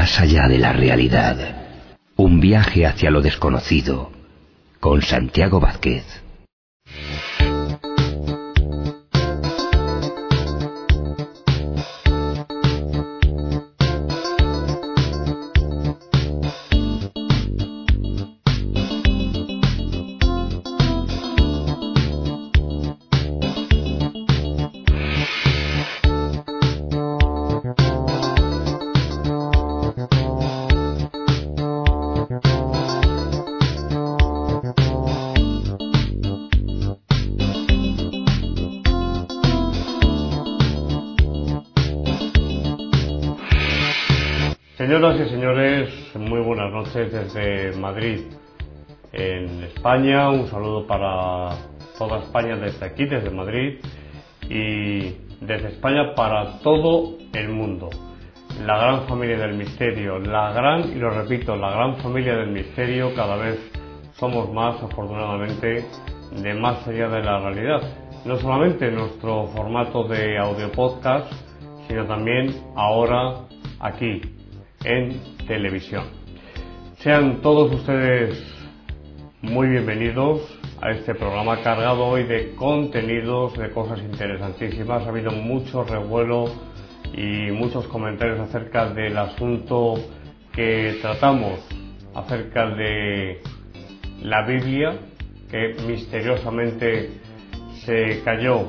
Más allá de la realidad. Un viaje hacia lo desconocido. Con Santiago Vázquez. Señoras y señores, muy buenas noches desde Madrid, en España. Un saludo para toda España desde aquí, desde Madrid, y desde España para todo el mundo. La gran familia del misterio, y lo repito, la gran familia del misterio. Cada vez somos más, afortunadamente, de más allá de la realidad. No solamente en nuestro formato de audio podcast, sino también ahora aquí, en televisión. Sean todos ustedes muy bienvenidos a este programa cargado hoy de contenidos, de cosas interesantísimas. Ha habido mucho revuelo y muchos comentarios acerca del asunto que tratamos, acerca de la Biblia, que misteriosamente se cayó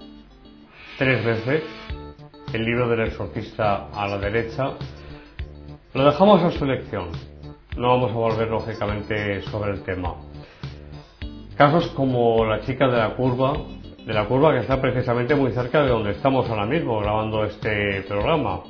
3 veces, el libro del exorcista a la derecha. Lo dejamos a su elección, no vamos a volver lógicamente sobre el tema. Casos como la chica de la curva que está precisamente muy cerca de donde estamos ahora mismo grabando este programa,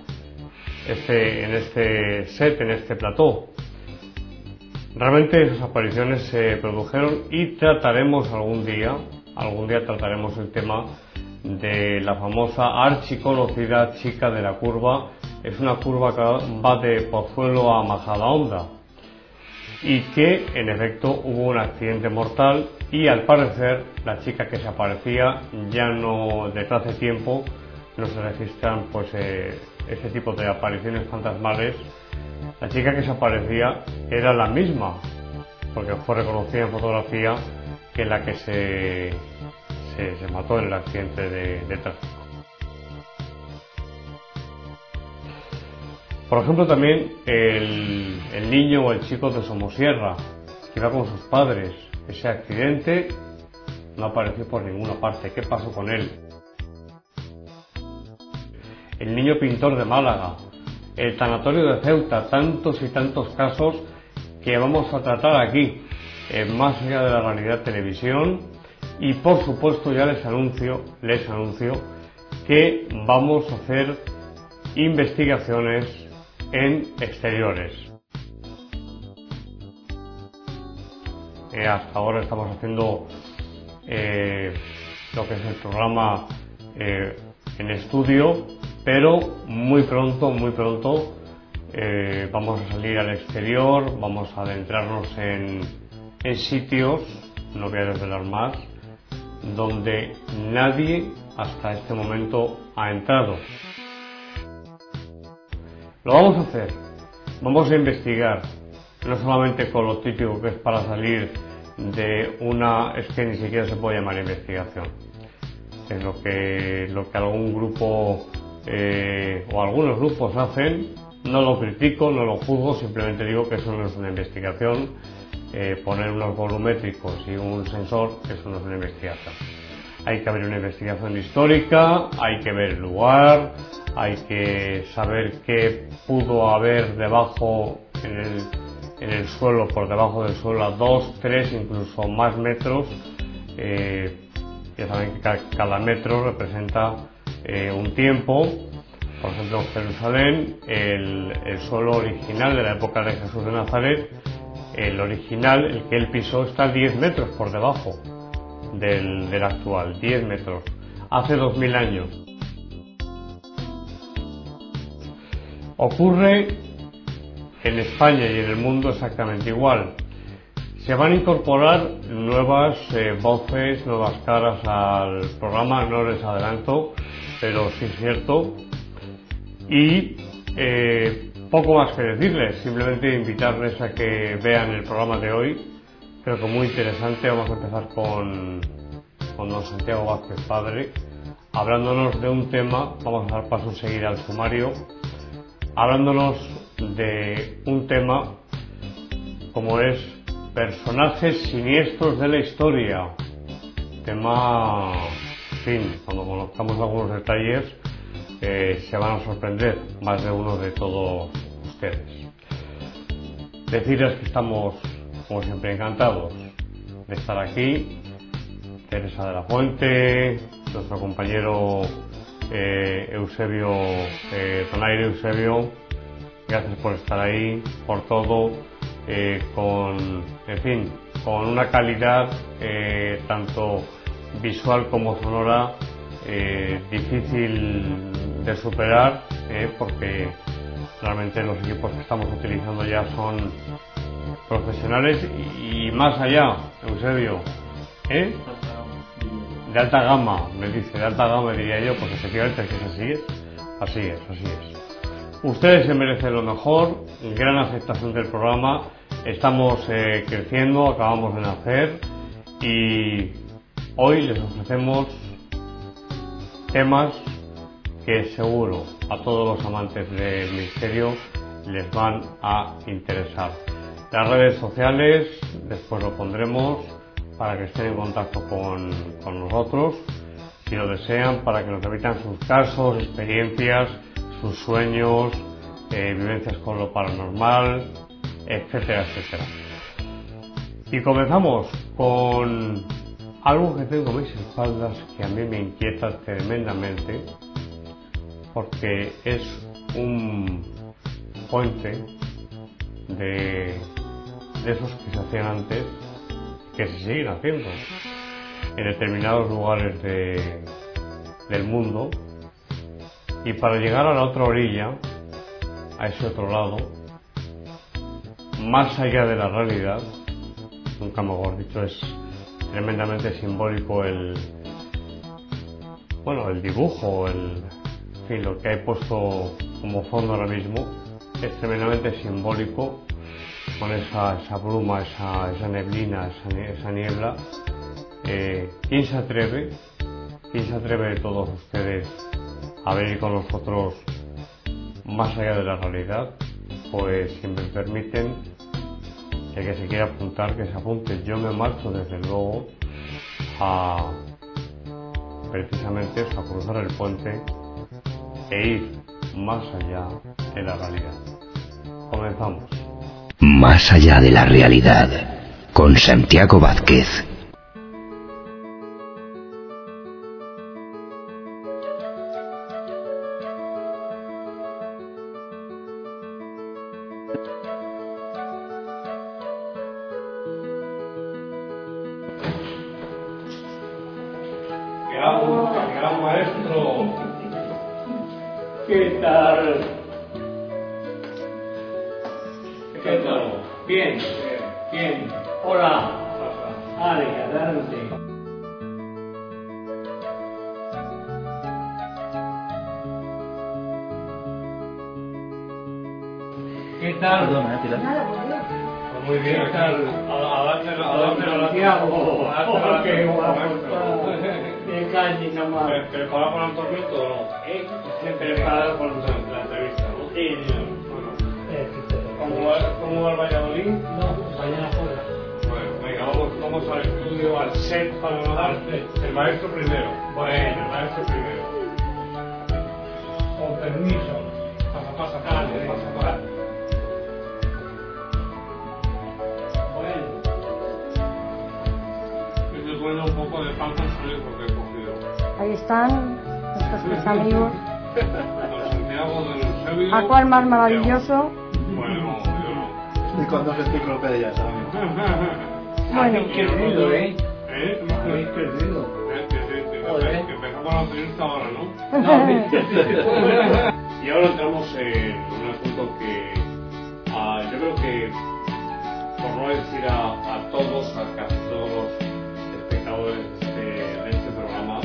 en este set, en este plató. Realmente esas apariciones se produjeron y trataremos algún día trataremos el tema de la famosa archiconocida chica de la curva. Es una curva que va de Pozuelo a Majadahonda y que en efecto hubo un accidente mortal, y al parecer la chica que se aparecía ya no, desde hace tiempo no se registran este tipo de apariciones fantasmales. La chica que se aparecía era la misma, porque fue reconocida en fotografía, que la que se mató en el accidente de tráfico. Por ejemplo, también el niño o el chico de Somosierra, que iba con sus padres. Ese accidente no apareció por ninguna parte. ¿Qué pasó con él? El niño pintor de Málaga, el tanatorio de Ceuta, tantos y tantos casos que vamos a tratar aquí, en Más allá de la realidad televisión. Y por supuesto ya les anuncio que vamos a hacer investigaciones en exteriores. Hasta ahora estamos haciendo lo que es el programa en estudio, pero muy pronto vamos a salir al exterior, vamos a adentrarnos en sitios, no voy a desvelar más, donde nadie hasta este momento ha entrado. Lo vamos a hacer, vamos a investigar, no solamente con lo típico que es para salir de es que ni siquiera se puede llamar investigación, es lo que algún grupo o algunos grupos hacen. No lo critico, no lo juzgo, simplemente digo que eso no es una investigación. Poner unos volumétricos y un sensor, eso no es una investigación. Hay que haber una investigación histórica, hay que ver el lugar, hay que saber qué pudo haber debajo en el suelo, por debajo del suelo, a 2, 3, incluso más metros. Ya saben que cada metro representa un tiempo. Por ejemplo, en Jerusalén, el suelo original de la época de Jesús de Nazaret, el original, el que él pisó, está 10 metros por debajo del actual, 10 metros, hace 2000 años. Ocurre en España y en el mundo exactamente igual. Se van a incorporar nuevas voces, nuevas caras al programa, no les adelanto, pero sí es cierto. Y poco más que decirles, simplemente invitarles a que vean el programa de hoy. Creo que muy interesante. Vamos a empezar con don Santiago Vázquez padre, hablándonos de un tema. Vamos a dar paso enseguida al sumario, hablándonos de un tema como es personajes siniestros de la historia. Tema, en fin, cuando conozcamos algunos detalles se van a sorprender más de uno de todos ustedes. Decirles que estamos, como siempre, encantados de estar aquí. Teresa de la Fuente, nuestro compañero Eusebio, Donaire Eusebio, gracias por estar ahí, por todo, con una calidad tanto visual como sonora difícil de superar, porque realmente los equipos que estamos utilizando ya son profesionales y más allá, Eusebio, de alta gama, me dice, de alta gama diría yo, pues efectivamente que así es. Ustedes se merecen lo mejor, gran aceptación del programa, estamos creciendo, acabamos de nacer y hoy les ofrecemos temas que seguro a todos los amantes del misterio les van a interesar. Las redes sociales, después lo pondremos para que estén en contacto con nosotros, si lo desean, para que nos remitan sus casos, experiencias, sus sueños, vivencias con lo paranormal, etcétera, etcétera. Y comenzamos con algo que tengo a mis espaldas que a mí me inquieta tremendamente, porque es un puente de esos que se hacían antes, que se siguen haciendo en determinados lugares del mundo, y para llegar a la otra orilla, a ese otro lado, más allá de la realidad, nunca mejor dicho, es tremendamente simbólico el dibujo, en fin, lo que he puesto como fondo ahora mismo es tremendamente simbólico, con esa bruma, esa neblina, esa niebla. ¿Quién se atreve de todos ustedes a venir con nosotros más allá de la realidad? Pues si me permiten, el que se quiera apuntar, que se apunte. Yo me marcho desde luego a precisamente eso, a cruzar el puente e ir más allá de la realidad. Comenzamos. Más allá de la realidad, con Santiago Vázquez. Gran maestro. ¿Qué tal? ¿Qué tal? Bien. Hola. Adelante. ¿Qué tal? Perdona, Pilar. Pues muy bien, ¿qué tal? A Adelante. Qué guapo está. Qué caña más. ¿Preparado para el tormento o no? Preparado por la entrevista, ¿no? Sí, Bueno, ¿cómo va el Valladolid? no, mañana fuera. Bueno, venga, vamos al estudio, al set para grabar. El maestro primero. Bueno, el maestro primero. Con permiso. Pasa. Bueno. Estoy poniendo un poco de pan con frío porque he cogido. Ahí están nuestros tres amigos. Don Santiago, don Eusebio. ¿A cuál más maravilloso? Bueno, yo no. Estoy con dos enciclopedias, ¿sabes? Bueno, Qué ruido, ¿Eh? Habéis perdido. Que empezamos la entrevista ahora, ¿no? No, Y ahora entramos en un asunto que yo creo que, por no decir a todos, a casi todos los espectadores de este programa,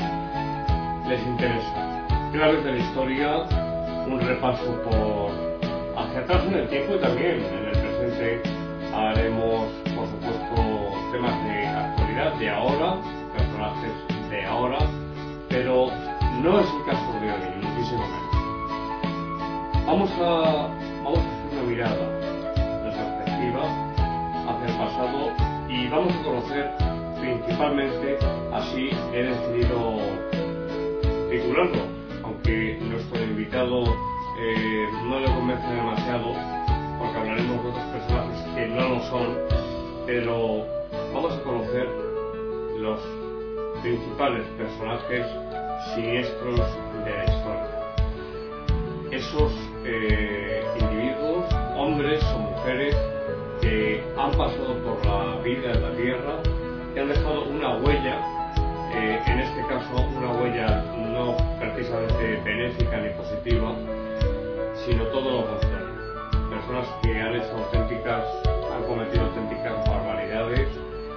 les interesa. Una vez de la historia, un repaso por hacia atrás en el tiempo y también en el presente haremos, por supuesto, temas de actualidad, de ahora, personajes de ahora, pero no es el caso de hoy, ni muchísimo menos. Vamos a hacer una mirada retrospectiva hacia el pasado y vamos a conocer principalmente, así he decidido titularlo, aunque nuestro invitado no le convence demasiado, porque hablaremos de otros personajes que no lo son, pero vamos a conocer los principales personajes siniestros de la historia. Esos individuos, hombres o mujeres, que han pasado por la vida de la Tierra, que han dejado una huella, en este caso una huella no precisamente benéfica ni positiva, sino todo lo contrario. Personas que han cometido auténticas barbaridades,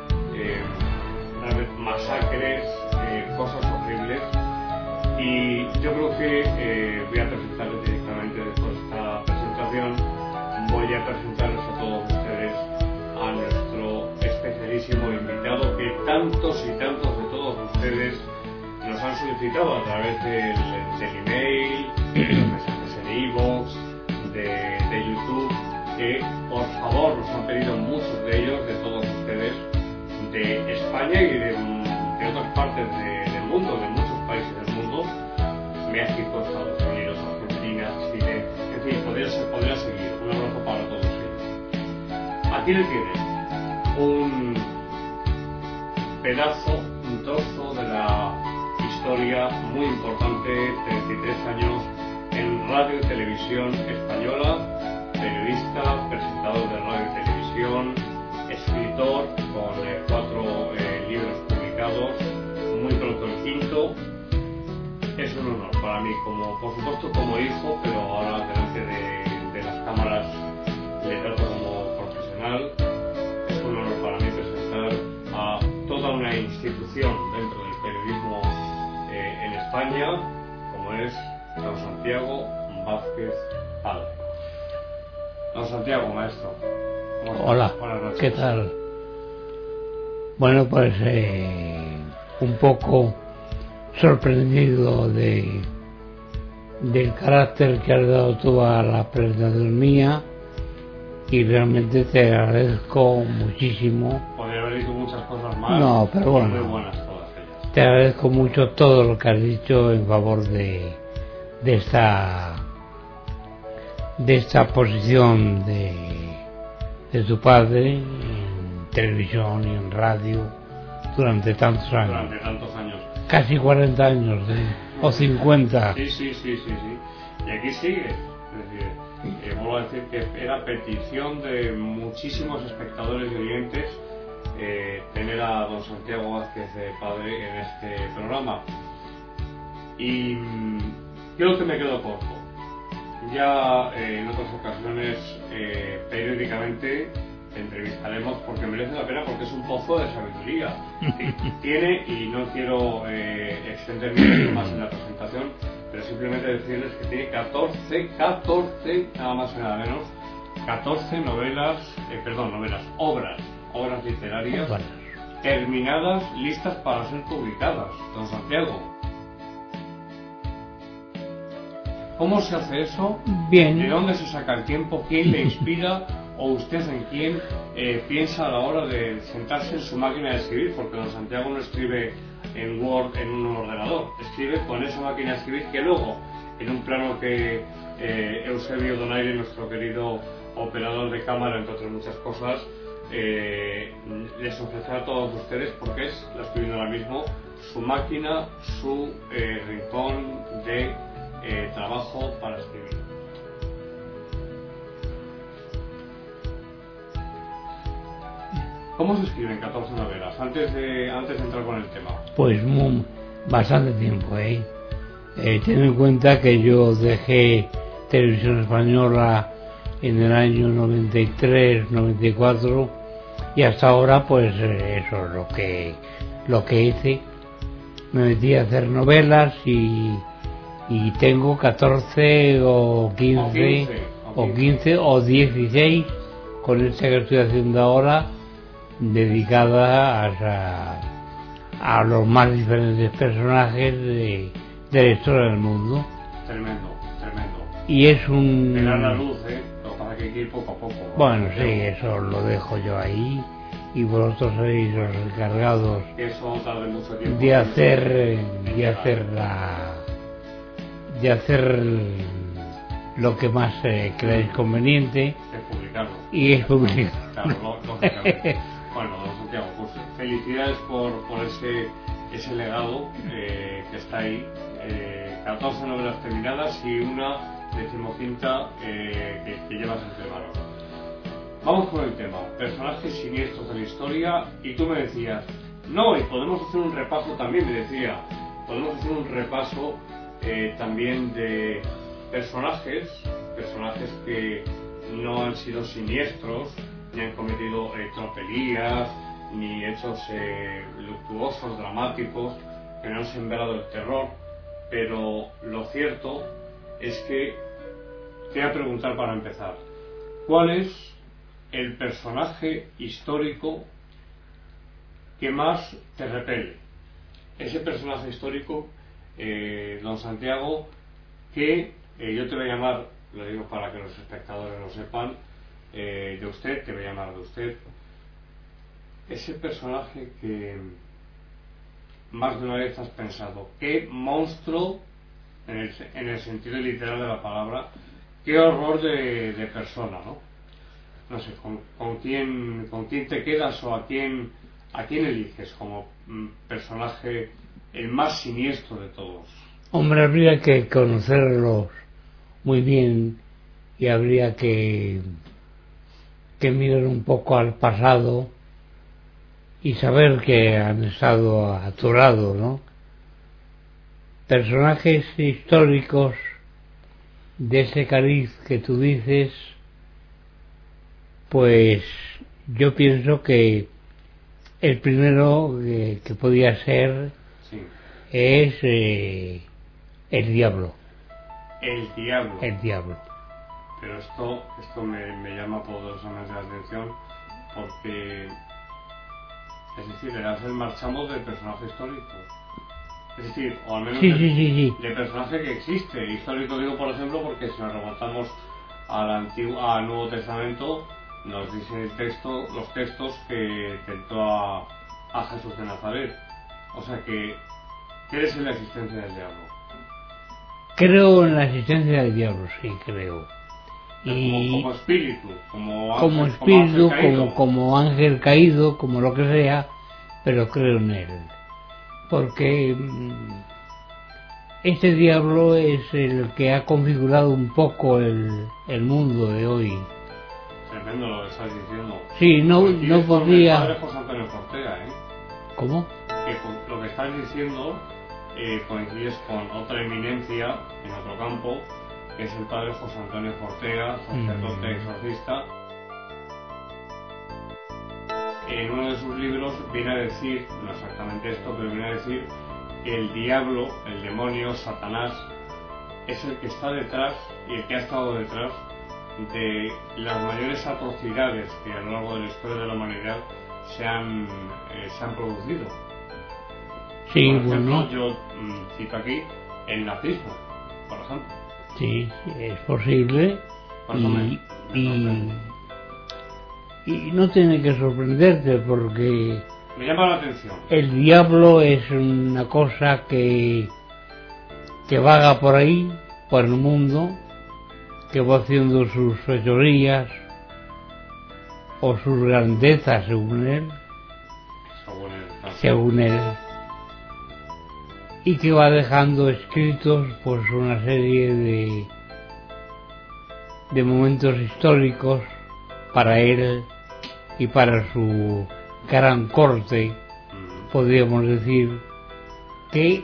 masacres, cosas horribles, y yo creo que voy a presentarles directamente después de esta presentación. Voy a presentarles a todos ustedes a nuestro especialísimo invitado que tantos y tantos de todos ustedes nos han solicitado a través del email, de los mensajes en iVoox, de YouTube, que por favor nos han pedido muchos de ellos, de todos ustedes, de España y de otras partes del mundo, de muchos países del mundo, México, Estados Unidos, Argentina, Chile, en fin, podría seguir. Un abrazo para todos ellos. Aquí le tienen un pedazo, un trozo de la historia muy importante, 33 años en radio y televisión española, periodista, presentador de radio y televisión, escritor con 4 libros publicados, muy pronto el 5º. Es un honor para mí, por supuesto como hijo, pero ahora delante de las cámaras le trato como profesional. Es un honor para mí presentar a toda una institución dentro del periodismo en España, como es don Santiago Vázquez Padre. Don Santiago, maestro. Hola, buenas noches. ¿Qué tal? Bueno, pues un poco sorprendido del carácter que has dado tú a la presentación mía, y realmente te agradezco muchísimo. Podría haber dicho muchas cosas más. No, pero bueno, muy buenas todas ellas. Te agradezco mucho todo lo que has dicho en favor de esta posición de tu padre en televisión y en radio durante tantos años. Casi 40 años, o 50. Sí. Y aquí sigue. Es decir, vuelvo a decir que era petición de muchísimos espectadores y oyentes tener a don Santiago Vázquez Padre en este programa. Y creo que me quedo corto. Ya en otras ocasiones periódicamente entrevistaremos, porque merece la pena, porque es un pozo de sabiduría. Tiene, y no quiero extenderme mucho más en la presentación, pero simplemente decirles que tiene 14, nada más y nada menos, 14 obras literarias terminadas, listas para ser publicadas. Don Santiago, ¿cómo se hace eso? Bien. ¿De dónde se saca el tiempo? ¿Quién le inspira? ¿O usted en quién piensa a la hora de sentarse en su máquina de escribir? Porque don Santiago no escribe en Word en un ordenador, escribe con esa máquina de escribir que luego, en un plano que Eusebio Donaire, nuestro querido operador de cámara, entre otras muchas cosas, les ofrecerá a todos ustedes, porque es, lo estoy viendo ahora mismo, su máquina, su rincón de trabajo para escribir. ¿Cómo se escriben 14 novelas? Antes de entrar con el tema. Pues bastante tiempo, ten en cuenta que yo dejé Televisión Española en el año 93, 94, y hasta ahora pues eso es lo que hice. Me metí a hacer novelas y tengo 14 o 15 o 15 o 16 con esta que estoy haciendo ahora, dedicada a los más diferentes personajes de la historia del mundo. Tremendo, tremendo. Y es un... Me dan la luz, lo que pasa es que hay que ir poco a poco. Bueno, sí, eso lo dejo yo ahí y vosotros seréis los encargados eso tarde mucho tiempo de hacer lo que más creáis conveniente es publicarlo. y es publicarlo. Claro, lógicamente. Bueno, don Santiago, pues felicidades por ese legado que está ahí. 14 novelas terminadas y una 15ª que llevas entre manos. Vamos con el tema, personajes siniestros de la historia, y tú me decías, no, y podemos hacer un repaso también, me decía, podemos hacer un repaso también de personajes que no han sido siniestros, ni han cometido tropelías, ni hechos luctuosos, dramáticos, que no han sembrado el terror, pero lo cierto es que te voy a preguntar para empezar, ¿cuál es el personaje histórico que más te repele? Ese personaje histórico, don Santiago, que yo te voy a llamar, lo digo para que los espectadores lo sepan, de usted, te voy a llamar de usted, ese personaje que más de una vez has pensado, qué monstruo, en el sentido literal de la palabra, qué horror de persona, ¿no? No sé, ¿con quién te quedas o a quién eliges como personaje el más siniestro de todos? Hombre, habría que conocerlos muy bien y habría que mirar un poco al pasado y saber que han estado a tu lado, ¿no? Personajes históricos de ese cariz que tú dices, pues yo pienso que el primero que podía ser sí. Es el diablo. El diablo. El diablo. Pero esto me llama poderosamente la atención porque, es decir, le das el marchamo del personaje histórico. Es decir, o al menos sí. del personaje que existe. Histórico digo, por ejemplo, porque si nos remontamos al Nuevo Testamento, nos dicen los textos que tentó a Jesús de Nazaret. O sea que, ¿crees en la existencia del diablo? Creo en la existencia del diablo, sí, creo. Como espíritu, como ángel caído, como lo que sea, pero creo en él. Porque este diablo es el que ha configurado un poco el mundo de hoy. Tremendo lo que estás diciendo. Sí, no podría... El padre José Antonio Fortea, ¿Cómo? Que lo que estás diciendo coincides con otra eminencia en otro campo, que es el padre José Antonio Fortea, sacerdote exorcista. En uno de sus libros viene a decir, no exactamente esto, pero viene a decir que el diablo, el demonio, Satanás, es el que está detrás y el que ha estado detrás de las mayores atrocidades que a lo largo de la historia de la humanidad se han producido. Sí, por ejemplo, bueno. yo cito aquí el nazismo, por ejemplo. Sí, es posible. Y no tiene que sorprenderte porque me llama la atención. El diablo es una cosa que vaga por ahí, por el mundo, que va haciendo sus fechorías o sus grandezas según él, y que va dejando escritos pues una serie de momentos históricos para él y para su gran corte, podríamos decir, que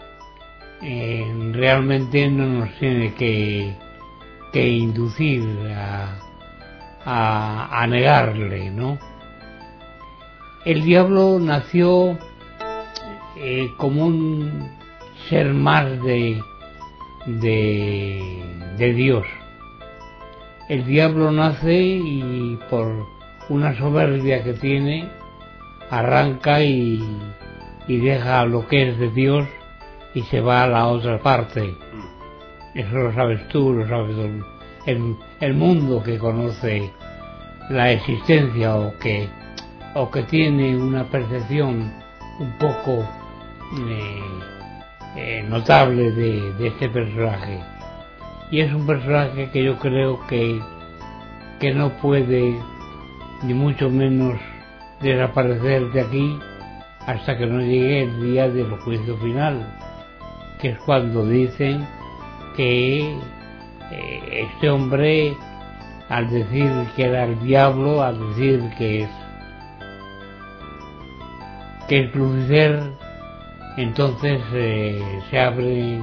realmente no nos tiene que inducir a negarle, ¿no? El diablo nació como un ser más de Dios, el diablo nace y por una soberbia que tiene arranca y deja lo que es de Dios y se va a la otra parte. Eso lo sabes tú, lo sabes el mundo que conoce la existencia o que tiene una percepción un poco notable de este personaje. Y es un personaje que yo creo que no puede ni mucho menos desaparecer de aquí hasta que no llegue el día del juicio final, que es cuando dicen que este hombre, al decir que era el diablo, al decir que es Lucifer, entonces se abre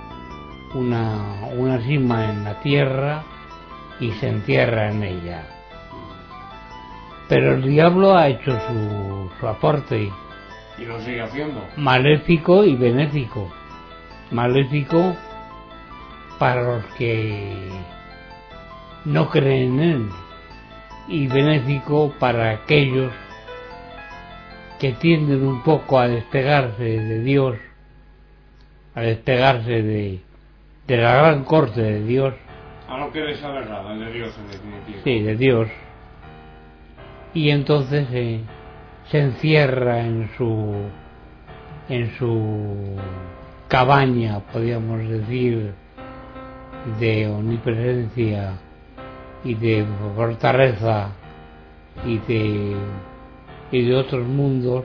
una sima en la tierra y se entierra en ella. Pero el diablo ha hecho su aporte. Y lo sigue haciendo. Maléfico y benéfico. Maléfico para los que no creen en él, y benéfico para aquellos que tienden un poco a despegarse de Dios, a despegarse de la gran corte de Dios. A no querer saber nada de Dios, en definitiva. Sí, de Dios. Y entonces se encierra en su cabaña, podríamos decir, de omnipresencia y de fortaleza y de otros mundos,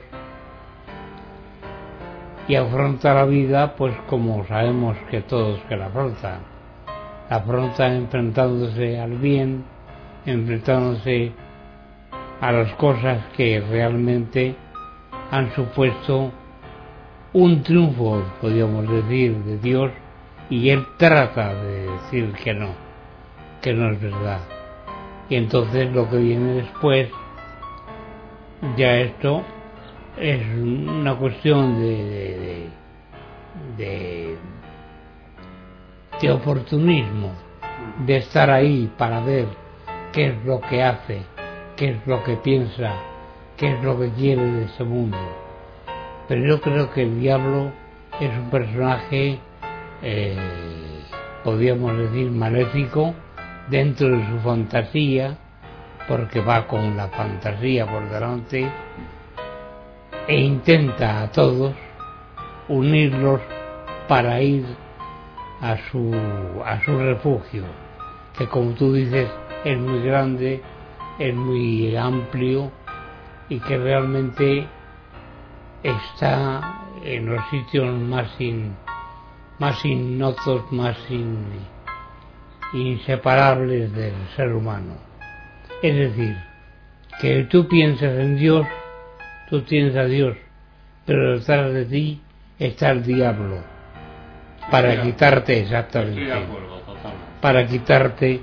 y afronta la vida pues como sabemos que todos que la afrontan enfrentándose al bien, enfrentándose a las cosas que realmente han supuesto un triunfo, podríamos decir, de Dios, y él trata de decir que no es verdad. Y entonces lo que viene después, ya esto es una cuestión de oportunismo, de estar ahí para ver qué es lo que hace, qué es lo que piensa, qué es lo que quiere de este mundo. Pero yo creo que el diablo es un personaje, podríamos decir, maléfico dentro de su fantasía, porque va con la fantasía por delante e intenta a todos unirlos para ir a su refugio, que como tú dices es muy grande, es muy amplio y que realmente está en los sitios más ignotos, más inseparables del ser humano. Es decir, que tú piensas en Dios, tú tienes a Dios, pero detrás de ti está el diablo para quitarte, exactamente, para quitarte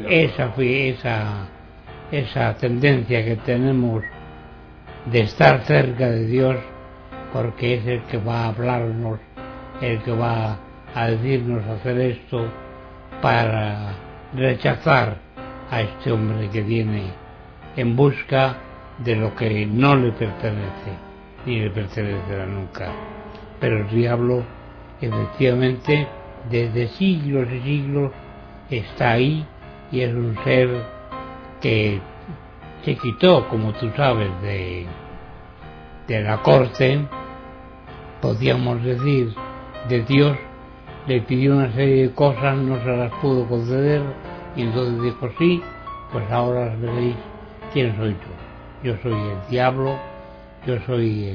esa tendencia que tenemos de estar cerca de Dios, porque es el que va a hablarnos, el que va a decirnos hacer esto, para rechazar a este hombre que viene en busca de lo que no le pertenece, ni le pertenecerá nunca. Pero el diablo, efectivamente, desde siglos y siglos está ahí, y es un ser que se quitó, como tú sabes, de la corte, podríamos decir, de Dios. Le pidió una serie de cosas, no se las pudo conceder, y entonces dijo: sí, pues ahora veréis quién soy yo. Yo soy el diablo, yo soy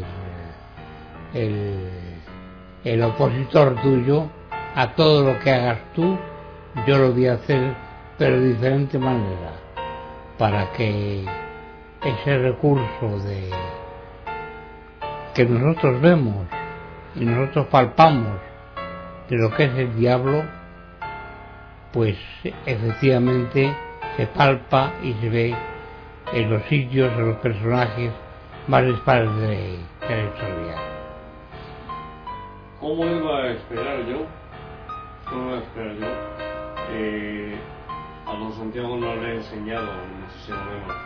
el opositor tuyo. A todo lo que hagas tú, yo lo voy a hacer, pero de diferente manera, para que ese recurso que nosotros vemos y nosotros palpamos de lo que es el diablo, pues efectivamente se palpa y se ve en los sitios, en los personajes más dispares de la historia. ¿Cómo iba a esperar yo a don Santiago no le he enseñado, muchísimo menos,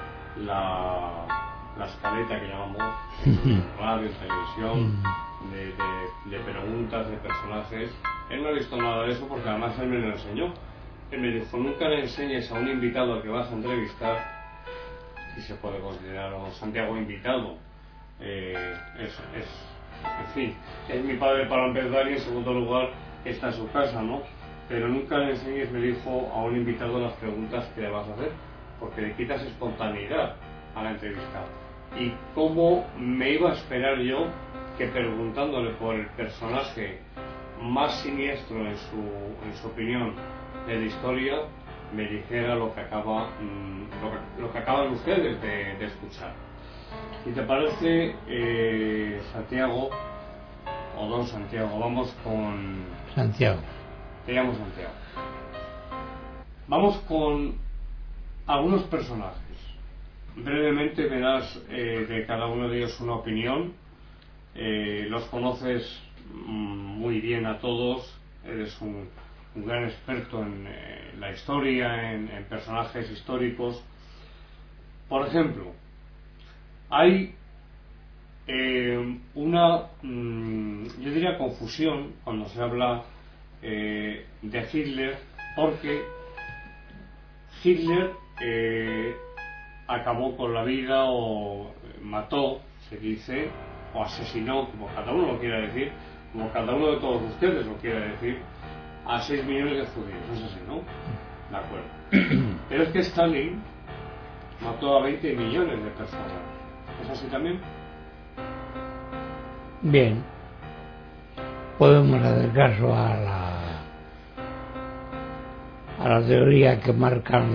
la escaleta que llamamos, radio, televisión, de preguntas, de personajes. Él no ha visto nada de eso porque además él me lo enseñó. Él me dijo, nunca le enseñes a un invitado al que vas a entrevistar, si se puede considerar a don Santiago invitado. En fin, es mi padre para empezar y en segundo lugar está en su casa, ¿no? Pero nunca le enseñes, me dijo, a un invitado las preguntas que le vas a hacer, porque le quitas espontaneidad a la entrevista. Y cómo me iba a esperar yo que preguntándole por el personaje más siniestro en su opinión de la historia, me dijera lo que acaban ustedes de escuchar. Si te parece, Santiago, o don Santiago, vamos con... Santiago. Te llamo Santiago. Vamos con algunos personajes. Brevemente me das de cada uno de ellos una opinión. Los conoces muy bien a todos. Eres un gran experto en la historia, en personajes históricos. Por ejemplo, hay una, yo diría, confusión cuando se habla de Hitler, porque Hitler acabó con la vida o mató, se dice, o asesinó, como cada uno lo quiera decir, como cada uno de todos ustedes lo quiera decir, a 6 millones de judíos. Es así, ¿no? De acuerdo. Pero es que Stalin mató a 20 millones de personas. ¿Es así también? Bien. Podemos hacer caso a la teoría que marcan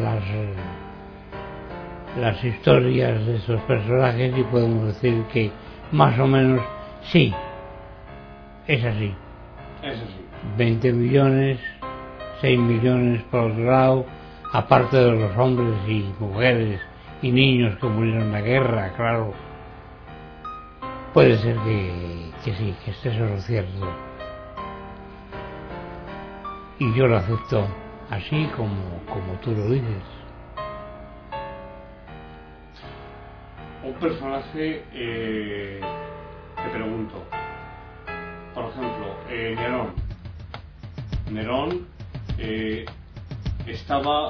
las historias de esos personajes y podemos decir que más o menos sí, es así. Es así. 20 millones, 6 millones por otro lado, aparte de los hombres y mujeres y niños que murieron en la guerra, claro. Puede ser que sí, que esté eso cierto. Y yo lo acepto así como tú lo dices. Un personaje, te pregunto, por ejemplo, Nerón estaba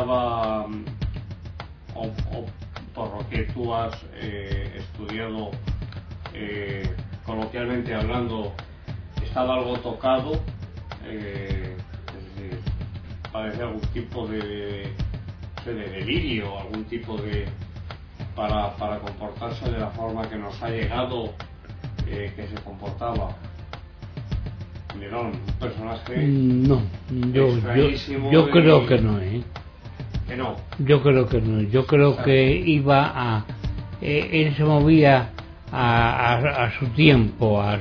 o por lo que tú has estudiado, coloquialmente hablando, estaba algo tocado, es decir, parecía algún tipo de delirio, algún tipo de para comportarse de la forma que nos ha llegado, que se comportaba. Nerón, un personaje no, yo creo que no, que no. Yo creo que no, yo creo que iba a él se movía a su tiempo, a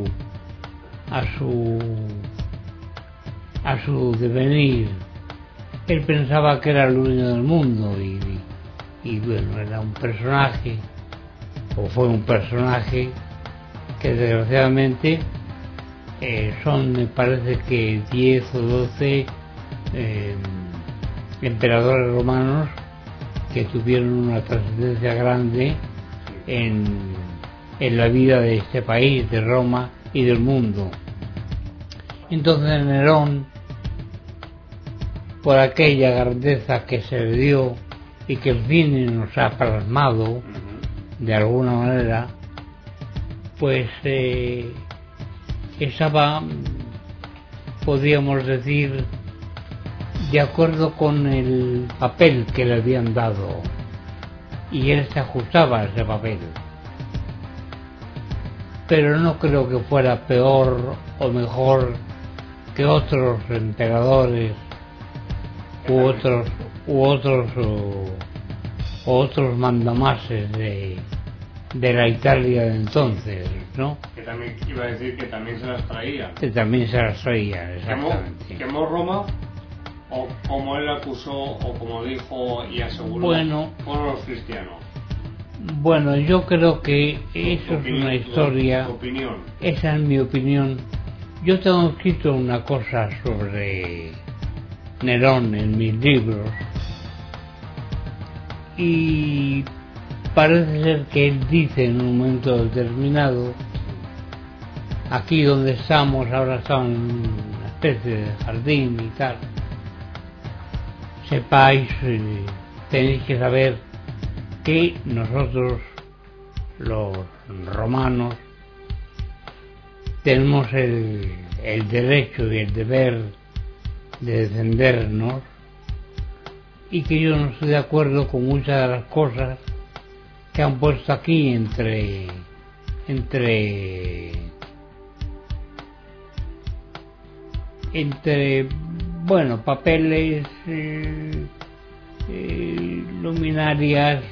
su devenir. Él pensaba que era el único del mundo y bueno, era un personaje, o fue un personaje que desgraciadamente me parece que 10 o 12 emperadores romanos que tuvieron una trascendencia grande en la vida de este país, de Roma y del mundo. Entonces Nerón, por aquella grandeza que se le dio y que el cine nos ha plasmado de alguna manera, pues estaba, podríamos decir, de acuerdo con el papel que le habían dado, y él se ajustaba a ese papel. Pero no creo que fuera peor o mejor que otros emperadores u otros mandamases de la Italia de entonces, ¿no? Que también iba a decir que también se las traía. Que también se las traía, exactamente. ¿Quemó Roma? O como él acusó, o como dijo y aseguró, bueno, por los cristianos. Bueno, yo creo que eso es una historia. Tu opinión. Esa es mi opinión. Yo tengo escrito una cosa sobre Nerón en mis libros, y parece ser que él dice en un momento determinado: aquí donde estamos, ahora estamos en una especie de jardín y tal, sepáis, tenéis que saber que nosotros, los romanos, tenemos el derecho y el deber de defendernos, y que yo no estoy de acuerdo con muchas de las cosas que han puesto aquí entre bueno, papeles, luminarias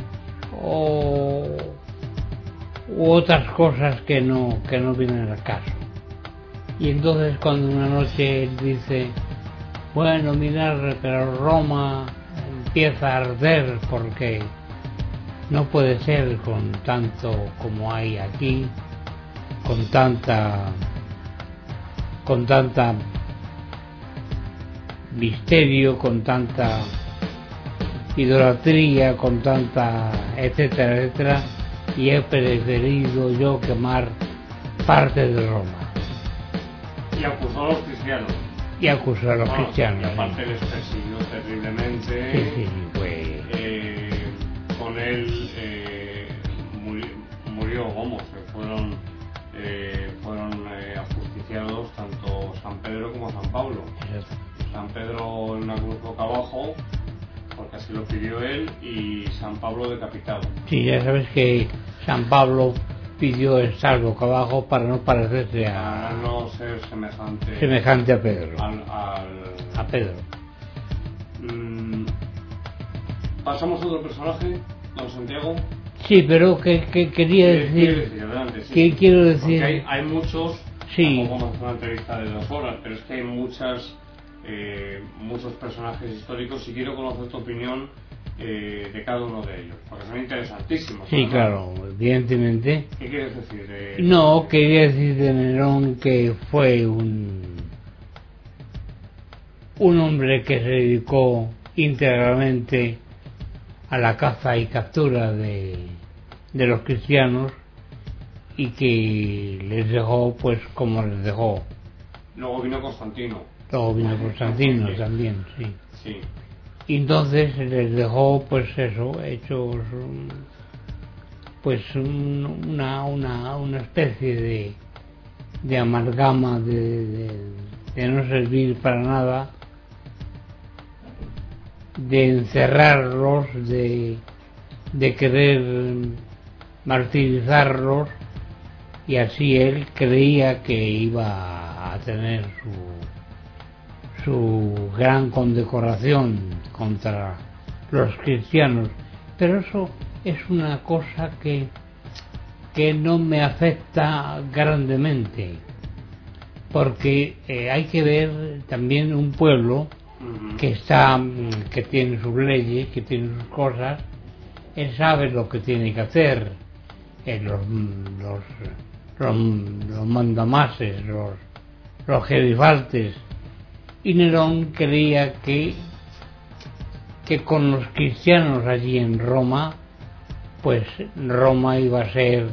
u otras cosas que no vienen al caso. Y entonces cuando una noche él dice: bueno, mirad, pero Roma empieza a arder porque no puede ser con tanto como hay aquí, con tanta misterio, con tanta idolatría, con tanta etcétera, etcétera, y he preferido yo quemar parte de Roma. Y acusó a los cristianos. Y acusó a los cristianos. Y aparte les persiguió terriblemente. Sí, pues. Con él murió, vamos, fueron ajusticiados tanto San Pedro como San Pablo. Exacto. San Pedro en una cruz boca abajo, porque así lo pidió él, y San Pablo decapitado. Sí, ya sabes que San Pablo pidió estar boca abajo para no parecerse Para no ser semejante a Pedro. A Pedro. Pasamos a otro personaje, don Santiago. Sí, pero que quería decir. Adelante, sí. Que quiero decir. Porque hay muchos. Sí. Tampoco vamos a hacer una entrevista de 2 horas, pero es que hay muchos personajes históricos y quiero conocer tu opinión de cada uno de ellos, porque son interesantísimos. Sí, claro, evidentemente. ¿Qué quieres decir de...? No, quería decir de Nerón que fue un hombre que se dedicó íntegramente a la caza y captura de los cristianos, y que les dejó pues como les dejó. Luego vino Constantino. También, sí. Sí. Y entonces les dejó pues eso, hechos pues una especie de amalgama de no servir para nada, de encerrarlos, de querer martirizarlos, y así él creía que iba a tener su gran condecoración contra los cristianos. Pero eso es una cosa que no me afecta grandemente, porque hay que ver también un pueblo que tiene sus leyes, que tiene sus cosas. Él sabe lo que tiene que hacer, los mandamases, los gerifaltes. Y Nerón creía que con los cristianos allí en Roma, pues Roma iba a ser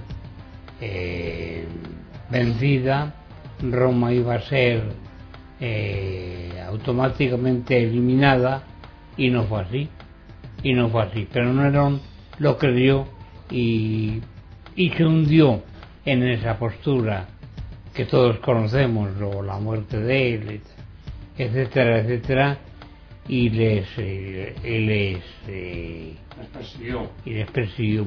vencida, Roma iba a ser automáticamente eliminada, y no fue así. Pero Nerón lo creyó y se hundió en esa postura que todos conocemos, la muerte de él, etcétera, etcétera, y les persiguió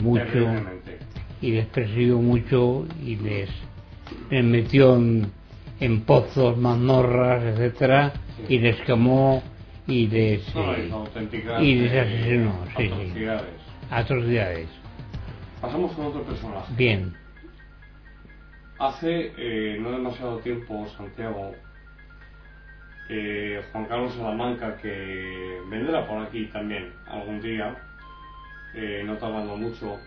mucho, y les metió en pozos, mazmorras, etcétera, y les quemó y les asesinó. Atrocidades. Pasamos con otro personaje. Bien. Hace no demasiado tiempo, Santiago, Juan Carlos Salamanca, que vendrá por aquí también algún día, no tardando mucho,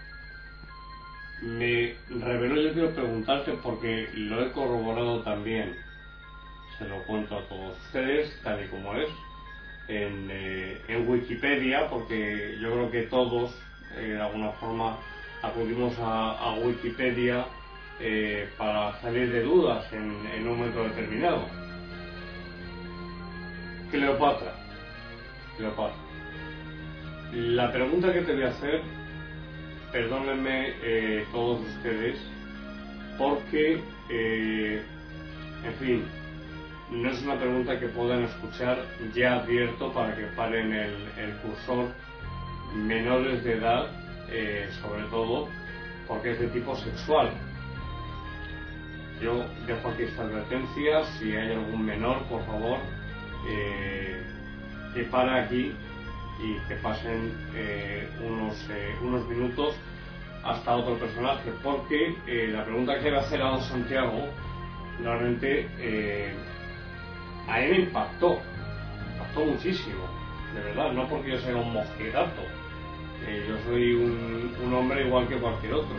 me reveló. Yo quiero preguntarte, porque lo he corroborado también, se lo cuento a todos ustedes tal y como es, en Wikipedia, porque yo creo que todos de alguna forma acudimos a Wikipedia para salir de dudas en un momento determinado. Cleopatra. La pregunta que te voy a hacer, perdónenme todos ustedes, porque en fin, no es una pregunta que puedan escuchar, ya advierto, para que paren el cursor, menores de edad, sobre todo porque es de tipo sexual. Yo dejo aquí esta advertencia: si hay algún menor, por favor, que pare aquí y que pasen unos minutos hasta otro personaje, porque la pregunta que va a hacer a don Santiago realmente a él me impactó muchísimo, de verdad, no porque yo sea un mosquerato, yo soy un hombre igual que cualquier otro.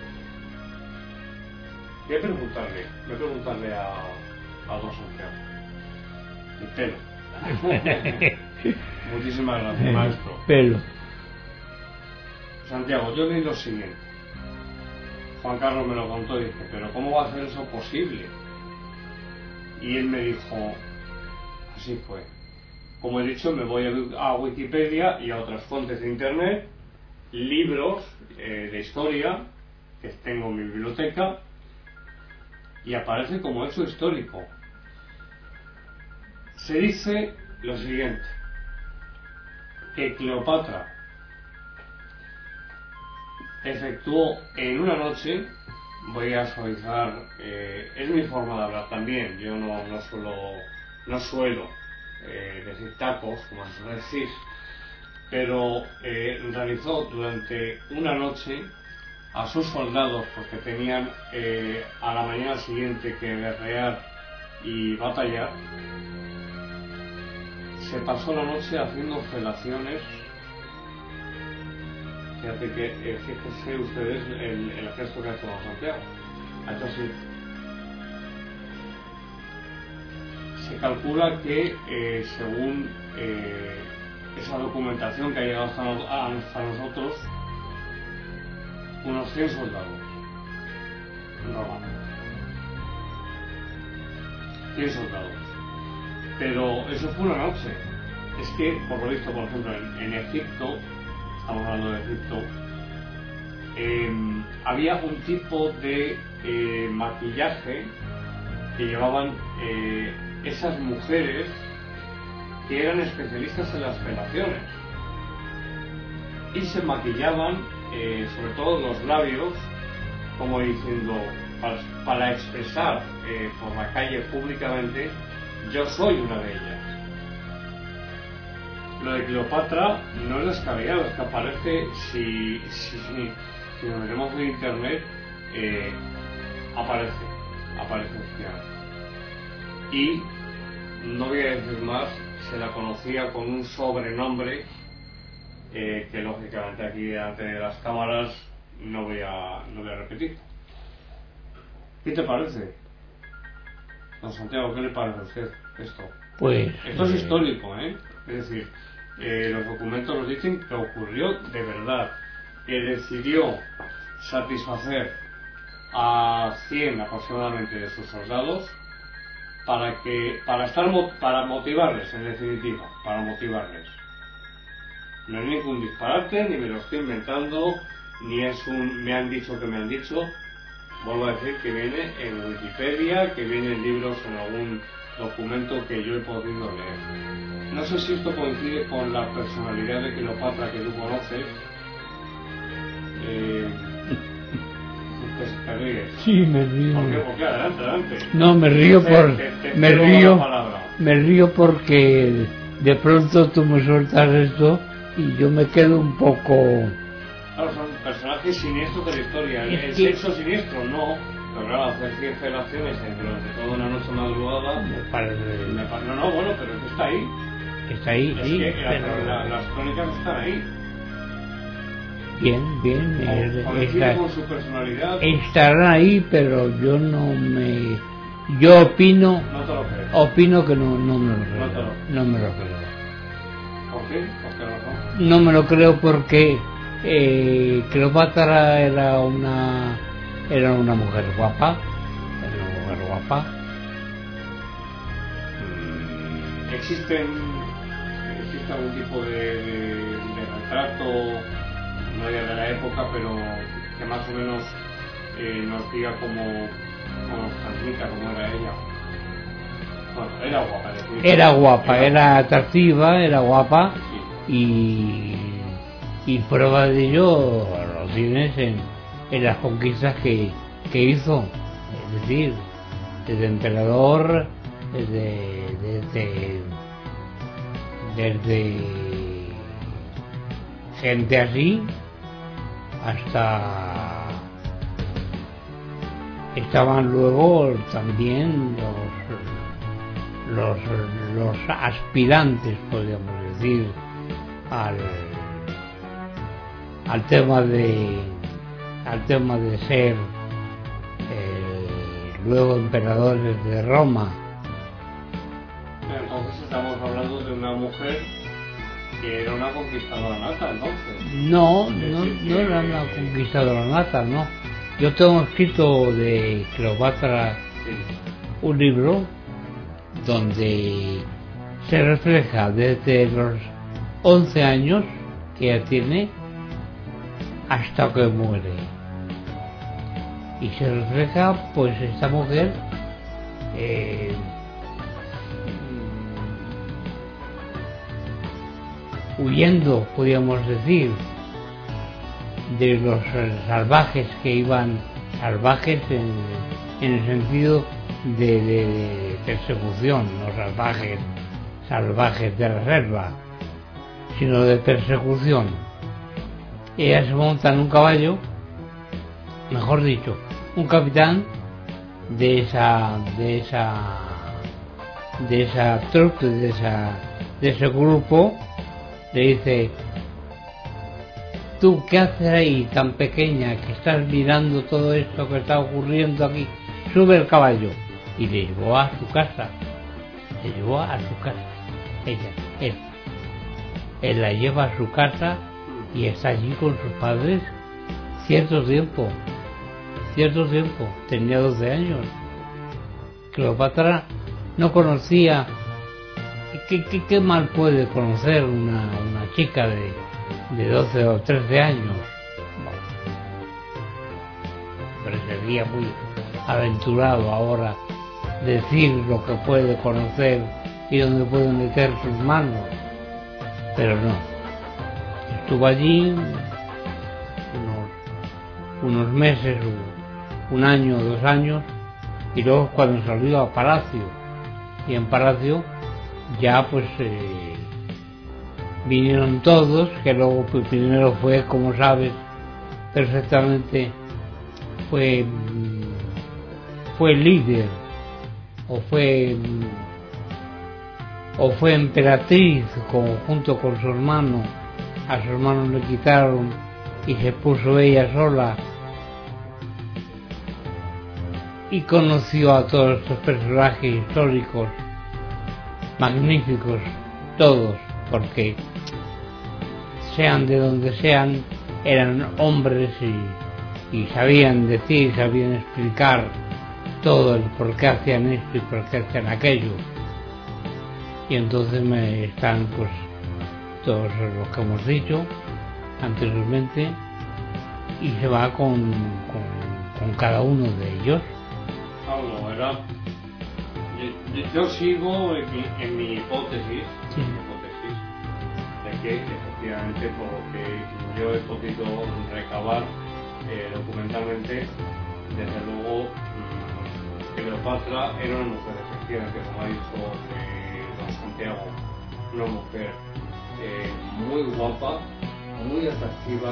Voy a preguntarle a don Santiago. El pelo. Muchísimas gracias, maestro. Pelo. Santiago, yo leí lo siguiente. Juan Carlos me lo contó y dije, pero ¿cómo va a ser eso posible? Y él me dijo, así fue. Como he dicho, me voy a Wikipedia y a otras fuentes de internet, libros de historia que tengo en mi biblioteca, y aparece como hecho histórico. Se dice lo siguiente, que Cleopatra efectuó en una noche, voy a suavizar, es mi forma de hablar también, yo no suelo decir tacos, como se suele decir, pero realizó durante una noche a sus soldados, porque tenían a la mañana siguiente que guerrear y batallar, se pasó la noche haciendo felaciones. Fíjense ustedes el gesto que hace don Santiago. Ha hecho así. Se calcula que según esa documentación que ha llegado hasta nosotros, unos 100 soldados romanos. 100 soldados. Pero eso fue una noche. Es que, por lo visto, por ejemplo, en Egipto, estamos hablando de Egipto, había un tipo de maquillaje que llevaban esas mujeres que eran especialistas en las felaciones, y se maquillaban sobre todo los labios, como diciendo, para expresar por la calle públicamente: yo soy una de ellas. Lo de Cleopatra no es descabellado, es que aparece, si nos metemos en internet, aparece efectivamente. Y no voy a decir más, se la conocía con un sobrenombre que lógicamente aquí delante de las cámaras no voy a repetir. ¿Qué te parece, don Santiago? ¿Qué le parece a usted esto? Pues esto es histórico, es decir, los documentos nos dicen que ocurrió de verdad, que decidió satisfacer a 100 aproximadamente de sus soldados para motivarles, en definitiva, para motivarles. No es ningún disparate, ni me lo estoy inventando, ni es un me han dicho que me han dicho. Vuelvo a decir que viene en Wikipedia, que viene en libros, en algún documento que yo he podido leer. No sé si esto coincide con la personalidad de Cleopatra que tú conoces. ¿Te ríes? Sí, me río. ¿Por qué? Adelante. No, me río me río porque de pronto tú me sueltas esto y yo me quedo un poco... Claro, son personajes siniestros de la historia. El sexo siniestro no, pero claro, hacer 100 felaciones durante toda una noche madrugada me parece... No, bueno, pero es que está ahí. Está ahí, es sí, que pero... las crónicas están ahí. Bien. Con su personalidad. Estarán ahí, pero yo no me... Yo opino... No te lo creo. Opino que no me lo creo. No te lo creo. No me lo creo. ¿Sí? ¿Por qué razón? No me lo creo porque Cleopatra era una mujer guapa. Era una mujer guapa. ¿Existe algún tipo de retrato, no ya de la época, pero que más o menos nos diga cómo nos transmita cómo era ella? Bueno, era guapa. Era guapa, era atractiva, era guapa, sí. y prueba de ello lo tienes en las conquistas que hizo, es decir, desde emperador, desde gente así hasta estaban luego también los aspirantes, podríamos decir, al tema de ser luego emperadores de Roma. Entonces estamos hablando de una mujer que era una conquistadora nata, entonces. No era una conquistadora nata, no. Yo tengo escrito de Cleopatra un libro donde se refleja desde los 11 años que ella tiene hasta que muere. Y se refleja pues esta mujer huyendo, podríamos decir, de los salvajes que iban, salvajes en el sentido de persecución, no salvajes de la selva, sino de persecución. Ella se monta en un caballo, mejor dicho, un capitán de esa trupe, de ese grupo, le dice: ¿tú qué haces ahí tan pequeña que estás mirando todo esto que está ocurriendo aquí? Sube el caballo. Y le llevó a su casa. Él la lleva a su casa y está allí con sus padres cierto tiempo. Tenía 12 años. Cleopatra no conocía. ¿Qué mal puede conocer una chica de 12 o 13 años? Pero sería muy aventurado ahora decir lo que puede conocer y dónde puede meter sus manos. Pero no. Estuvo allí unos meses, un año, 2 años, y luego cuando salió a Palacio, y en Palacio ya pues vinieron todos, que luego pues, primero fue, como sabes perfectamente, fue líder o fue emperatriz junto con su hermano. A su hermano le quitaron y se puso ella sola y conoció a todos estos personajes históricos magníficos, todos, porque sean de donde sean, eran hombres y sabían decir, sabían explicar todo el por qué hacían esto y por qué hacían aquello. Y entonces están pues todos los que hemos dicho anteriormente, y se va con cada uno de ellos. Yo sigo en mi hipótesis, de que efectivamente, por lo que yo he podido recabar documentalmente, desde luego Cleopatra era una mujer efectivamente, como ha dicho don Santiago, una mujer muy guapa, muy atractiva,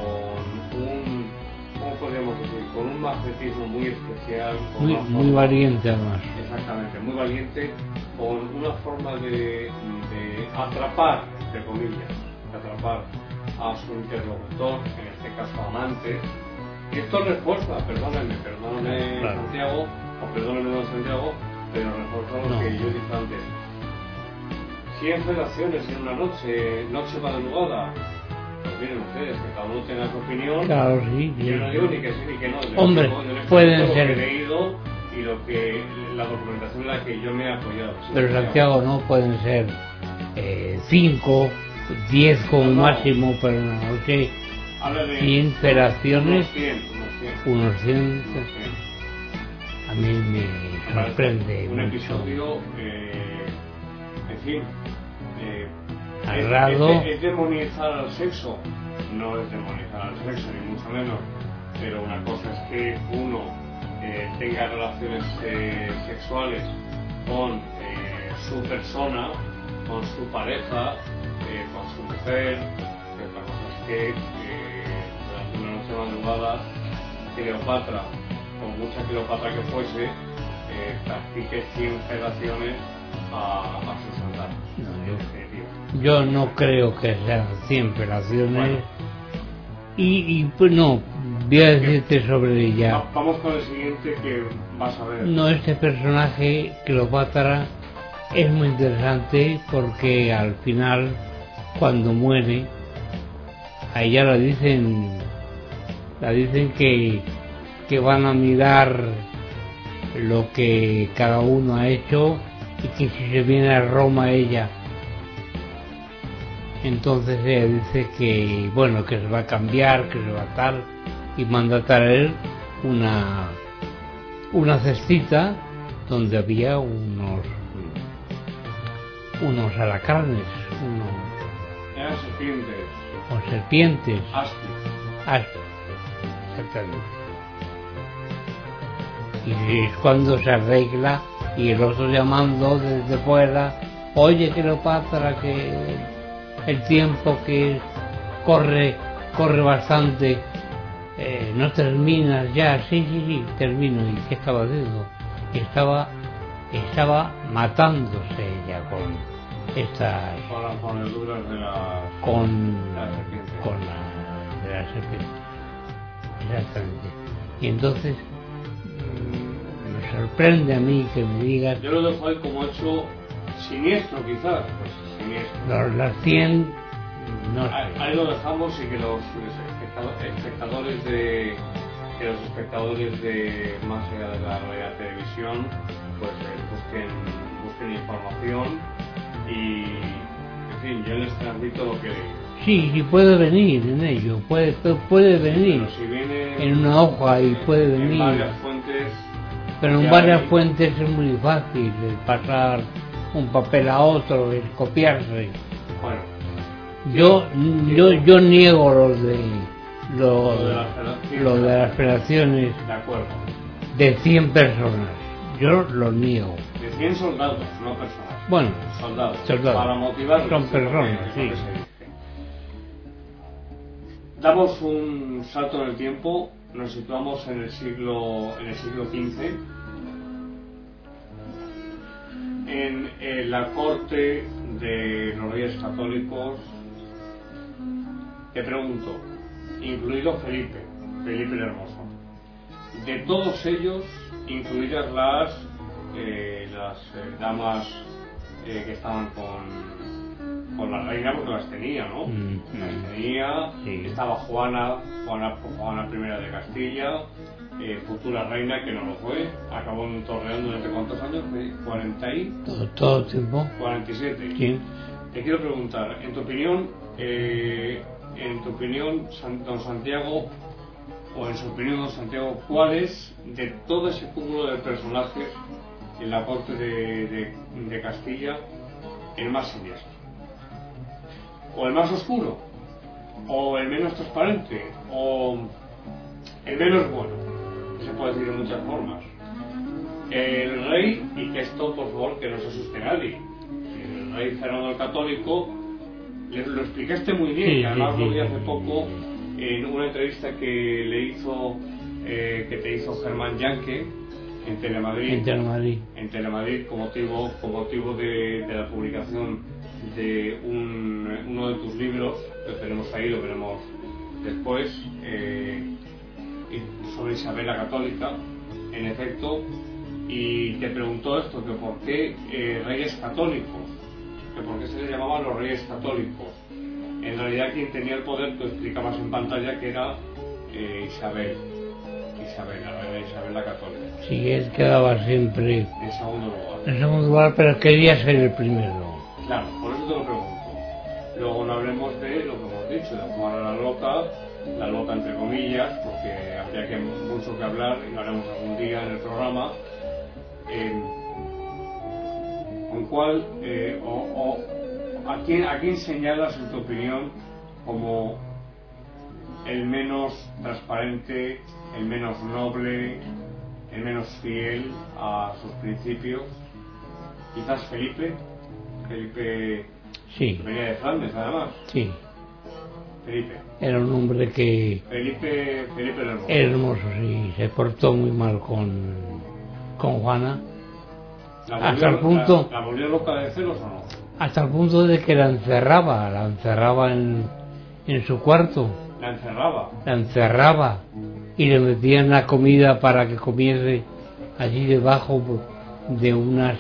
¿cómo podríamos decir? Con un magnetismo muy especial, muy valiente además. Exactamente, muy valiente, con una forma de atrapar, entre comillas, a su interlocutor, en este caso amante. Y esto refuerza, perdónenme claro. Santiago, o perdónenme don Santiago, pero refuerza lo que yo dije antes. 100 federaciones en una noche madrugada. Pues miren ustedes, que cada uno tenga su opinión. Claro, sí. Yo no digo ni que sí ni que no. Hombre, yo les pueden cuento ser. Lo que he leído y la documentación en la que yo me he apoyado. Pero Santiago no pueden ser 5, 10 como máximo, pero una noche. Habla de 100 federaciones, unos 100. unos 100. A mí me sorprende Un mucho. episodio, en fin, Narrado. ¿Es demonizar al sexo? No es demonizar al sexo, ni mucho menos. Pero una cosa es que uno tenga relaciones sexuales con su persona, con su pareja, con su mujer. Otra cosa es que durante una noche madrugada Cleopatra, con mucha Cleopatra que fuese, practique 100 federaciones a sus andares. Yo no creo que sean 100 federaciones. Bueno. Y pues no, voy a decirte sobre ella. Vamos con el siguiente que vas a ver. No, este personaje, Cleopatra, es muy interesante porque al final, cuando muere, a ella la dicen que van a mirar lo que cada uno ha hecho y que si se viene a Roma ella, entonces ella dice que bueno, que se va a cambiar, que se va a tal, y manda a traer una cestita donde había unos alacranes, eran serpientes. O serpientes. Aspis. Exactamente. Y es cuando se arregla y el otro llamando desde fuera: oye Cleopatra, que el tiempo que corre bastante, no terminas ya. Sí, termino. ¿Y qué estaba haciendo? Estaba matándose ella con estas, con las mordeduras de la serpiente. Exactamente. Y entonces me sorprende a mí que me digas. Yo lo dejo ahí como hecho siniestro, quizás. Pues siniestro. Las 100, no sé. Ahí lo dejamos y que los espectadores de más allá de la televisión, pues busquen información y, en fin, yo les transmito lo que leí. Sí, puede venir en ello, puede venir si viene en una hoja y puede venir. En varias fuentes. Pero en varias fuentes es muy fácil el pasar un papel a otro, el copiarse. Bueno. Yo niego lo de las federaciones de 100 personas. Yo lo niego. De 100 soldados, no personas. Bueno, soldados. Para motivarlos. Son personas, sí. Damos un salto en el tiempo, nos situamos en el siglo XV, en la corte de los reyes católicos. Te pregunto, incluido Felipe el Hermoso, de todos ellos, incluidas las damas que estaban con la reina, porque las tenía, ¿no? Las tenía, sí. Estaba Juana I de Castilla, futura reina, que no lo fue, acabó en Torreón durante ¿cuántos años? 40 y... Todo el tiempo. 47. Sí. Te quiero preguntar, en tu opinión, don Santiago, o en su opinión, don Santiago, ¿cuál es, de todo ese cúmulo de personajes en la corte de Castilla, el más siniestro? ¿O el más oscuro? ¿O el menos transparente? ¿O el menos bueno? Se puede decir de muchas formas. El rey, y que esto por favor que no se asuste nadie, el rey Fernando el Católico, lo explicaste muy bien, sí, además lo vi hace poco en una entrevista que te hizo Germán Yanke en Telemadrid con motivo de la publicación de uno de tus libros, que tenemos ahí, lo veremos después, sobre Isabel la Católica, en efecto, y te preguntó esto, que por qué reyes católicos, que por qué se les llamaban los reyes católicos. En realidad quien tenía el poder, tú explicabas en pantalla que era Isabel, la reina Isabel la católica. Sí, él quedaba siempre En segundo lugar. en segundo lugar, pero quería ser el primero. Claro, por eso te lo pregunto. Luego no hablemos de lo que hemos dicho, de Juana la loca entre comillas, porque habría mucho que hablar y lo haremos algún día en el programa. ¿Con cuál a quién señalas en tu opinión como el menos transparente, el menos noble, el menos fiel a sus principios? Quizás Felipe Sí, venía de Flandes además. sí. Felipe Era un hombre que el Hermoso. hermoso, sí, se portó muy mal con Juana, hasta el punto, ¿La volvió loca de celos o no? hasta el punto de que la encerraba en su cuarto, La encerraba. y le metían la comida para que comiese allí debajo de unas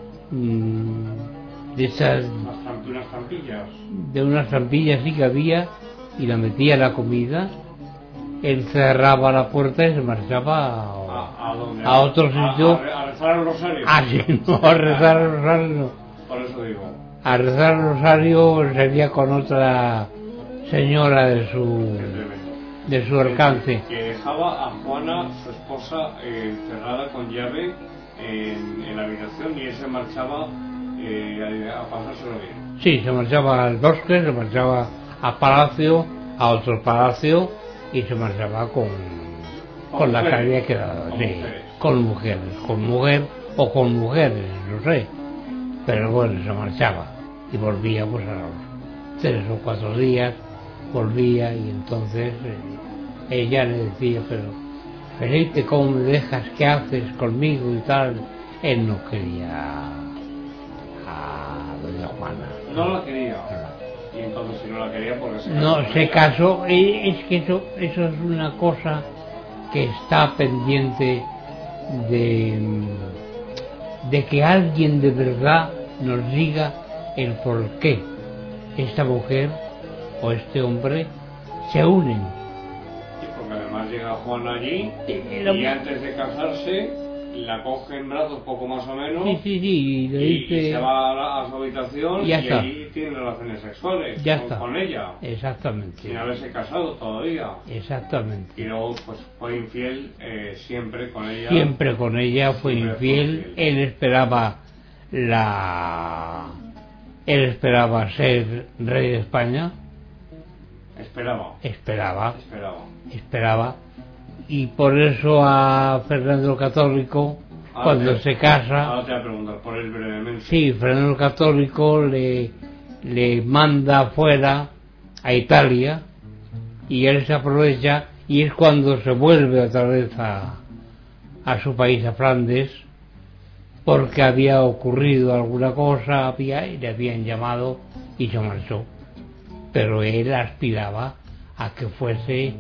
de esas Unas trampillas. de unas trampillas sí que había, y la metía la comida, él cerraba la puerta y se marchaba ¿A dónde? a otro sitio. A rezar el rosario. Sí, no, a rezar el rosario no. Por eso digo. A rezar el rosario sería con otra señora Qué tremendo. de su alcance. Que dejaba a Juana, su esposa, encerrada con llave en la habitación, y él se marchaba a pasárselo bien. Sí, se marchaba al bosque, se marchaba a palacio, a otro palacio, y se marchaba con la que había quedado. Con Sí, mujeres. con mujer o con mujeres, no sé. Pero bueno, se marchaba y volvía pues a los 3 o 4 días, volvía, y entonces ella le decía, pero Felipe, ¿cómo me dejas? ¿Qué haces conmigo y tal? Él no quería a doña Juana. No la quería. Y entonces, si no la quería, porque se casó No, con se ella. casó, es que eso es una cosa que está pendiente de que alguien de verdad nos diga el por qué esta mujer o este hombre se unen. Sí, porque además llega Juan allí Era- y antes de casarse la coge en brazos poco más o menos. Sí, y le y dice... se va a su habitación Ya y está. allí tiene relaciones sexuales Ya con, está. con ella, Exactamente. sin haberse casado todavía. Exactamente. Y luego pues fue infiel siempre con ella. Siempre con ella fue Siempre fue infiel. infiel. Él esperaba ser rey de España. Esperaba. Esperaba, y por eso a Fernando el Católico, cuando se casa, Ahora te voy a preguntar por él brevemente. sí, Fernando el Católico le manda fuera a Italia, y él se aprovecha, y es cuando se vuelve otra vez a su país, a Flandes, porque había ocurrido alguna cosa, y le habían llamado y se marchó. Pero él aspiraba a que fuese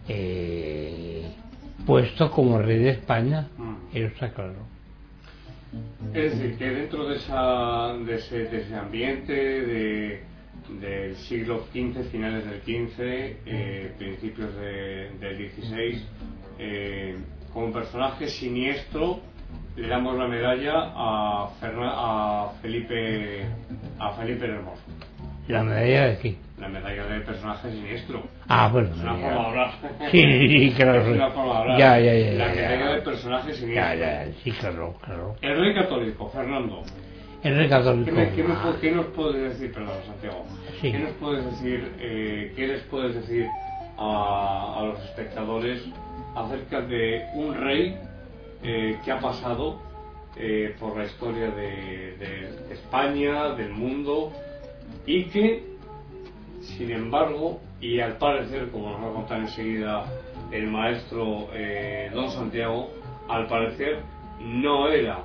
puesto como rey de España, eso está claro. Es decir, que dentro de ese ambiente del siglo XV, finales del XV, principios del XVI, como personaje siniestro, le damos la medalla a Felipe el Hermoso. ¿La medalla de qué? La medalla de personaje siniestro. Bueno, Es una forma de hablar. Sí, claro. Es una forma de hablar. Ya. La medalla de personaje siniestro. Sí, claro. El rey católico, Fernando. El rey católico. ¿Qué nos puedes decir, perdón, Santiago? Sí. ¿Qué nos puedes decir, qué les puedes decir a los espectadores acerca de un rey que ha pasado por la historia de España, del mundo, y que, sin embargo, y al parecer, como nos va a contar enseguida el maestro don Santiago, al parecer no era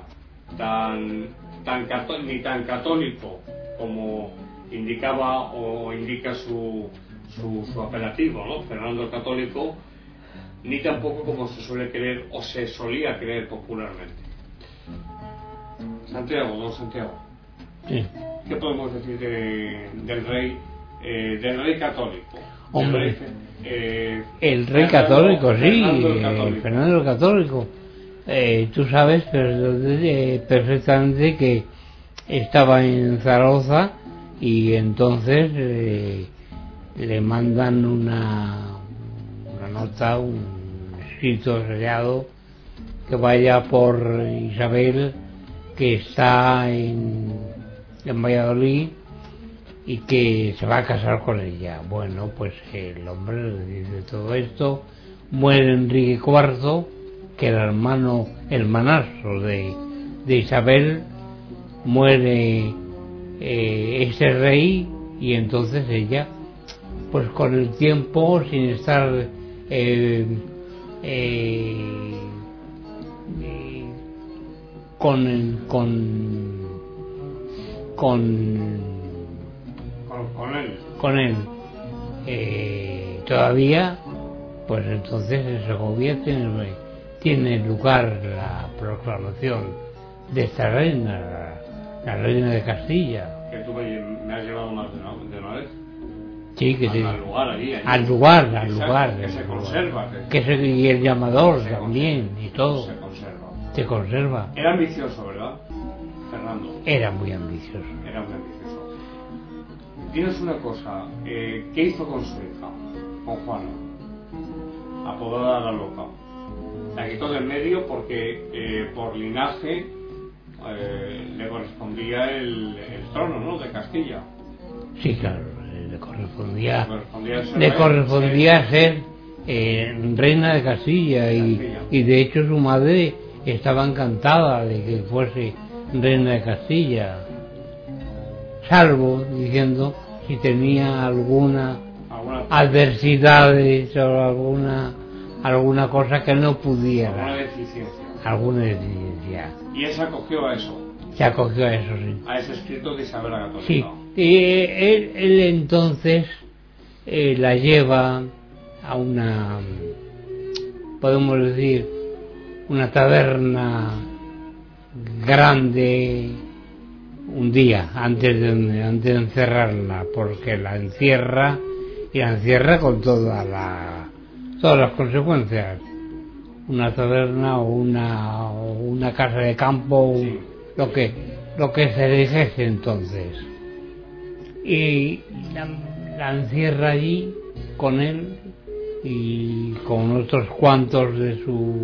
ni tan católico como indicaba o indica su apelativo, ¿no? Fernando el Católico, ni tampoco como se suele creer o se solía creer popularmente. Santiago, don Santiago. Sí. ¿Qué podemos decir del rey católico? Hombre, el rey Fernando- católico, sí, Fernando el Católico. Fernando el Católico. Tú sabes perfectamente que estaba en Zaragoza y entonces le mandan una nota, un escrito sellado que vaya por Isabel, que está en Valladolid y que se va a casar con ella. Bueno, pues el hombre le dice todo esto, muere Enrique IV, que era hermanastro de Isabel, muere ese rey, y entonces ella, pues con el tiempo, sin estar con él, todavía, pues entonces en Segovia tiene lugar la proclamación de esta reina, la reina de Castilla. Que tú me has llevado más de una vez. Sí, que sí. Al lugar allí. Al lugar. Que se conserva. Y el llamador también, y todo. Se conserva. Era ambicioso, ¿verdad, Fernando? Era muy ambicioso. Tienes una cosa, ¿qué hizo con su hija, con Juana, apodada la Loca? La quitó del medio porque por linaje le correspondía el trono, ¿no?, de Castilla. Sí, claro, le correspondía ser reina de Castilla, y de hecho su madre estaba encantada de que fuese reina de Castilla, salvo, diciendo, si tenía alguna adversidades o alguna cosa que no pudiera, alguna deficiencia. Y él se acogió a eso. Se acogió a eso, sí. A ese escrito de Isabel la Católica. Sí, y él entonces la lleva a una, podemos decir, una taberna grande un día antes de encerrarla, porque la encierra con todas las consecuencias. Una taberna o una casa de campo, sí, lo que se dijese entonces, y la encierra allí con él y con otros cuantos de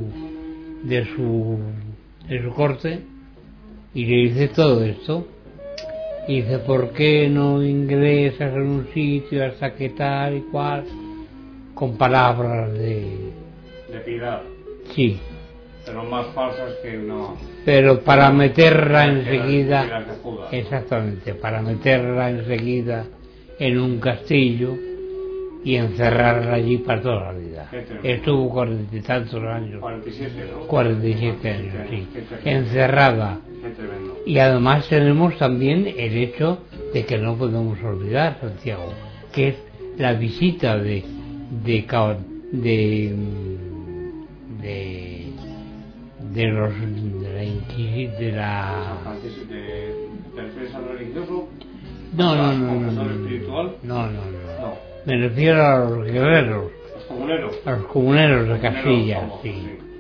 su corte, y le dice todo esto, y dice: ¿por qué no ingresas en un sitio hasta que tal y cual? Con palabras de piedad. Sí. Pero más falsas que no. Pero para meterla enseguida, exactamente, para meterla enseguida en un castillo y encerrarla allí para toda la vida. Estuvo 40 y tantos años. 47, ¿no? 47 años, sí. Encerrada. Y además tenemos también el hecho de que no podemos olvidar, Santiago, que es la visita de la ¿Refieres al religioso? No. ¿Espiritual? No. Me refiero a los guerreros. A los comuneros de Castilla, sí.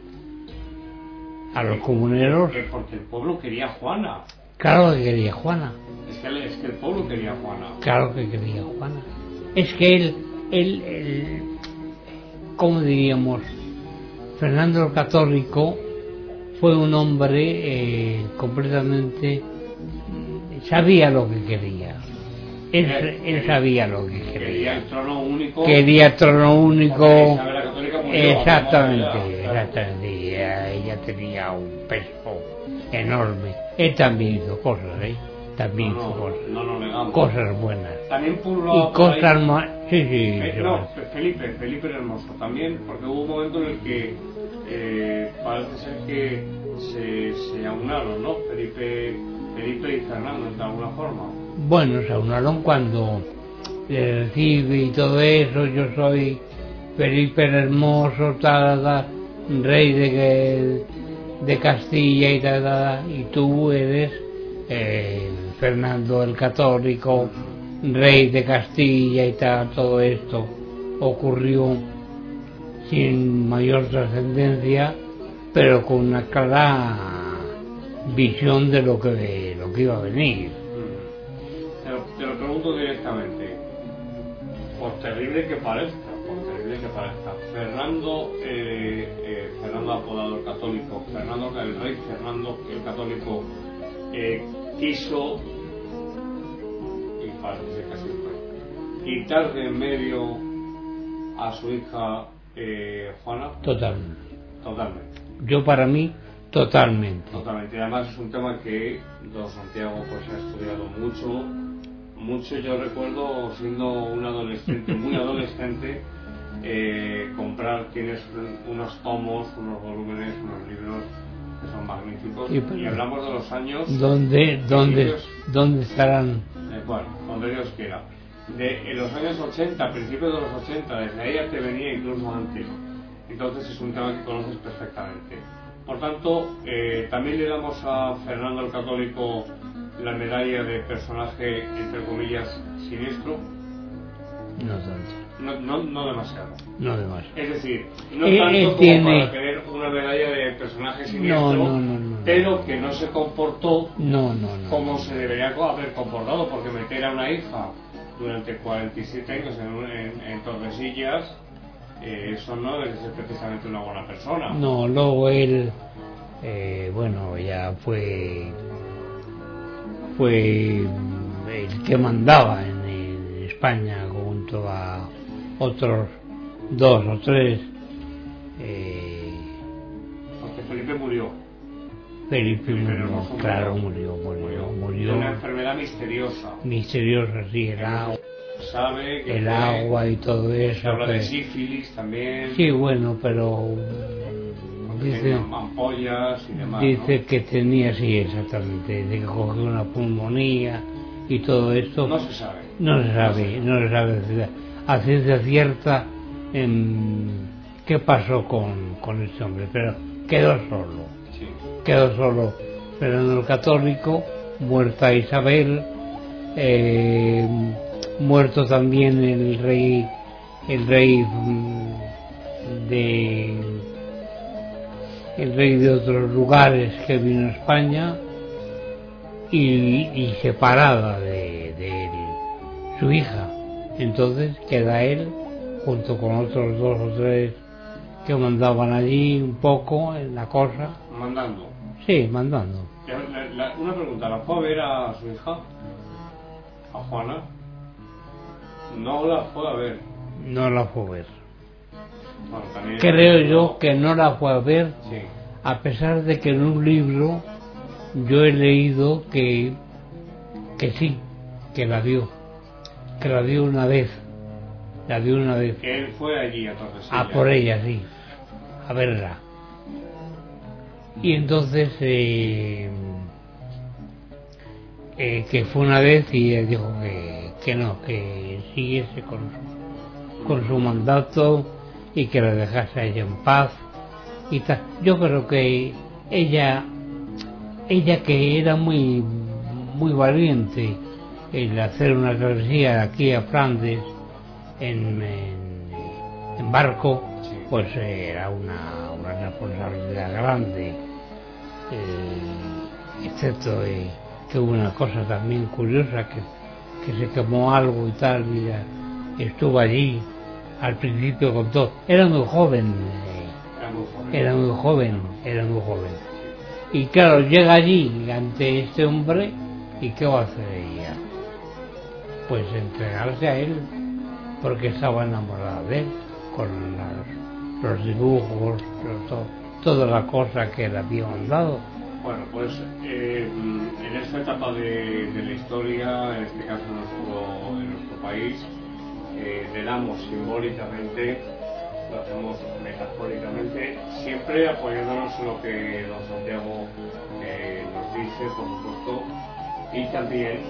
A los comuneros. Porque el pueblo quería a Juana. Claro que quería a Juana. Es que el pueblo quería a Juana. Claro que quería a Juana. Es que él, ¿cómo diríamos? Fernando el Católico fue un hombre completamente, sabía lo que quería. Él sabía lo que quería. Quería el trono único. Exactamente. Y ella tenía un peso enorme. Él también hizo cosas, También hizo cosas. No, cosas buenas. También y cosas más. Sí. Felipe el Hermoso también, porque hubo un momento en el que parece ser que se aunaron, ¿no? Felipe y Fernando, de alguna forma. Bueno, se aunaron cuando le recibe y todo eso. Yo soy Felipe el Hermoso, rey de Castilla y y tú eres Fernando el Católico, rey de Castilla y tal, todo esto ocurrió sin mayor trascendencia, pero con una clara visión de lo que iba a venir. Te lo pregunto directamente, por terrible que parezca, Fernando apodado el Católico, el rey Fernando el Católico, quiso, y parece que así fue, quitar de en medio a su hija Juana. Totalmente. Totalmente. Para mí, totalmente. Y además es un tema que don Santiago pues ha estudiado mucho. Yo recuerdo siendo un adolescente, muy adolescente, comprar, tienes unos tomos, unos volúmenes, unos libros que son magníficos, y hablamos de los años ¿Dónde estarán? Bueno, donde Dios quiera, en los años 80, principios de los 80, desde ahí ya te venía incluso antes. Entonces es un tema que conoces perfectamente. Por tanto, también le damos a Fernando el Católico la medalla de personaje, entre comillas, siniestro. No tanto. No demasiado. No demasiado. Es decir, no tanto como para tener una medalla de personaje siniestro, pero que no se comportó como se debería haber comportado, porque meter a una hija durante 47 años en Tordesillas, eso no debe ser precisamente una buena persona. No, luego él, bueno, ya fue el que mandaba en España junto a otros 2 o 3. Porque Felipe murió. Felipe murió, claro, murió. De una enfermedad misteriosa. Misteriosa, sí, sabe que el agua y todo eso. Se habla de sífilis también. Sí, bueno, pero dice ampollas y demás. Dice, ¿no?, que tenía, sí, exactamente, de que cogió una pulmonía y todo esto. No se sabe. No se sabe a ciencia cierta qué pasó con este hombre, pero quedó solo. Sí. Quedó solo Fernando el Católico, muerta Isabel, muerto también el rey de otros lugares que vino a España, y separada de él su hija. Entonces queda él junto con otros 2 o 3 que mandaban allí un poco en la cosa. Mandando. Sí, mandando. Una pregunta, ¿la fue a ver a su hija? ¿A Juana? No la fue a ver. No la fue a ver. Bueno, creo yo que no la fue a ver, sí, a pesar de que en un libro yo he leído que sí, que la vio una vez. Que él fue allí a Tordesillas. A por ella, sí, a verla. Y entonces que fue una vez y él dijo que no, que siguiese con su mandato y que la dejase a ella en paz y tal. Yo creo que ella que era muy valiente el hacer una travesía aquí a Flandes en barco, sí, pues era una responsabilidad grande, excepto que hubo una cosa también curiosa, que se quemó algo y tal, y estuvo allí al principio con todo. Era muy joven. Y claro, llega allí ante este hombre, y ¿qué va a hacer ella? Pues entregarse a él, porque estaba enamorada de él, con los dibujos, toda la cosa que le había mandado. Bueno, pues en esta etapa de la historia, en este caso en nuestro país, le damos simbólicamente, lo hacemos metafóricamente, siempre apoyándonos en lo que don Santiago nos dice, por supuesto, y también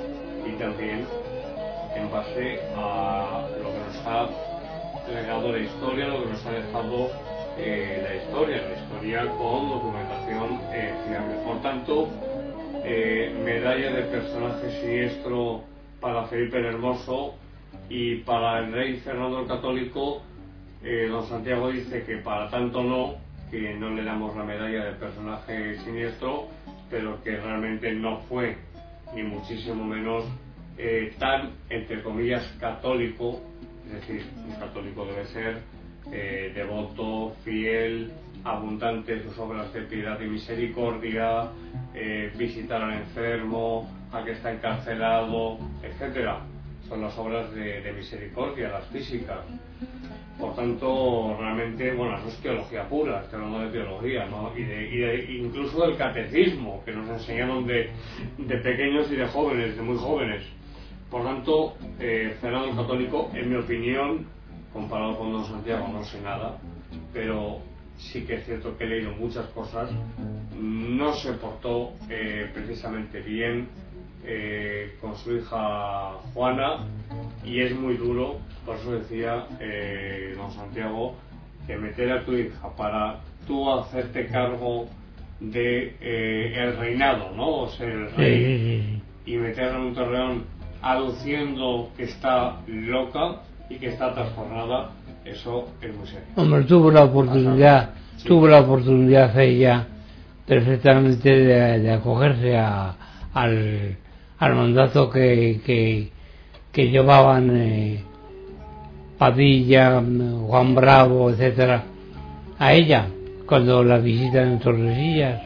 en base a lo que nos ha legado la historia, lo que nos ha dejado la historia con documentación fiable. Por tanto, medalla de personaje siniestro para Felipe el Hermoso, y para el rey Fernando el Católico, don Santiago dice que para tanto no, que no le damos la medalla de personaje siniestro, pero que realmente no fue, ni muchísimo menos, tan, entre comillas, católico. Es decir, un católico debe ser devoto, fiel, abundante en sus obras de piedad y misericordia, visitar al enfermo, al que está encarcelado, etcétera. Son las obras de misericordia, las físicas. Por tanto, realmente, bueno, eso es teología pura, estoy hablando de teología, ¿no? Incluso del catecismo, que nos enseñaron de pequeños y de jóvenes, de muy jóvenes. Por tanto, Fernando el Católico, en mi opinión, comparado con don Santiago, no sé nada, pero sí que es cierto que he leído muchas cosas, no se portó precisamente bien con su hija Juana, y es muy duro. Por eso decía don Santiago, que meter a tu hija para tú hacerte cargo de el reinado, ¿no? O ser el rey, y meterla en un torreón aduciendo que está loca y que está trastornada, eso es muy serio. Hombre, tuvo la oportunidad ella perfectamente de acogerse al mandato que llevaban Padilla, Juan Bravo, etcétera, a ella cuando la visitan en Tordesillas.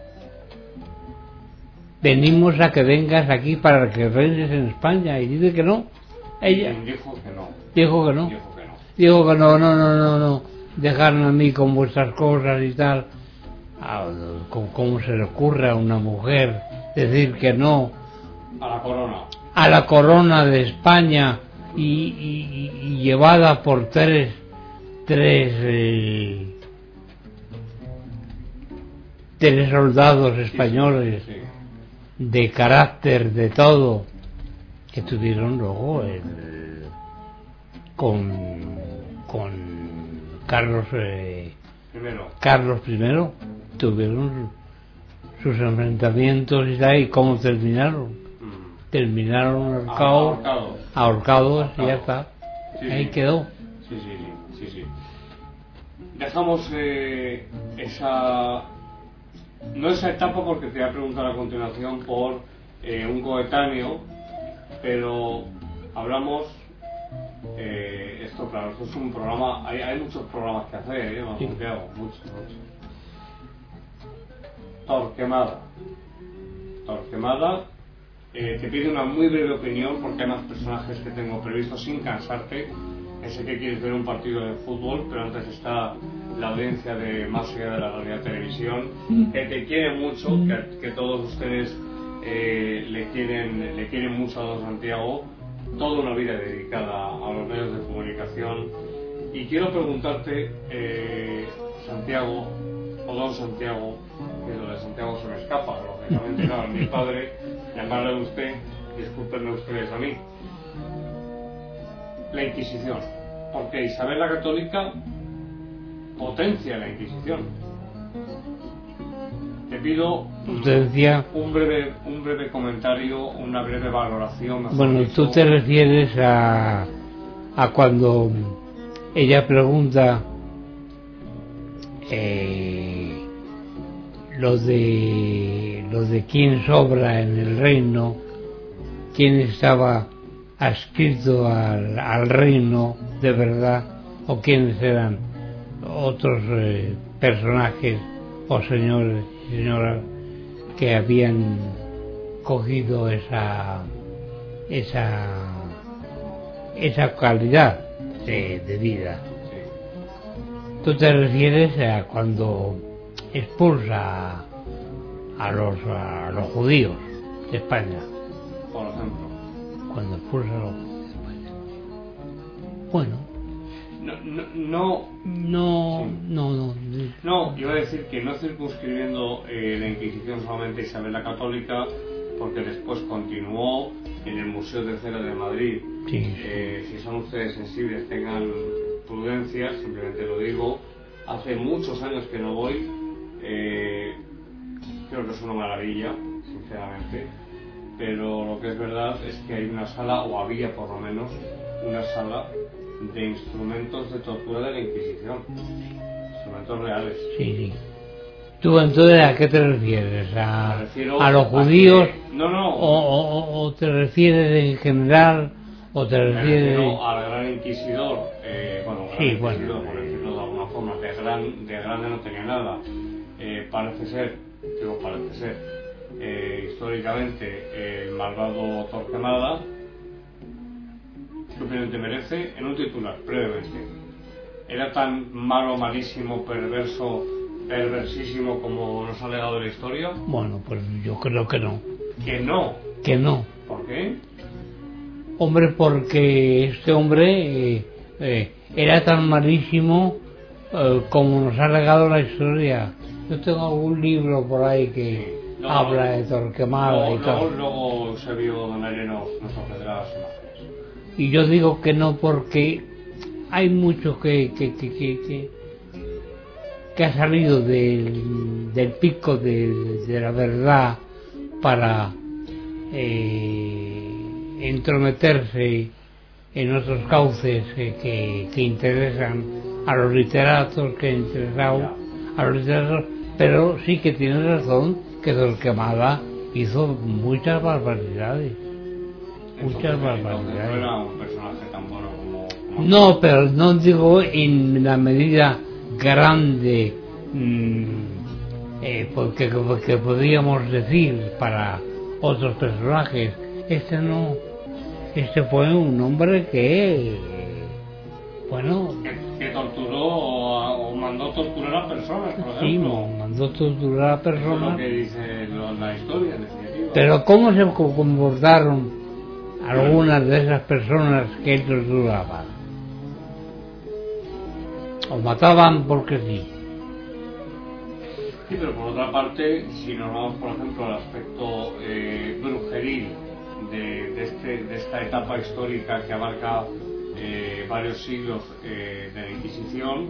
Venimos a que vengas aquí para que reines en España, y dice que no. Ella dijo que no. Dijo que no, dejarme a mí con vuestras cosas y tal. ¿Cómo se le ocurre a una mujer decir que no a la corona de España, y llevada por tres soldados españoles de carácter, de todo, que tuvieron luego con Carlos I, tuvieron sus enfrentamientos y tal, y cómo terminaron. Terminaron ahorcados y ya está. Ahí quedó. Sí. Dejamos esa etapa, porque te voy a preguntar a continuación por un coetáneo, pero hablamos, esto claro, esto es un programa, hay muchos programas que hacer, ¿no, Santiago? Muchos. Torquemada, te pido una muy breve opinión, porque hay más personajes que tengo previstos, sin cansarte. Sé que quieres ver un partido de fútbol, pero antes está la audiencia de Más allá de la realidad televisión, que te quiere mucho, que todos ustedes le quieren mucho a don Santiago, toda una vida dedicada a los medios de comunicación. Y quiero preguntarte, Santiago, o don Santiago, que lo de Santiago se me escapa, lógicamente, claro, mi padre, llamarle a usted, discúlpenme ustedes a mí. La Inquisición, porque Isabel la Católica potencia la Inquisición. Te pido un breve comentario, una breve valoración. Bueno, tú te refieres a cuando ella pregunta lo de quién sobra en el reino, quién estaba adscrito al reino de verdad, o quiénes eran otros personajes o señores y señoras que habían cogido esa calidad de vida. Tú te refieres a cuando expulsa a los judíos de España, por ejemplo. Cuando expulsa a los judíos de España. Bueno, no, iba a decir que no circunscribiendo la Inquisición solamente a Isabel la Católica, porque después continuó en el Museo de Cera de Madrid. Si son ustedes sensibles, tengan prudencia, simplemente lo digo. Hace muchos años que no voy, creo que es una maravilla, sinceramente. sinceramente, pero lo que es verdad es que hay una sala, o había por lo menos, una sala de instrumentos de tortura de la Inquisición, instrumentos reales. Sí, sí. ¿Tú entonces a qué te refieres? Me refiero ¿A los a judíos? que- no. ¿O te refieres en general? ¿O te Me refieres...? refiero al gran inquisidor, gran Sí, inquisidor, bueno. por decirlo de alguna forma, de grande no tenía nada. Parece ser, históricamente, el malvado Torquemada. ¿Qué opinión te merece? En un titular, brevemente. ¿Era tan malo, malísimo, perversísimo como nos ha legado la historia? Bueno, pues yo creo que no. Que no. Que no. ¿Por qué? Hombre, porque este hombre era tan malísimo como nos ha legado la historia. Yo tengo algún libro por ahí que No, habla de Torquemada y todo. Luego Eusebio Donaire nos ofrecerá las imágenes. Y yo digo que no porque hay mucho que ha salido del pico de la verdad para entrometerse en otros cauces que interesan a los literatos, que interesan a los literatos, pero sí que tienes razón que Torquemada hizo muchas barbaridades. Muchas Entonces no barbaridades. era un personaje tan bueno como No, pero no digo en la medida grande porque podríamos decir para otros personajes. Este no. Este fue un hombre que, bueno, que torturó o mandó torturar a personas, por sí, ejemplo. mandó torturar a Eso es lo personas. que dice la historia, en definitiva. Pero ¿cómo se comportaron algunas de esas personas que él torturaba? O mataban porque sí. Sí, pero por otra parte, si nos vamos, por ejemplo, al aspecto brujeril de esta etapa histórica que abarca varios siglos de la Inquisición,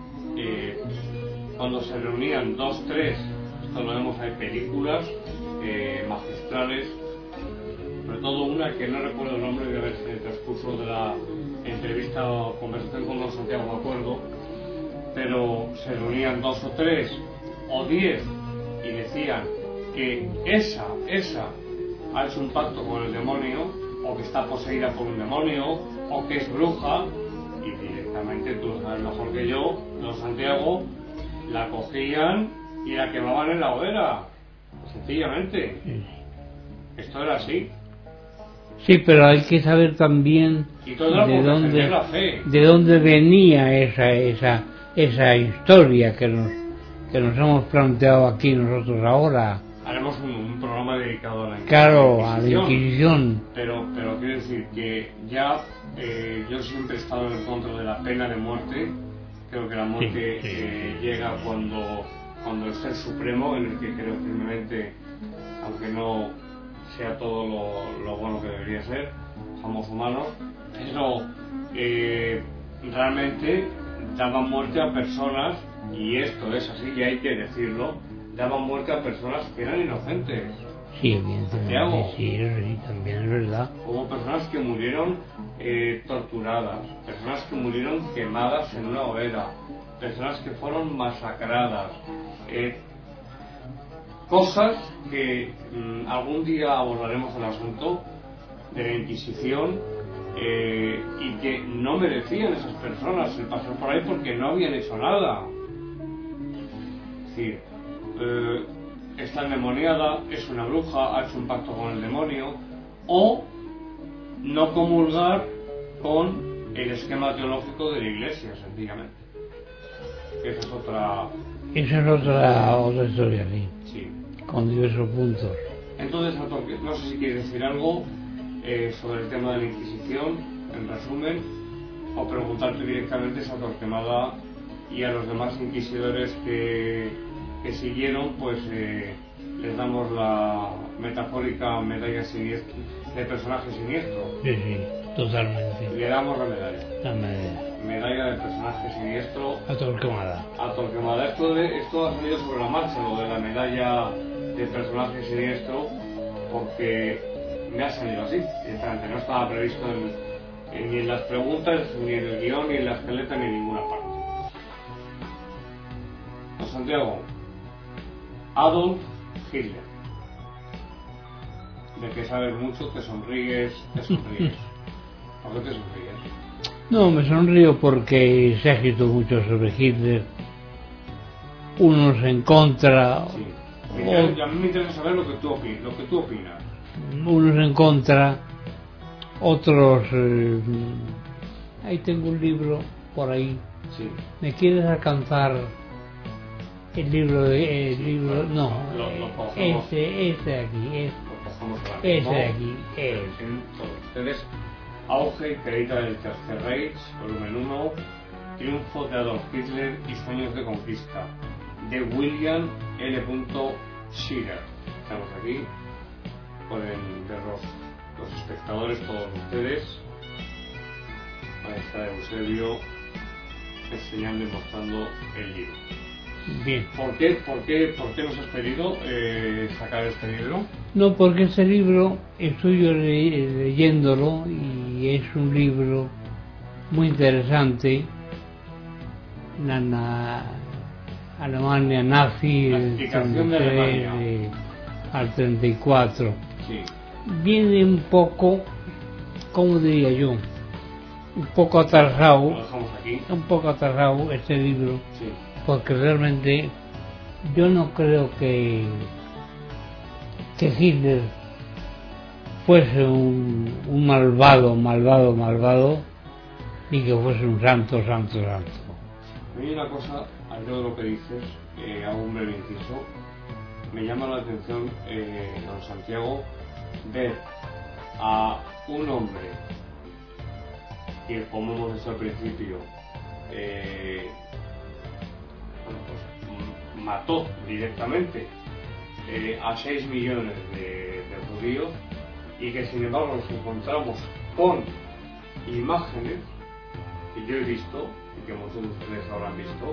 cuando se reunían 2, 3, esto lo vemos, hay películas magistrales, sobre todo una que no recuerdo el nombre, de ver si en el transcurso de la entrevista o conversación con don Santiago me acuerdo, pero se reunían 2 o 3 o 10 y decían que esa ha hecho un pacto con el demonio, o que está poseída por un demonio, o que es bruja, y directamente, tú lo sabes mejor que yo, don Santiago, la cogían y la quemaban en la hoguera, sencillamente. Esto era así. Sí, pero hay que saber también Y todo era por defender la fe. de dónde venía esa historia que nos hemos planteado aquí nosotros ahora. Haremos un programa dedicado a la Inquisición. Claro, a la Inquisición. Pero quiero decir que ya yo siempre he estado en contra de la pena de muerte. Creo que la muerte Sí. llega cuando el ser supremo, en el que creo firmemente, aunque no sea todo lo bueno que debería ser, somos humanos, pero realmente daban muerte a personas, y esto es así y hay que decirlo, daban muerte a personas que eran inocentes. Sí, evidentemente, Santiago. sí, también es verdad. Hubo personas que murieron torturadas, personas que murieron quemadas en una hoguera, personas que fueron masacradas, cosas que algún día abordaremos el asunto de la Inquisición, y que no merecían esas personas el pasar por ahí porque no habían hecho nada. Es decir, está endemoniada, es una bruja, ha hecho un pacto con el demonio, o no comulgar con el esquema teológico de la Iglesia, sencillamente. Esa es otra... Esa es otra historia, sí, Sí. con diversos puntos. Entonces, no sé si quieres decir algo sobre el tema de la Inquisición, en resumen, o preguntarte directamente a Torquemada y a los demás inquisidores que siguieron, pues les damos la metafórica medalla siniestra, de personaje siniestro. Sí, totalmente. Le damos la medalla. La Medalla de personaje siniestro a Torquemada. a Torquemada. Esto ha salido sobre la marcha, lo de la medalla de personaje siniestro, porque me ha salido así, directamente. No estaba previsto ni en las preguntas, ni en el guión, ni en la escaleta, ni en ninguna parte. Don Santiago, Adolf Hitler. De que sabes mucho, te sonríes. ¿Por qué te sonríes? No, me sonrío porque se ha escrito mucho sobre Hitler, unos en contra, Sí. A mí me interesa saber lo que tú opinas. Unos en contra, otros... ahí tengo un libro por ahí. Sí. ¿Me quieres alcanzar el libro de... El libro, no, ese de aquí, ese de aquí, Todos ustedes, Auge y caída del Tercer Reich, volumen 1, Triunfo de Adolf Hitler y sueños de conquista, de William L. Schiller. Estamos aquí, pueden ver los espectadores, todos ustedes. Ahí está Eusebio enseñando y mostrando el libro. Bien. ¿Por qué nos has pedido sacar este libro? No, porque este libro estoy yo leyéndolo y es un libro muy interesante. Alemania nazi, La explicación de Alemania al 34. Sí. Viene un poco, ¿cómo diría yo? Un poco atrasado. Lo dejamos aquí. Un poco atrasado este libro. Sí. Porque realmente yo no creo que Hitler fuese un malvado, ni que fuese un santo. A mí una cosa, al de lo que dices, hago un breve inciso, me llama la atención, don Santiago, ver a un hombre que, como hemos dicho al principio, mató directamente a 6 millones de judíos, y que sin embargo nos encontramos con imágenes que yo he visto y que muchos de ustedes habrán visto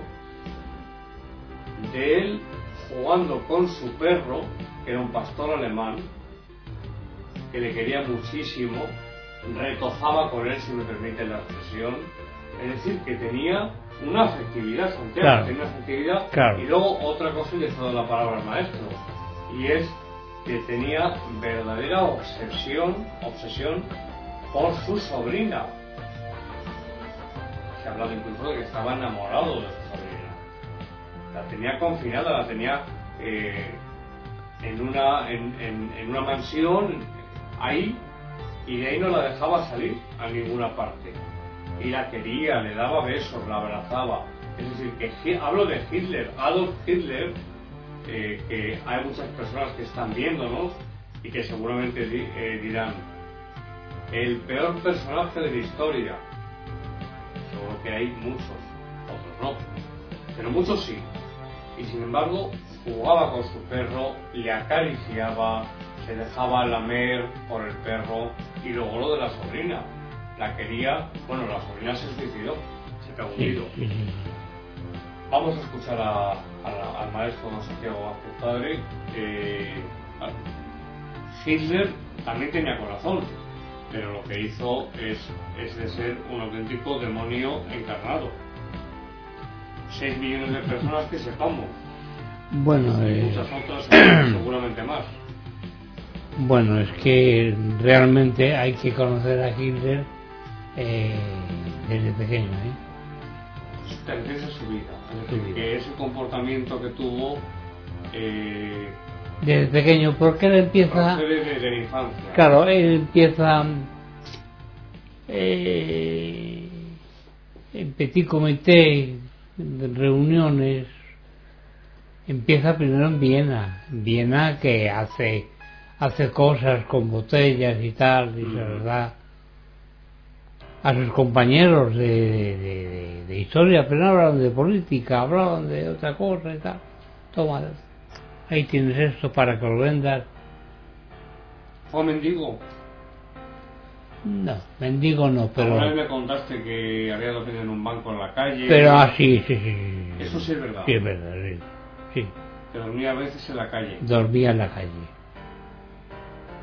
de él jugando con su perro, que era un pastor alemán que le quería muchísimo, retozaba con él, si me permite la expresión, es decir, que tenía una afectividad, Santiago, claro, tenía una afectividad, claro. Y luego otra cosa, y le he dado la palabra al maestro, y es que tenía verdadera obsesión por su sobrina. Se ha hablado incluso de que estaba enamorado de su sobrina. La tenía confinada, la tenía en una mansión ahí, y de ahí no la dejaba salir a ninguna parte. Y la quería, le daba besos, la abrazaba. Es decir, que hablo de Hitler, Adolf Hitler, que hay muchas personas que están viéndonos y que seguramente dirán, el peor personaje de la historia. Seguro que hay muchos, otros no, pero muchos sí. Y sin embargo, jugaba con su perro, le acariciaba, se dejaba lamer por el perro, y luego lo de la sobrina. La quería, bueno, la sobrina se suicidó, se pegó un tiro. Vamos a escuchar al maestro don Santiago Vázquez Padre. Hitler también tenía corazón, pero lo que hizo es de ser un auténtico demonio encarnado. 6 millones de personas que sepamos. Bueno, muchas otras, seguramente más. Bueno, es que realmente hay que conocer a Hitler desde pequeño, Te refieres a su vida, es decir, que ese comportamiento que tuvo desde pequeño, porque él empieza desde la infancia. Claro, él empieza en petit comité, en reuniones, empieza primero en Viena que hace cosas con botellas y tal, y la verdad a sus compañeros de historia, pero no hablaban de política, hablaban de otra cosa y tal. Toma, ahí tienes esto para que lo vendas. ¿Fue mendigo? No, mendigo no, pero... Alguna vez me contaste que había dormido en un banco en la calle. Pero sí. Eso sí es verdad. Sí, es verdad, sí. Que dormía a veces en la calle. Dormía en la calle.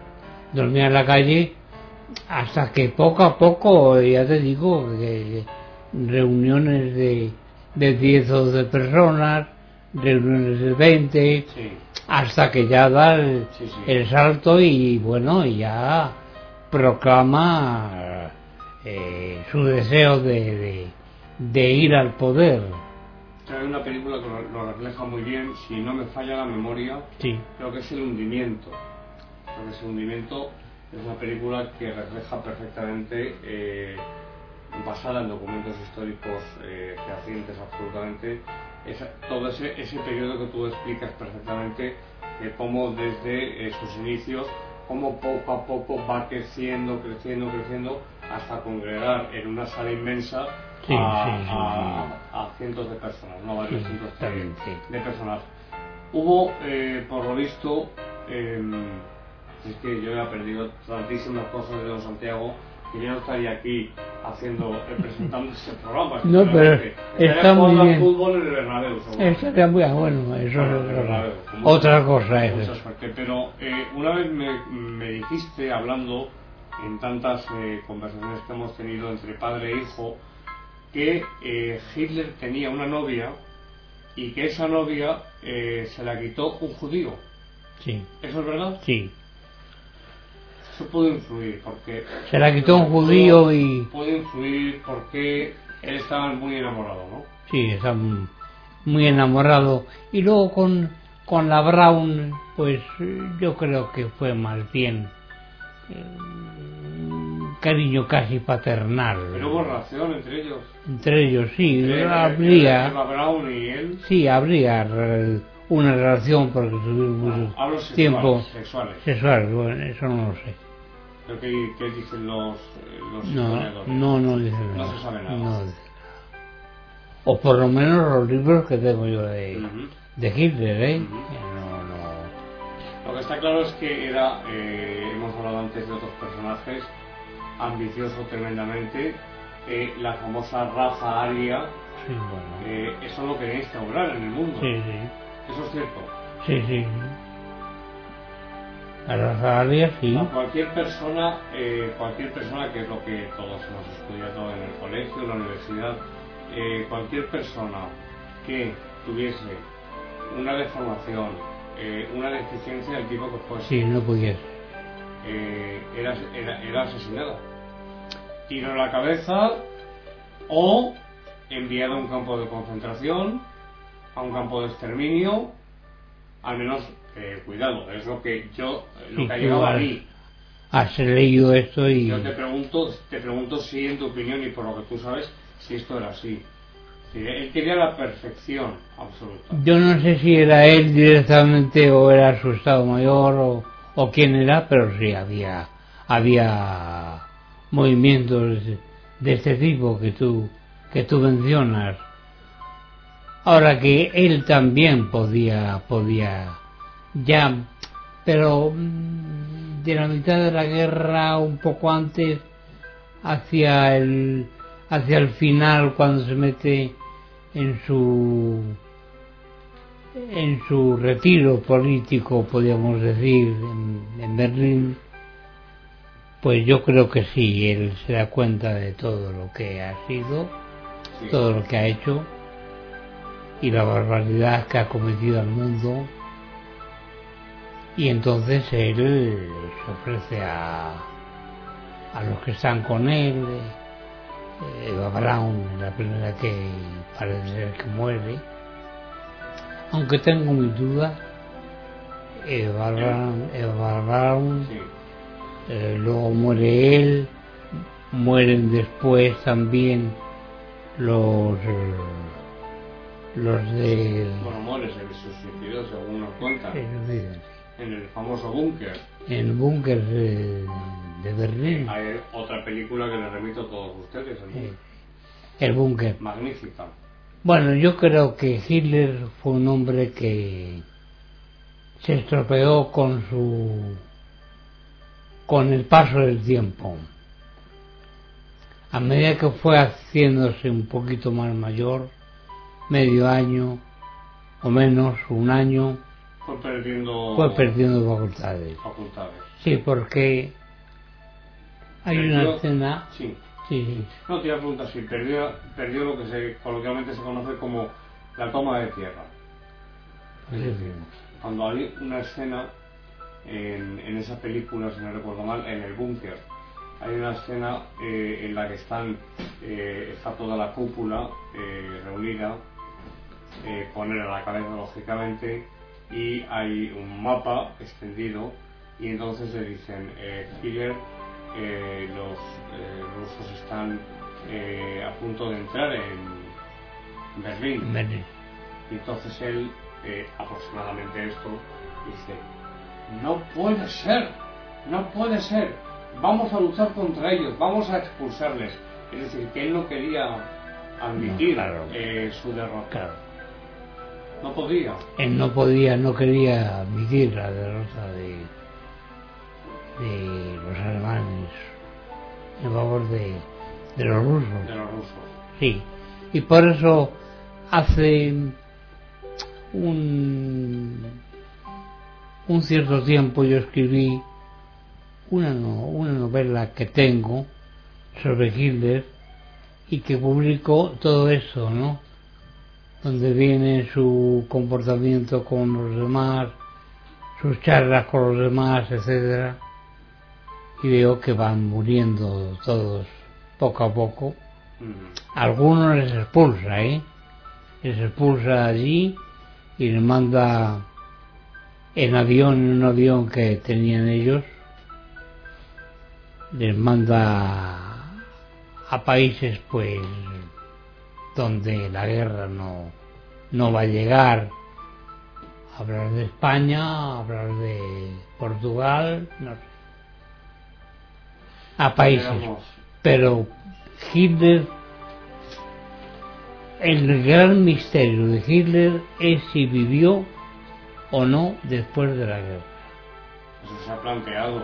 dormía en la calle, hasta que poco a poco, ya te digo, que reuniones de 10 o 12 personas, reuniones de 20, Sí. hasta que ya da Sí, sí. el salto y bueno, y ya proclama su deseo de ir al poder. Hay una película que lo refleja muy bien, si no me falla la memoria, Sí, creo que es El hundimiento. Creo que es El hundimiento, es una película que refleja perfectamente, basada en documentos históricos fehacientes absolutamente, todo ese periodo que tú explicas perfectamente, de cómo desde sus inicios, cómo poco a poco va creciendo, hasta congregar en una sala inmensa Sí, a cientos de personas, no varios Sí, cientos exactamente. de personas. Hubo, por lo visto, es que yo he aprendido tantísimas cosas de Don Santiago que yo no estaría aquí presentando este programa. No, pero Estaría está muy jugando al bien. fútbol en el Bernabéu, seguramente. Estaría muy bueno, eso Bueno, es Bernabéu, otra, con otra cosa mucha es. suerte. Pero una vez me dijiste, hablando en tantas conversaciones que hemos tenido entre padre e hijo, que Hitler tenía una novia y que esa novia se la quitó un judío. Sí, ¿Eso es verdad? sí. Eso puede influir porque... Se la quitó un judío y... Puede influir porque él estaba muy enamorado, ¿no? Sí, está muy enamorado. Y luego con la Brown, pues yo creo que fue más bien un cariño casi paternal. Pero hubo relación entre ellos. Entre ellos, sí, Eva habría... Brown y él. Sí, habría una relación porque tuvieron mucho Hablo tiempo sexuales. sexual. Bueno, eso no lo sé. Pero ¿qué dicen los No, historiadores? no dice nada. No se sabe nada. No dice nada. O por lo menos los libros que tengo yo Ujú. de Hitler, ¿eh? Ujú. No. Lo que está claro es que era, hemos hablado antes de otros personajes, ambicioso tremendamente, la famosa raza aria, Sí, bueno. eso lo quería instaurar en el mundo. Sí. Eso es cierto. Sí. A las áreas, sí. A cualquier persona que es lo que todos hemos estudiado en el colegio, en la universidad, cualquier persona que tuviese una deformación, una deficiencia del tipo que fuese, Sí, no pudiera. era asesinada, tiro en la cabeza o enviado a un campo de concentración, a un campo de exterminio, al menos cuidado, es lo que ha llegado a mí. Has leído esto y... Yo te pregunto si en tu opinión y por lo que tú sabes, si esto era así. Él quería la perfección absoluta. Yo no sé si era él directamente o era su estado mayor o quién era, pero sí había movimientos de este tipo que tú mencionas. Ahora que él también podía ya, pero de la mitad de la guerra, un poco antes, hacia el final, cuando se mete en su retiro político, podríamos decir, en Berlín, pues yo creo que sí, él se da cuenta de todo lo que ha sido, Sí. todo lo que ha hecho y la barbaridad que ha cometido al mundo, y entonces él se ofrece a los que están con él. Eva Braun, la primera que parece ser que muere, aunque tengo mis dudas. Eva Braun, Sí. luego muere él, mueren después también los de... Bueno, muere, se suicidó, según nos cuentan, en el famoso búnker. En el búnker de Berlín. Hay otra película que les remito a todos ustedes, El búnker. magnífica. Bueno, yo creo que Hitler fue un hombre que se estropeó con el paso del tiempo. A medida que fue haciéndose un poquito más mayor, medio año o menos, un año, fue perdiendo facultades. Sí, porque hay una escena... Sí. Sí. No, te iba a preguntar si perdió lo que coloquialmente se conoce como la toma de tierra. Es decir, cuando hay una escena en esa película, si no recuerdo mal, en el búnker, hay una escena en la que está toda la cúpula reunida, con él a la cabeza lógicamente, y hay un mapa extendido, y entonces le dicen, Hitler, los rusos están a punto de entrar en Berlín. Y entonces él, aproximadamente esto, dice, no puede ser, vamos a luchar contra ellos, vamos a expulsarles. Es decir, que él no quería admitir su derrota. Claro. No podía. Él no quería admitir la derrota de los alemanes en favor de los rusos. De los rusos. Sí. Y por eso hace un cierto tiempo yo escribí una novela que tengo sobre Hitler y que publico todo eso, ¿no? Donde viene su comportamiento con los demás, sus charlas con los demás, etcétera, y veo que van muriendo todos poco a poco. Algunos les expulsa, les expulsa allí y les manda en un avión que tenían ellos, les manda a países pues donde la guerra no va a llegar. Hablar de España, hablar de Portugal, no sé, a países. Pero Hitler, el gran misterio de Hitler es si vivió o no después de la guerra. Eso se ha planteado,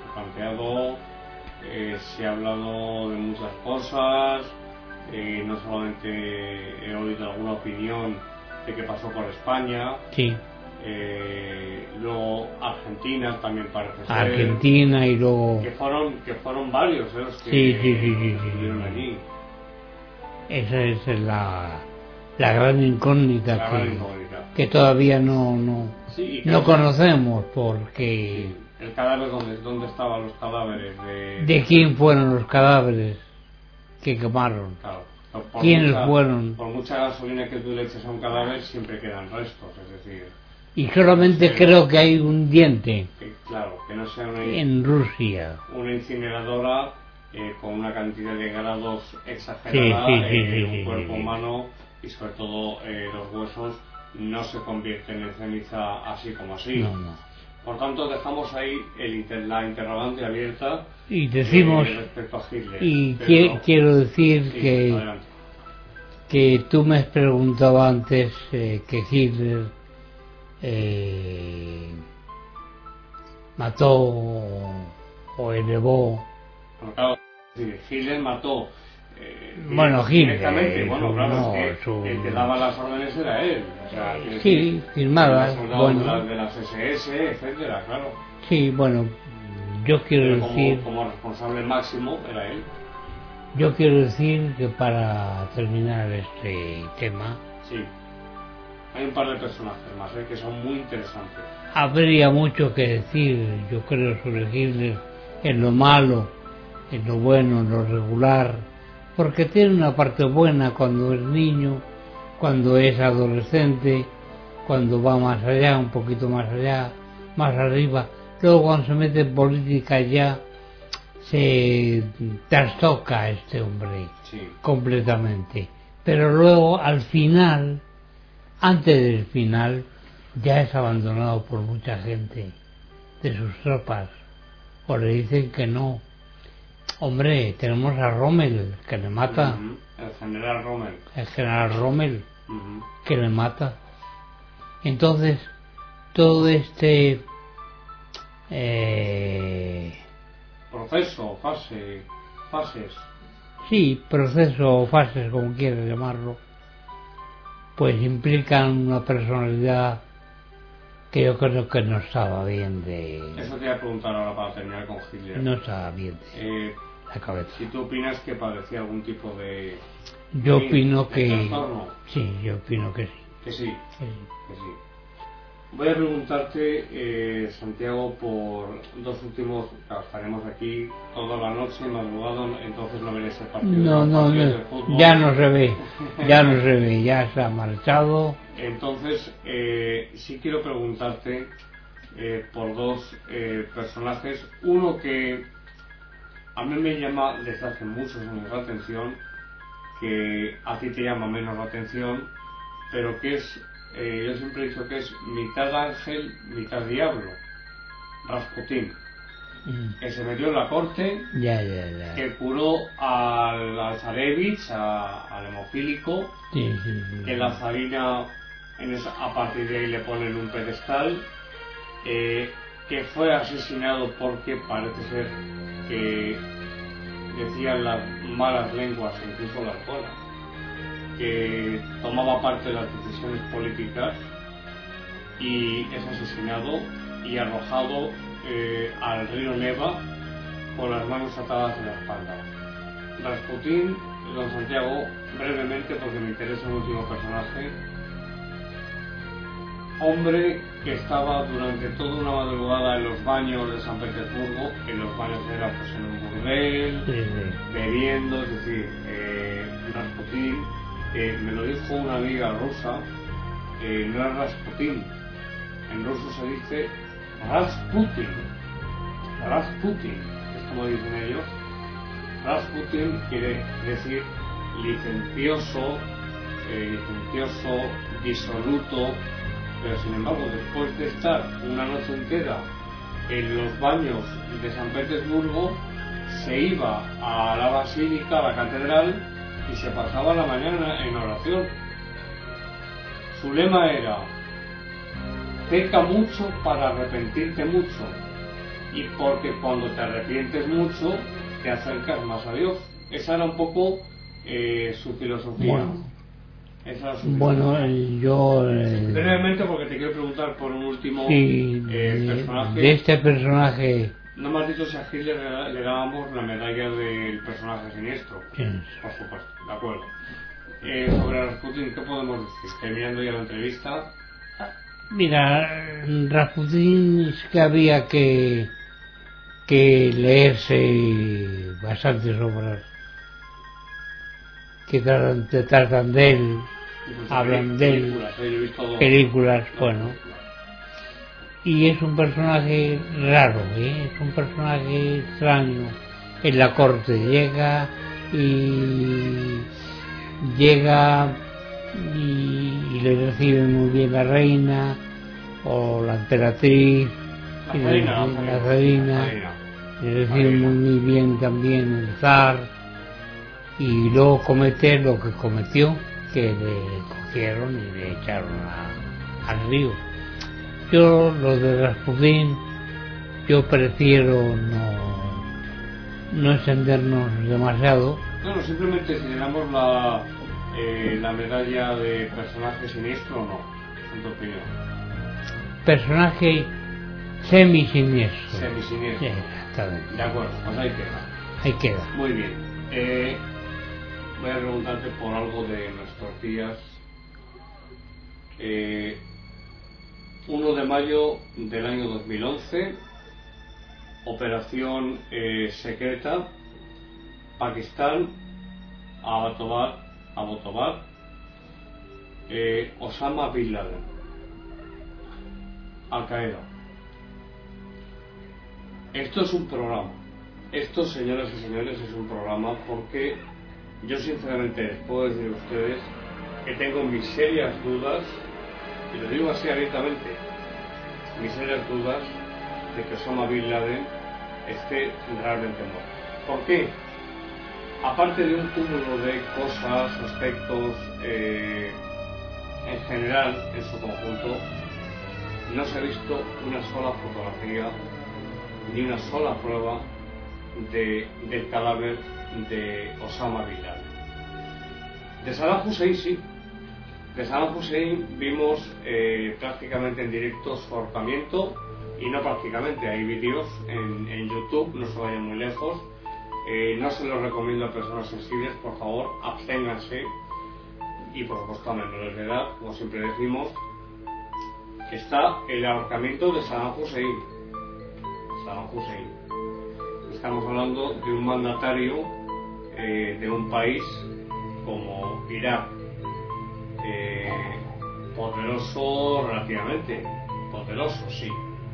se ha hablado de muchas cosas, no solamente he oído alguna opinión de qué pasó por España. Sí. Luego Argentina también parece ser. Argentina y luego... Que fueron varios los que sí. estuvieron allí. Esa es la gran incógnita, que todavía no conocemos, porque... Sí. El cadáver, ¿dónde estaban los cadáveres? ¿De quién fueron los cadáveres que quemaron? Claro. ¿Quiénes fueron? Por mucha gasolina que tú le eches a un cadáver, siempre quedan restos, es decir... Y solamente creo que hay un diente. Claro, que no sea en Rusia. Una incineradora con una cantidad de grados exagerada, un cuerpo humano, y sobre todo los huesos no se convierten en ceniza así como así. No. Por tanto, dejamos ahí la interrogante abierta y decimos, respecto a Hitler. Y quiero decir que tú me has preguntado antes que Hitler mató o elevó. Bueno, claro, Hitler mató. Hitler. Claro, el que daba las órdenes era él. O sea, sí, firmadas. De las SS, etcétera, claro. Sí, bueno, yo quiero decir. Como responsable máximo era él. Yo quiero decir que para terminar este tema. Sí. Hay un par de personajes más que son muy interesantes. Habría mucho que decir, yo creo, sobre Hitler, en lo malo, en lo bueno, en lo regular, porque tiene una parte buena cuando es niño, cuando es adolescente, cuando va más allá, un poquito más allá, más arriba. Luego cuando se mete en política ya se trastoca a este hombre completamente. Pero luego al final, antes del final, ya es abandonado por mucha gente de sus tropas, o le dicen que no. Hombre, tenemos a Rommel, que le mata. El general Rommel. El general Rommel, que le mata. Entonces, todo este proceso, fases. Sí, proceso o fases, como quieras llamarlo, pues implican una personalidad que yo creo que no estaba bien Eso te iba a preguntar ahora para terminar con Hitler. no estaba bien de la cabeza. Si tú opinas que padecía algún tipo de... Yo opino de que trastorno. sí, yo opino que sí. Que sí, que sí. que sí. Voy a preguntarte, Santiago, por dos últimos... Claro, estaremos aquí toda la noche, madrugada, entonces no veréis el partido. No, los no, partidos no, de fútbol. ya no se ve, ya no se ve, ya se ha marchado. Entonces, sí quiero preguntarte por dos personajes. Uno que a mí me llama desde hace muchos años la atención, que a ti te llama menos la atención, pero que es, yo siempre he dicho que es mitad ángel, mitad diablo. Rasputín, que se metió en la corte, Ya. que curó al zarevich, al hemofílico, Sí. que la zarina a partir de ahí le ponen un pedestal, que fue asesinado porque parece ser que decían las malas lenguas, incluso las buenas, que tomaba parte de las decisiones políticas, y es asesinado y arrojado al río Neva con las manos atadas en la espalda. Rasputín, don Santiago, brevemente porque me interesa el último personaje. Hombre que estaba durante toda una madrugada en los baños de San Petersburgo, en los baños era pues en un burdel, Sí. bebiendo, es decir, Rasputín, me lo dijo una amiga rusa, no es Rasputín, en ruso se dice Rasputin, es como dicen ellos. Rasputin quiere decir licencioso, disoluto, pero sin embargo después de estar una noche entera en los baños de San Petersburgo, se iba a la basílica, a la catedral, y se pasaba la mañana en oración. Su lema era: peca mucho para arrepentirte mucho, y porque cuando te arrepientes mucho te acercas más a Dios. Esa era un poco su filosofía. Bueno, yo brevemente, porque te quiero preguntar por un último personaje. de este personaje. No me has dicho si a Hitler le dábamos la medalla del personaje siniestro. Sí. Por supuesto, de acuerdo. Sobre Rasputin, ¿qué podemos decir? Terminando ya la entrevista. Mira, Rasputin es que había que leerse bastantes obras que tratan de él, hablan de él, películas, bueno. Y es un personaje raro, es un personaje extraño. En la corte llega y le recibe muy bien la reina o la emperatriz, la reina, le recibe muy bien también el zar, y luego comete lo que cometió, que le cogieron y le echaron al río. Yo, lo de Rasputín, yo prefiero no extendernos demasiado. Bueno, simplemente si le damos la medalla de personaje siniestro o no, en tu opinión. Personaje semi-siniestro. Semi-siniestro. Sí, exactamente. De acuerdo, pues ahí queda. Ahí queda. Muy bien. Voy a preguntarte por algo de nuestros días. 1 de mayo del año 2011, operación secreta, Pakistán, Abbottabad, Osama Bin Laden, Al Qaeda. Esto es un programa. Esto, señoras y señores, es un programa porque yo sinceramente les puedo decir a ustedes que tengo mis serias dudas, y lo digo así abiertamente, mis serias dudas de que Osama Bin Laden esté realmente muerto. ¿Por qué? Aparte de un cúmulo de cosas, aspectos, en general, en su conjunto, no se ha visto una sola fotografía ni una sola prueba del cadáver de Osama Bin Laden. De Saddam Hussein sí, De Saddam Hussein vimos prácticamente en directo su ahorcamiento, y no prácticamente, hay vídeos en YouTube, no se vayan muy lejos. No se los recomiendo a personas sensibles, por favor, absténganse, y por supuesto a menores de edad, como siempre decimos. Está el ahorcamiento de Saddam Hussein. Saddam Hussein. Estamos hablando de un mandatario de un país como Irak, poderoso relativamente, poderoso, sí.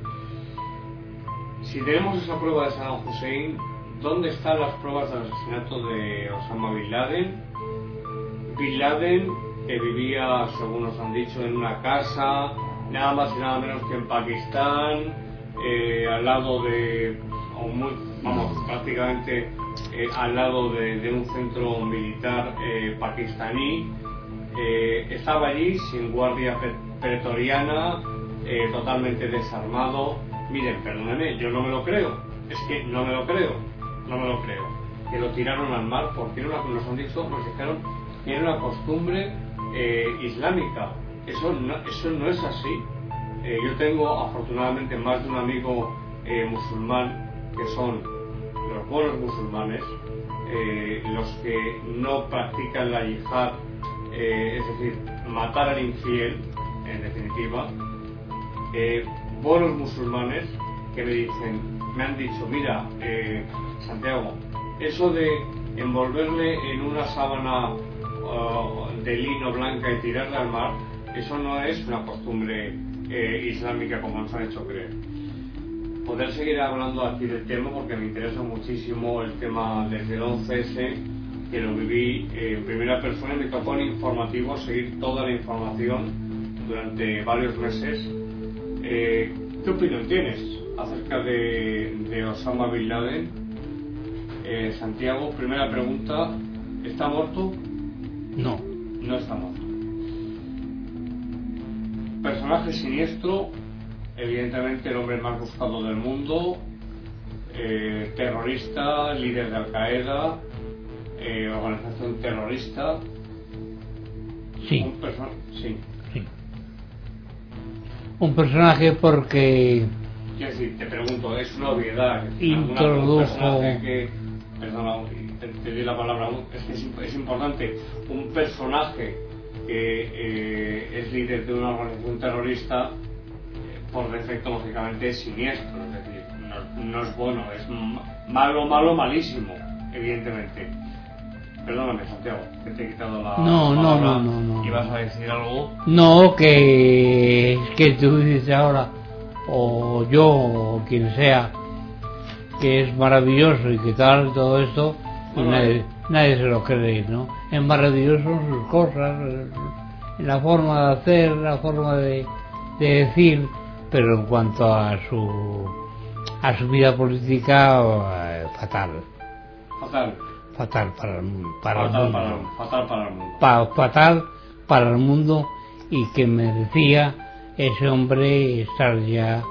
Si tenemos esa prueba de Saddam Hussein, ¿dónde están las pruebas del asesinato de Osama Bin Laden? Bin Laden, que vivía, según nos han dicho, en una casa, nada más y nada menos que en Pakistán, al lado de, o muy, vamos, prácticamente al lado de un centro militar pakistaní. Estaba allí sin guardia pretoriana, totalmente desarmado. Miren, perdónenme, yo no me lo creo, es que no me lo creo, que lo tiraron al mar porque nos han dicho, nos dijeron que era una costumbre islámica. Eso no es así. Yo tengo afortunadamente más de un amigo musulmán, que son los buenos musulmanes, los que no practican la yihad, es decir, matar al infiel, en definitiva. Buenos musulmanes que me han dicho, mira, Santiago, eso de envolverle en una sábana de lino blanca y tirarle al mar, eso no es una costumbre islámica como nos han hecho creer. Poder seguir hablando aquí del tema porque me interesa muchísimo el tema desde el 11S, que lo viví en primera persona, y me tocó en informativo seguir toda la información durante varios meses. ¿Qué opinión tienes acerca de Osama Bin Laden? Santiago, primera pregunta, ¿está muerto? No. No está muerto. Personaje siniestro, evidentemente el hombre más buscado del mundo, terrorista, líder de Al-Qaeda, organización terrorista. Sí. Sí. Sí. Un personaje porque... Quiero decir, te pregunto, es una obviedad. Introdujo... Perdona, te di la palabra, es que es importante. Un personaje que es líder de una organización terrorista, por defecto, lógicamente, es siniestro. Es decir, no es bueno, es malo, malísimo, evidentemente. Perdóname, Santiago, que te he quitado la palabra. No. ¿Ibas a decir algo? No, que tú dices ahora, o yo, o quien sea, que es maravilloso y que tal, todo esto, y nadie se lo cree, ¿no? Es maravilloso en sus cosas, en la forma de hacer, la forma de decir, pero en cuanto a su vida política, fatal para el mundo. Fatal para el mundo, y que merecía ese hombre estar ya,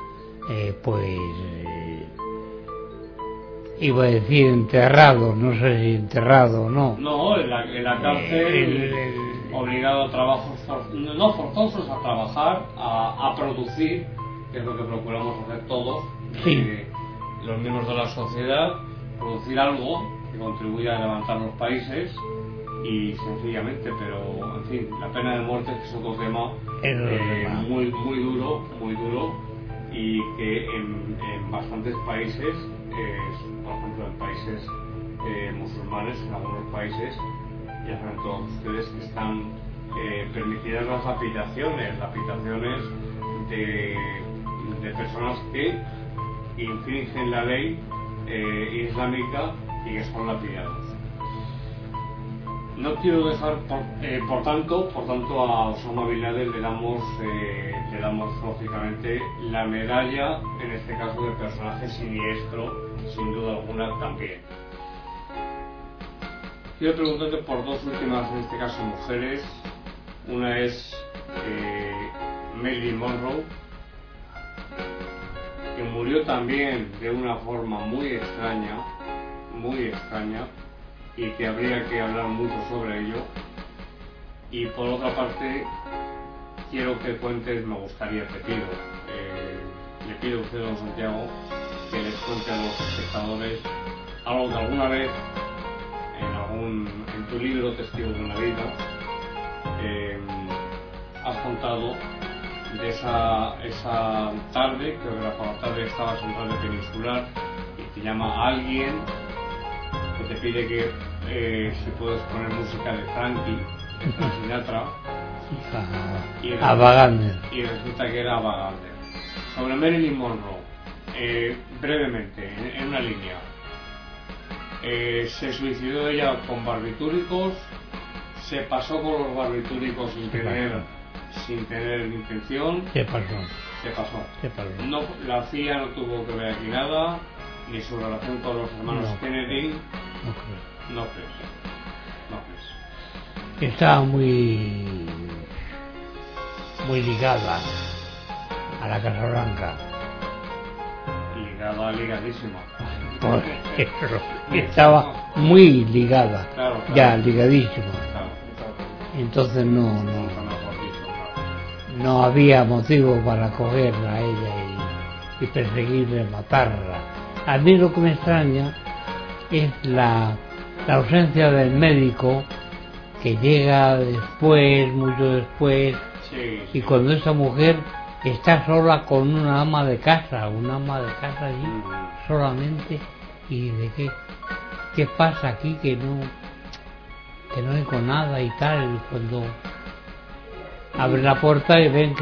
iba a decir enterrado, no sé si enterrado o no. No, en la cárcel, obligado a trabajos no forzosos, a trabajar, a producir, que es lo que procuramos hacer todos, sí. Los miembros de la sociedad, producir algo que contribuya a levantar los países, y sencillamente, pero en fin, la pena de muerte es otro tema muy duro, y que en bastantes países, por ejemplo en países musulmanes, en algunos países, ya saben todos ustedes que están permitidas las lapidaciones de personas que infringen la ley islámica y que son lapidados. No quiero dejar, por tanto a Osama Bin Laden le damos lógicamente la medalla, en este caso de personaje siniestro, sin duda alguna también. Quiero preguntarte por dos últimas, en este caso mujeres. Una es Marilyn Monroe, que murió también de una forma muy extraña, y que habría que hablar mucho sobre ello. Y por otra parte, quiero que cuentes, me gustaría, te pido, le pido a usted, don Santiago, que les cuente a los espectadores algo que alguna vez en tu libro Testigos de una vida has contado de esa tarde, creo que era por la tarde, estabas en Radio Peninsular y te llama alguien que te pide que si puedes poner música de Frankie, de Frank Sinatra, Ava Gardner. y resulta que era Ava Gardner. Sobre Marilyn Monroe, brevemente, en una línea, se suicidó ella con barbitúricos, se pasó con los barbitúricos sin tener intención. Se pasó. No, la CIA no tuvo que ver aquí nada, ni su relación con los hermanos Kennedy. No crees. Estaba muy ligada a la Casa Blanca. Ligadísima. Por eso, estaba muy ligada, Claro. ya ligadísima. Claro. Entonces Nunca mejor dicho, claro. no había motivo para cogerla a ella y perseguirla, matarla. A mí lo que me extraña es la ausencia del médico que llega después, mucho después, Sí. y cuando esa mujer está sola con una ama de casa allí, solamente, y de qué pasa aquí que no hay con nada y tal, y cuando abre la puerta y ven que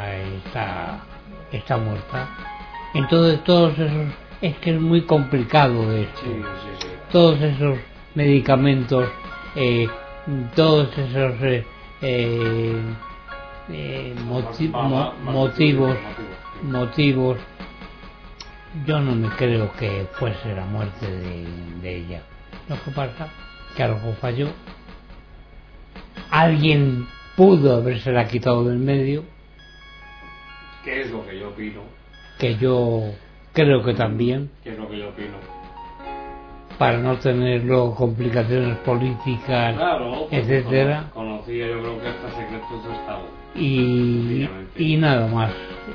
está muerta. Entonces todos esos, es que es muy complicado esto, Sí. todos esos medicamentos, todos esos motivos, yo no me creo que fuese la muerte de ella. Lo que pasa que algo falló, alguien pudo habérsela quitado del medio, ¿Qué es lo que yo opino? que yo creo que también, ¿Qué es lo que yo opino? para no tener luego complicaciones políticas, Claro, etcétera. Conocía yo creo que hasta secretos de Estado. Y nada más.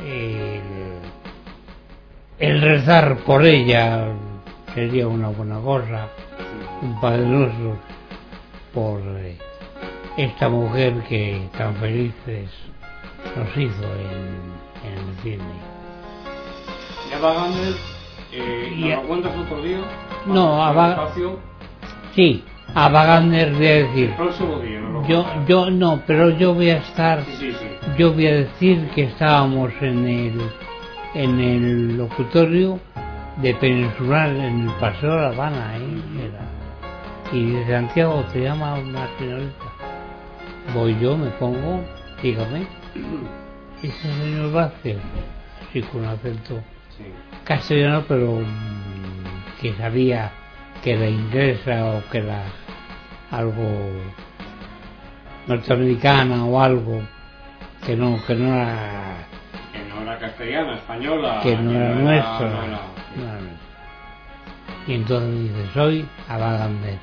El rezar por ella sería una buena cosa, un Padre Nuestro por esta mujer que tan felices nos hizo en el cine. ¿Y Ava Gardner, ¿nos lo cuentas otro día? No, Espacio. Sí, Ava Gardner, voy a decir. El próximo día, ¿no? Yo no, pero yo voy a estar. Sí. Yo voy a decir que estábamos en el locutorio de Peninsular, en el Paseo de La Habana, y de Santiago te llama una señorita. Voy yo, me pongo, dígame. Ese señor Vázquez, así con un acento castellano, pero que sabía que era inglesa o que era algo norteamericana o algo, que no era castellana, española, que no era nuestro, no era. Y entonces dice, soy Ava Gardner.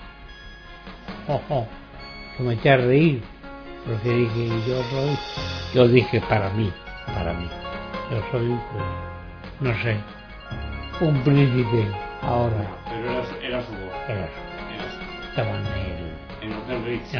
Que me eché a reír, porque dije, yo dije para mí, yo soy, pues, no sé, un príncipe ahora. Pero era su voz. Estaba en Hotel Ritz.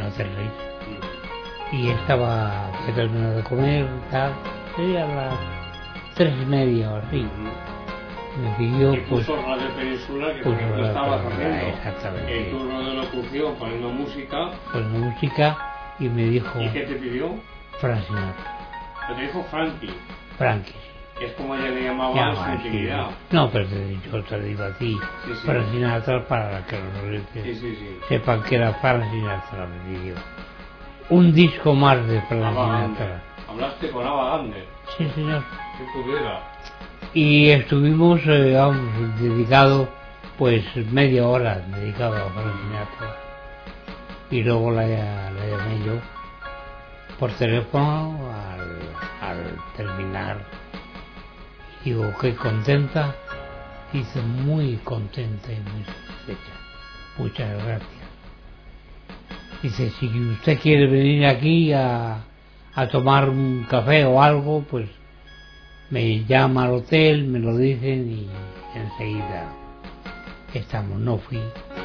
Y estaba terminando de comer, tal, sería a las 3:30 o así. Me pidió, y puso Radio Peninsular, que tú estabas haciendo exactamente, el turno de locución, poniendo música, y me dijo, ¿y qué te pidió? Frank Sinatra. Te dijo Frankie. Que es como ella le llamaba en su intimidad. No, pero yo te digo a ti, Frank Sinatra, para que los oyentes sepan que era Frank Sinatra, me pidió. Un disco más de Frank Sinatra. ¿Hablaste con Ava Gardner? Sí, señor. ¿Qué tuviera? Y estuvimos, dedicado, pues media hora dedicado a Frank Sinatra. Y luego la llamé yo por teléfono al terminar. Digo, qué contenta. Dice, muy contenta y muy satisfecha. Muchas gracias. Dice, si usted quiere venir aquí a tomar un café o algo, pues me llama al hotel, me lo dicen y enseguida estamos. No fui,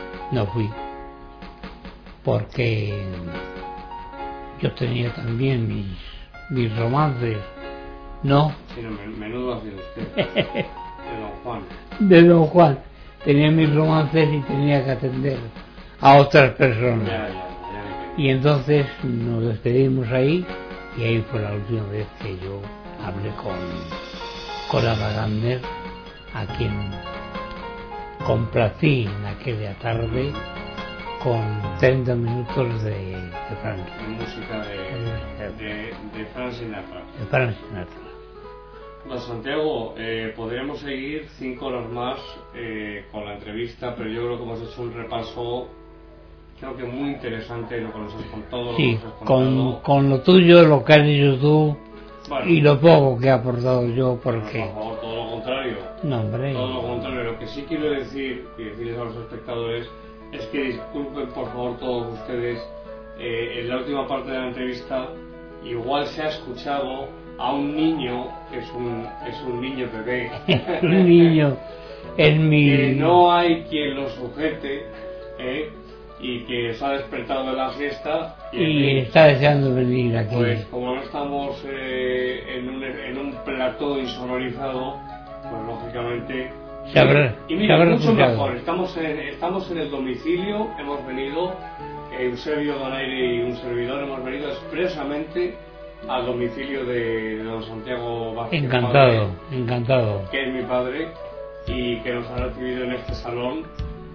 porque yo tenía también mis romances, ¿no? Sí, no, menudo hacía usted. De Don Juan. De Don Juan. Tenía mis romances y tenía que atender a otras personas. Ya. Y entonces nos despedimos ahí, y ahí fue la última vez que yo hablé con Ada Gardner, a quien complací en aquella tarde con 30 minutos de Francia. De música de Frank Sinatra. De Frank Sinatra. Don Santiago, podríamos seguir 5 horas más con la entrevista, pero yo creo que hemos hecho un repaso, creo que muy interesante, lo que nos has contado. Sí, lo que nos has contado. con lo tuyo, lo que has dicho tú, Bueno, y lo poco que he aportado yo, porque... Por favor, todo lo contrario. No, hombre. Todo lo contrario. Lo que sí quiero decir, y decirles a los espectadores, es que disculpen por favor todos ustedes, en la última parte de la entrevista igual se ha escuchado a un niño, que es un niño bebé. Un niño es mi... Que no hay quien lo sujete, y que se ha despertado de la siesta y está deseando venir aquí. Pues como no estamos en un plató insonorizado, pues lógicamente y mira, mucho escuchado. mejor, estamos en el domicilio, hemos venido, Eusebio Donaire y un servidor, hemos venido expresamente al domicilio de don Santiago Vázquez, Encantado, padre, encantado. que es mi padre y que nos ha recibido en este salón,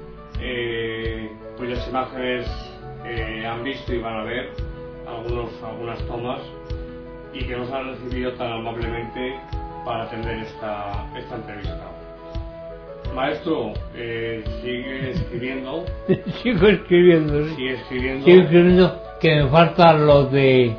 cuyas imágenes han visto y van a ver algunas tomas, y que nos han recibido tan amablemente para atender esta entrevista. Maestro, sigue escribiendo. Sigo escribiendo, ¿sí? Sigue escribiendo. Sigo escribiendo, que me falta lo del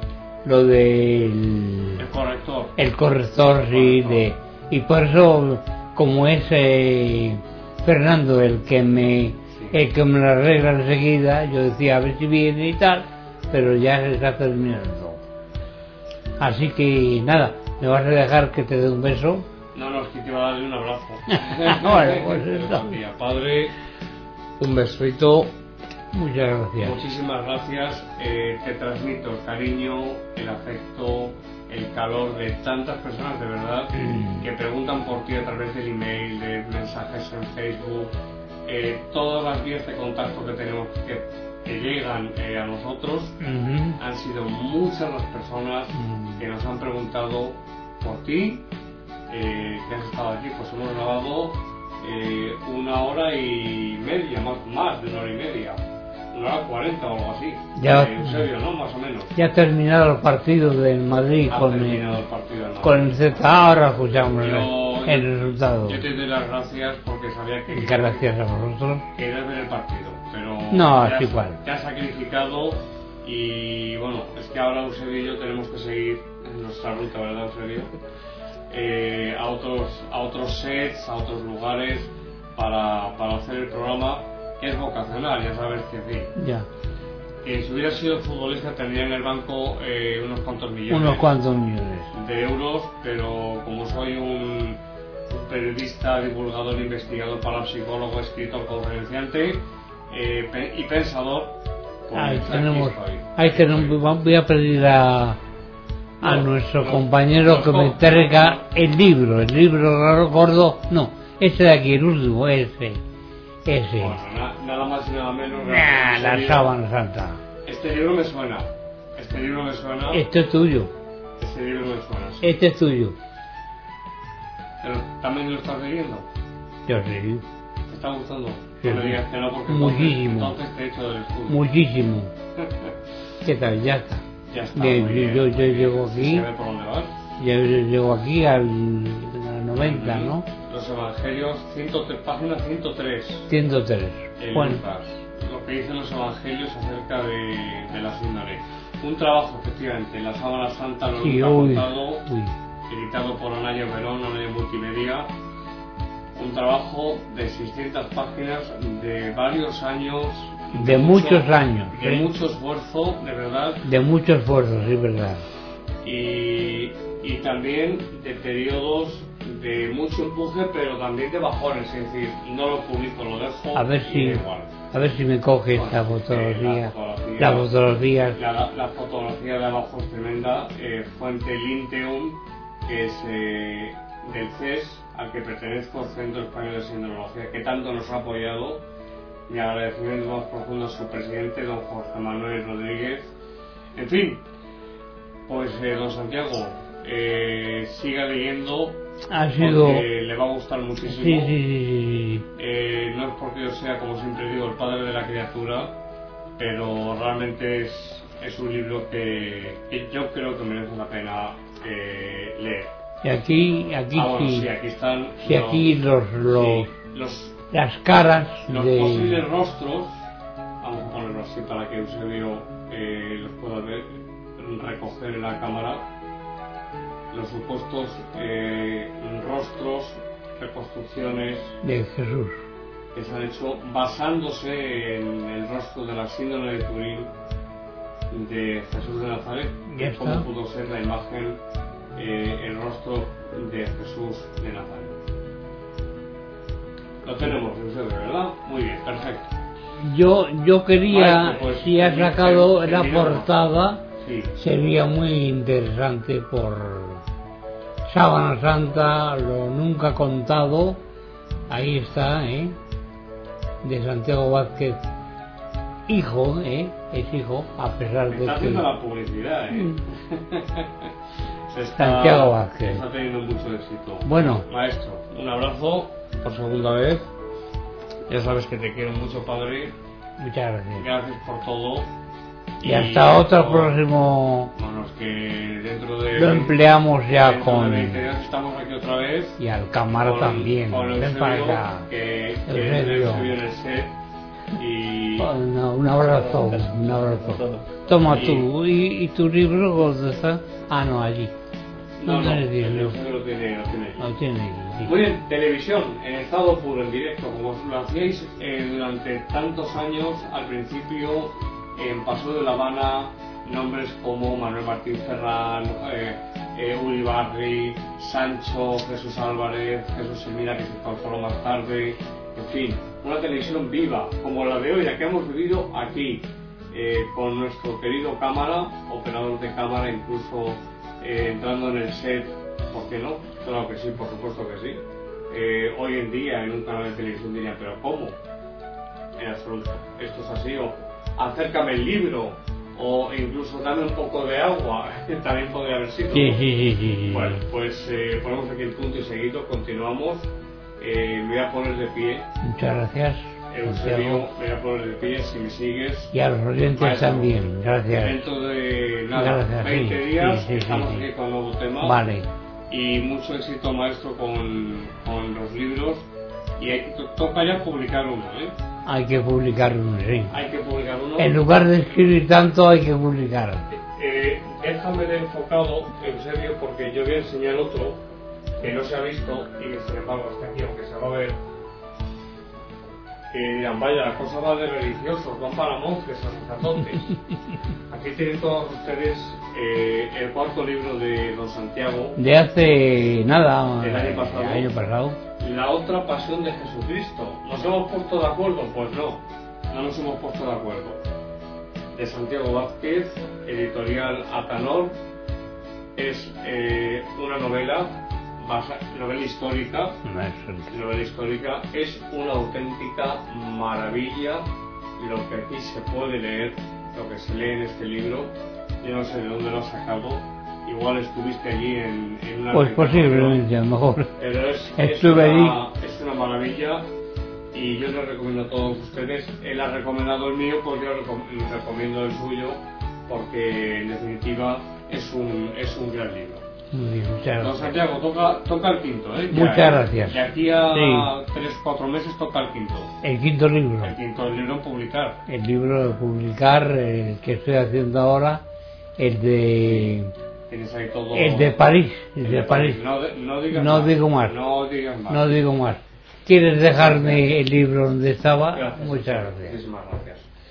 El corrector. El corrector, sí, y por eso, como es Fernando el que me lo arregla enseguida, yo decía a ver si viene y tal, pero ya se está terminando. Así que nada, me vas a dejar que te dé un beso. No, es que te iba a darle un abrazo. Bueno, pues eso. Padre, un besito. Muchas gracias. Muchísimas gracias. Te transmito el cariño, el afecto, el calor de tantas personas de verdad que preguntan por ti a través del email, de mensajes en Facebook, todas las vías de contacto que tenemos que llegan a nosotros. Han sido muchas las personas que nos han preguntado por ti, que has estado aquí. Pues hemos grabado 1 hora y media, más de 1 hora y media, 1 hora 40 o algo así. Ya, En serio, ¿no? Más o menos. ya ha terminado el partido del Madrid con el Z. Ahora escuchamos el resultado. Yo te doy las gracias porque sabía que Gracias a vosotros. querías ver el partido, pero No, te es igual. Te has sacrificado y bueno, es que ahora Eusebio y yo tenemos que seguir en nuestra ruta, ¿verdad, Eusebio? A otros sets, a otros lugares para hacer el programa, que es vocacional, ya sabes que sí. Ya. Que si hubiera sido futbolista tendría en el banco unos cuantos millones. Unos cuantos millones de euros, pero como soy un periodista, divulgador, investigador, parapsicólogo, escritor, conferenciante y pensador, pues ahí tenemos, voy a pedir a nuestro compañero que me traiga el libro gordo, no, ese de aquí, el último, ese. Bueno, nada más y nada menos. La sábana santa. Este libro me suena. Este es tuyo. Este libro me suena. Sí. Este es tuyo. Pero también lo estás leyendo. Yo sí. ¿Te está gustando? Sí. No me digas que no, porque muchísimo. Entonces te he hecho del estudio. Muchísimo. ¿Qué tal? Ya está. Ya está. Yo llego aquí. ¿Se ve por dónde vas? Yo llego aquí al 90, ¿no? Los Evangelios, página 103. 103. Bueno. Lo que dicen los Evangelios acerca de la síndrome. Un trabajo, efectivamente, en la Sábana Santa lo hemos contado, editado por Anaya Verón, Anaya Multimedia. Un trabajo de 600 páginas de varios años de muchos años, de mucho esfuerzo, de verdad, de mucho esfuerzo, sí, verdad. y también de periodos de mucho empuje, pero también de bajones, es decir, no lo publico, lo dejo A ver y si, da igual. a ver si me coges la fotografía, la fotografía. La fotografía de abajo es tremenda, fuente Linteum, que es del CES, al que pertenezco, Centro Español de Sindrología, que tanto nos ha apoyado. Mi agradecimiento más profundo a su presidente, don Jorge Manuel Rodríguez. En fin, pues don Santiago, siga leyendo, Ha sido... porque le va a gustar muchísimo. Sí. No es porque yo sea, como siempre digo, el padre de la criatura, pero realmente es un libro que yo creo que merece la pena leer. Y aquí Bueno, sí. sí, aquí están Sí, aquí los las caras los de... posibles rostros. Vamos a ponerlo así para que Eusebio los pueda ver, recoger en la cámara. Los supuestos rostros, reconstrucciones de Jesús. que se han hecho basándose en el rostro de la síndrome de Turín de Jesús de Nazaret, Ya y cómo está. pudo ser la imagen, el rostro de Jesús de Nazaret. Lo tenemos, Eusebio, ¿verdad? Muy bien, perfecto. Yo quería, Maestro, pues, si has sacado la terminamos. portada, Sí, sería muy interesante por Sábana Santa, lo nunca contado. Ahí está, de Santiago Vázquez, hijo, es hijo, a pesar me de está que... haciendo la publicidad, Santiago Vázquez. Está teniendo mucho éxito. Bueno, Maestro, un abrazo por segunda vez. Ya sabes que te quiero mucho, padre. muchas gracias. Gracias por todo. Y hasta otro por- próximo Bueno, es que dentro de... lo empleamos ya dentro con... de 20 días estamos aquí otra vez. Y al cámara también. Con Ven Eusebio, para acá. que Eusebio. es Eusebio en el set. Y... No, un abrazo, un abrazo. Toma Y- tú, ¿y tu libro dónde está? Ah, no, allí. No, no, tienes el libro. Eusebio lo tiene ahí. No tiene, sí. Muy bien, televisión, en estado puro, en directo, como lo hacíais durante tantos años. Al principio, en Paseo de La Habana, nombres como Manuel Martín Ferrán, Uri Barri, Sancho, Jesús Álvarez, Jesús Semira, que se incorporó más tarde, en fin, una televisión viva, como la de hoy, la que hemos vivido aquí, con nuestro querido cámara, operador de cámara, incluso entrando en el set. ¿Por qué no? Claro que sí, por supuesto que sí. Hoy en día en un canal de televisión dirían, ¿pero cómo? En absoluto. Esto es así, o acércame el libro, o incluso dame un poco de agua, también podría haber sido. Sí. Bueno, pues ponemos aquí el punto y seguido, continuamos. Me voy a poner de pie. Muchas gracias, Eusebio, Santiago. me voy a poner de pie si me sigues. Y a los oyentes Maestro, también, gracias. Dentro de nada, Gracias, 20 sí, días, sí, estamos sí. aquí con un nuevo tema. Vale, Y mucho éxito, maestro, con los libros. Y hay que toca ya publicar uno, hay que publicar uno, sí. Hay que publicar uno. En lugar de escribir tanto, hay que publicar. Déjame de enfocado, Eusebio, porque yo voy a enseñar otro que no se ha visto y que sin embargo está aquí, aunque se va a ver. Que dirán, vaya, la cosa va de religiosos, van para monjes o sacerdotes. Aquí tienen todos ustedes el cuarto libro de don Santiago, De hace nada, El año pasado. el año pasado. La otra pasión de Jesucristo. ¿Nos hemos puesto de acuerdo? Pues no nos hemos puesto de acuerdo. De Santiago Vázquez, editorial Atanor. Es una novela histórica. Novela histórica. Es una auténtica maravilla lo que aquí se puede leer, lo que se lee en este libro. Yo no sé de dónde lo has sacado. Igual estuviste allí en una... Pues posiblemente, a lo mejor. Pero es una maravilla y yo les recomiendo a todos ustedes. Él ha recomendado el mío, pues yo les recomiendo el suyo, porque en definitiva es un gran libro. Muy bien, muchas Don gracias. Santiago, toca el quinto, ¿eh? Muchas gracias. De aquí a Sí. 3-4 meses toca el quinto. El quinto libro. El quinto libro en publicar. El libro de publicar, el que estoy haciendo ahora, el de Tienes ahí todo. París, El de París. No digas No más. digo más. No digas más. No digo más. ¿Quieres dejarme el libro donde estaba? Gracias. Muchas gracias. Muchísimas gracias.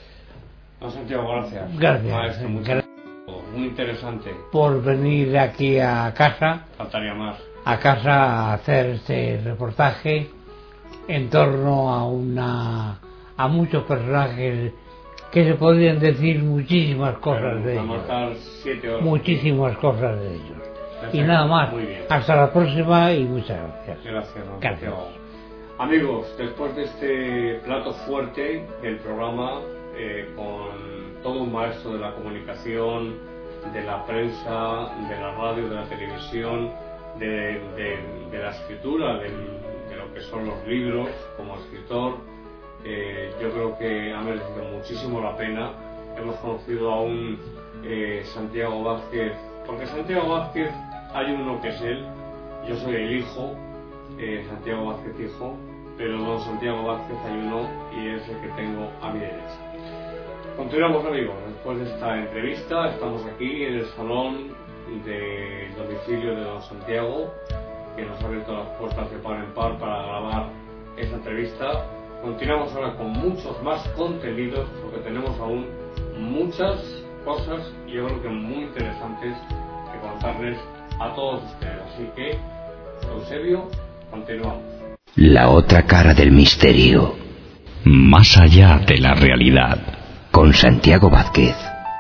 Don Santiago, gracias. Gracias. Maestro, muy interesante. Por venir aquí a casa. Faltaría más. A casa a hacer este reportaje en torno a muchos personajes que se podrían decir muchísimas cosas de ellos. Estar 7 horas. Muchísimas cosas de ellos. Perfecto. Y nada más. Muy bien. Hasta la próxima y muchas gracias. Gracias, don Gracias. Santiago. Amigos, después de este plato fuerte del programa, con todo un maestro de la comunicación, de la prensa, de la radio, de la televisión, de la escritura, de lo que son los libros como escritor, yo creo que ha merecido muchísimo la pena. Hemos conocido a un Santiago Vázquez, porque Santiago Vázquez hay uno que es él, yo soy el hijo, Santiago Vázquez hijo, pero don Santiago Vázquez hay uno y es el que tengo a mi derecha. Continuamos, amigos, después de esta entrevista. Estamos aquí en el salón del domicilio de don Santiago, que nos ha abierto las puertas de par en par para grabar esta entrevista. Continuamos ahora con muchos más contenidos, porque tenemos aún muchas cosas, y yo creo que muy interesantes, que contarles a todos ustedes. Así que, Eusebio, continuamos. La otra cara del misterio. Más allá de la realidad. Con Santiago Vázquez.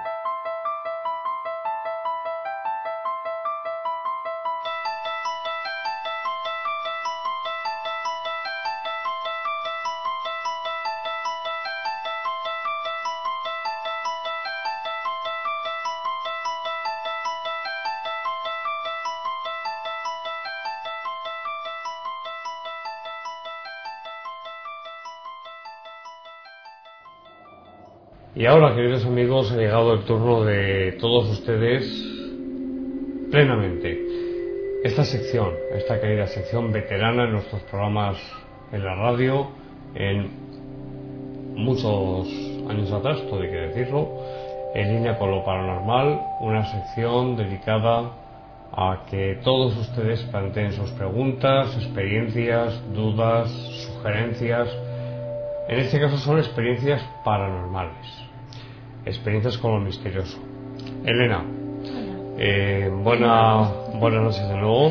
Y ahora, queridos amigos, ha llegado el turno de todos ustedes plenamente. Esta sección, esta querida sección veterana en nuestros programas en la radio, en muchos años atrás, todo hay que decirlo, en línea con lo paranormal, una sección dedicada a que todos ustedes planteen sus preguntas, experiencias, dudas, sugerencias. En este caso son experiencias paranormales, experiencias con lo misterioso. Elena, buenas noches de nuevo.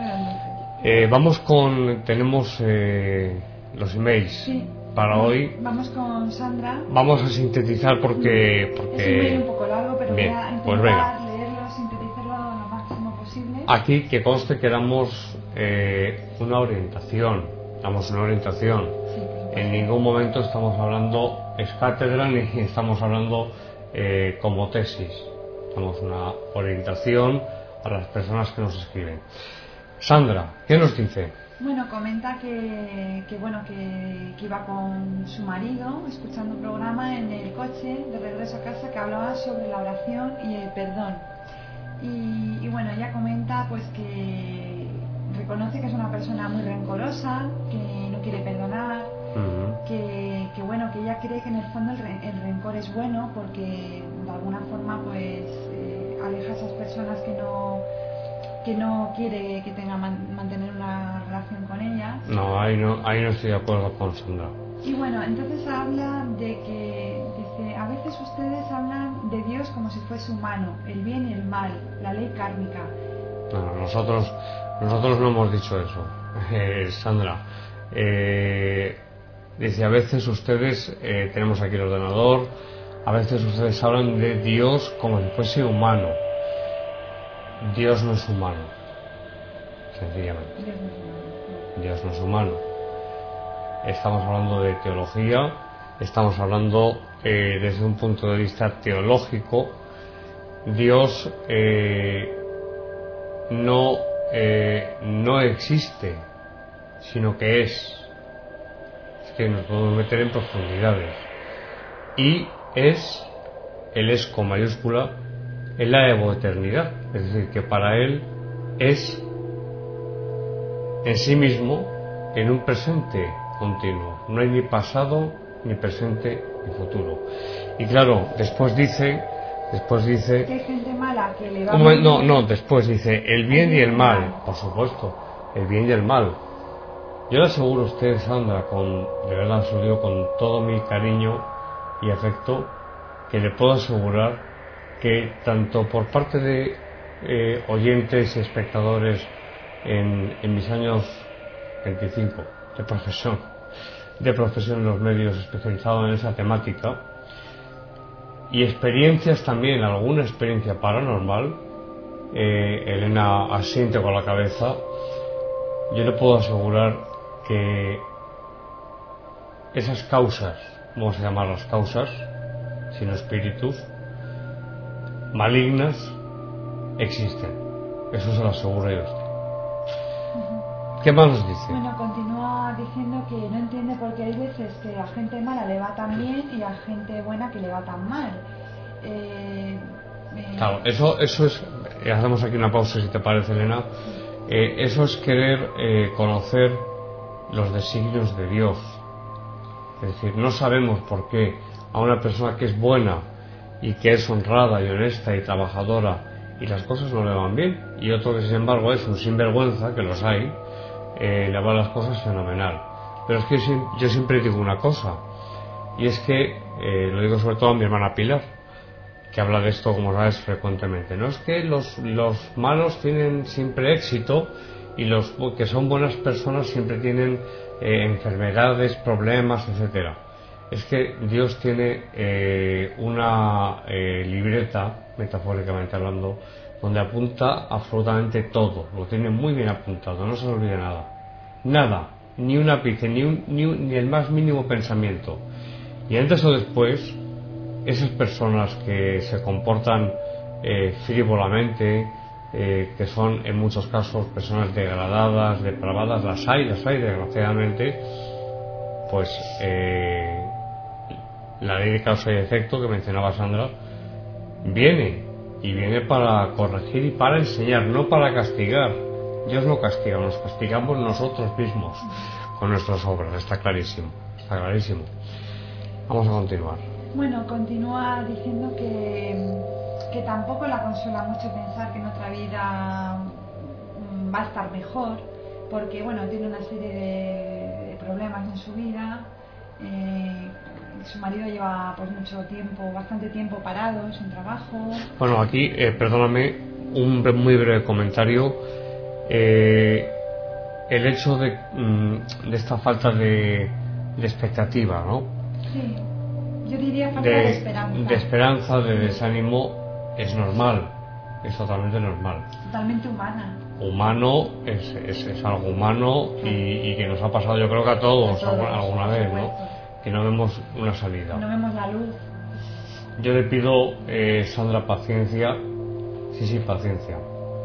Tenemos los emails Sí. para hoy. Vamos con Sandra. Vamos a sintetizar porque Es un email un poco largo, pero bien, voy a pues intentar venga. leerlo, sintetizarlo lo máximo posible. Aquí que conste que damos una orientación. Damos una orientación. Sí, por supuesto. En ningún momento estamos hablando ex cátedra ni estamos hablando como tesis. Damos una orientación a las personas que nos escriben. Sandra, ¿qué nos dice? Bueno, comenta que iba con su marido escuchando un programa en el coche de regreso a casa que hablaba sobre la oración y el perdón. Y bueno, ella comenta pues que reconoce que es una persona muy rencorosa, que no quiere perdonar, que bueno, que ella cree que en el fondo el rencor es bueno porque de alguna forma pues aleja a esas personas que no quiere que tenga mantener una relación con ellas. No, ahí no estoy de acuerdo con Sandra. Y bueno, entonces habla de que, dice, a veces ustedes hablan de Dios como si fuese humano, el bien y el mal, la ley kármica. No, nosotros no hemos dicho eso, Sandra. Dice, a veces ustedes, tenemos aquí el ordenador, a veces ustedes hablan de Dios como si fuese humano. Dios no es humano, sencillamente. Dios no es humano. Estamos hablando de teología, estamos hablando desde un punto de vista teológico. Dios no existe, sino que es. Es que nos podemos meter en profundidades. Y Él es con mayúscula, en la evoeternidad, es decir, que para Él es en sí mismo en un presente continuo. No hay ni pasado, ni presente, ni futuro. Y claro, después dice Que hay gente mala que le va después dice el bien y el mal, por supuesto, el bien y el mal. Yo le aseguro a usted, Sandra, de verdad se lo digo con todo mi cariño y afecto, que le puedo asegurar que tanto por parte de oyentes y espectadores en mis años 25 de profesión en los medios especializados en esa temática, y experiencias también, alguna experiencia paranormal, Elena asiente con la cabeza, yo le puedo asegurar que esas causas, vamos a llamarlas causas, sino espíritus malignas, existen. Eso se lo aseguro yo a usted. ¿Qué más nos dice? Bueno, continúa diciendo que no entiende por qué hay veces que a gente mala le va tan bien y a gente buena que le va tan mal. Claro, eso es, hacemos aquí una pausa si te parece, Elena. Eso es querer conocer los designios de Dios. Es decir, no sabemos por qué a una persona que es buena y que es honrada y honesta y trabajadora y las cosas no le van bien, y otro que sin embargo es un sinvergüenza, que los hay, le van las cosas fenomenal. Pero es que yo siempre digo una cosa, y es que lo digo sobre todo a mi hermana Pilar, que habla de esto, como sabes, frecuentemente. No es que los malos tienen siempre éxito y los que son buenas personas siempre tienen enfermedades, problemas, etcétera. Es que Dios tiene una libreta, metafóricamente hablando, donde apunta absolutamente todo, lo tiene muy bien apuntado, no se le olvide nada, ni un ápice, ni el más mínimo pensamiento. Y antes o después, esas personas que se comportan frívolamente, que son en muchos casos personas degradadas, depravadas, las hay desgraciadamente, pues la ley de causa y efecto que mencionaba Sandra viene para corregir y para enseñar, no para castigar. Dios no castiga, nos castigamos nosotros mismos con nuestras obras, está clarísimo. Vamos a continuar. Bueno, continúa diciendo que tampoco la consuela mucho pensar que en otra vida va a estar mejor, porque bueno, tiene una serie de problemas en su vida. Su marido lleva pues bastante tiempo parado, sin trabajo. Bueno, aquí, perdóname, un muy breve comentario. El hecho de esta falta de expectativa, ¿no? Sí, yo diría falta de esperanza. De esperanza, de desánimo, es normal, es totalmente normal. Totalmente humana. Humano, es algo humano y que nos ha pasado, yo creo que a todos alguna vez, ¿no? Que no vemos una salida. No vemos la luz. Yo le pido, Sandra, paciencia. Sí, paciencia.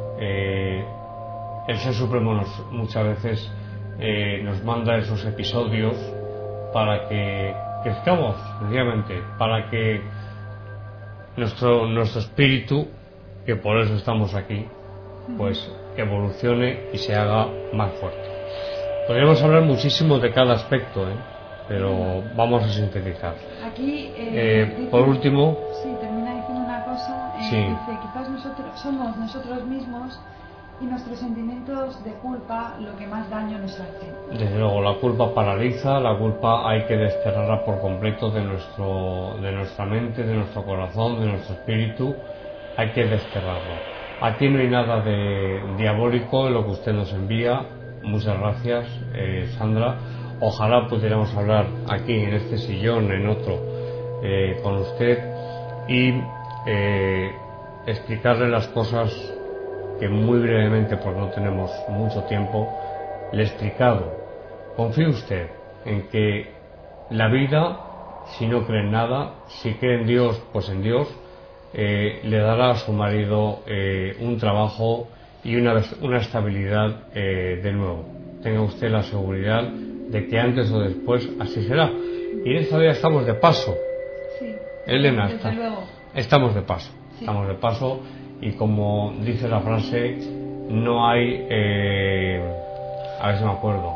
El Ser Supremo muchas veces nos manda esos episodios para que crezcamos, sencillamente, para que nuestro espíritu, que por eso estamos aquí, pues evolucione y se haga más fuerte. Podríamos hablar muchísimo de cada aspecto, pero vamos a sintetizar. Aquí, por último, sí, termina diciendo una cosa. Sí. Dice, quizás somos nosotros mismos y nuestros sentimientos de culpa lo que más daño nos hace. Desde luego, la culpa paraliza, la culpa hay que desterrarla por completo de nuestra mente, de nuestro corazón, de nuestro espíritu. Hay que desterrarlo. Aquí no hay nada de diabólico en lo que usted nos envía. Muchas gracias, Sandra. Ojalá pudiéramos hablar aquí, en este sillón, en otro, con usted y explicarle las cosas que muy brevemente, porque no tenemos mucho tiempo, le he explicado. Confíe usted en que la vida, si no cree en nada, si cree en Dios, pues en Dios, le dará a su marido un trabajo y una estabilidad de nuevo. Tenga usted la seguridad de que antes o después así será. Y en esta vida estamos de paso. Sí, Elena, desde luego. Estamos de paso. Sí. Estamos de paso y como dice la frase, no hay... a ver si me acuerdo.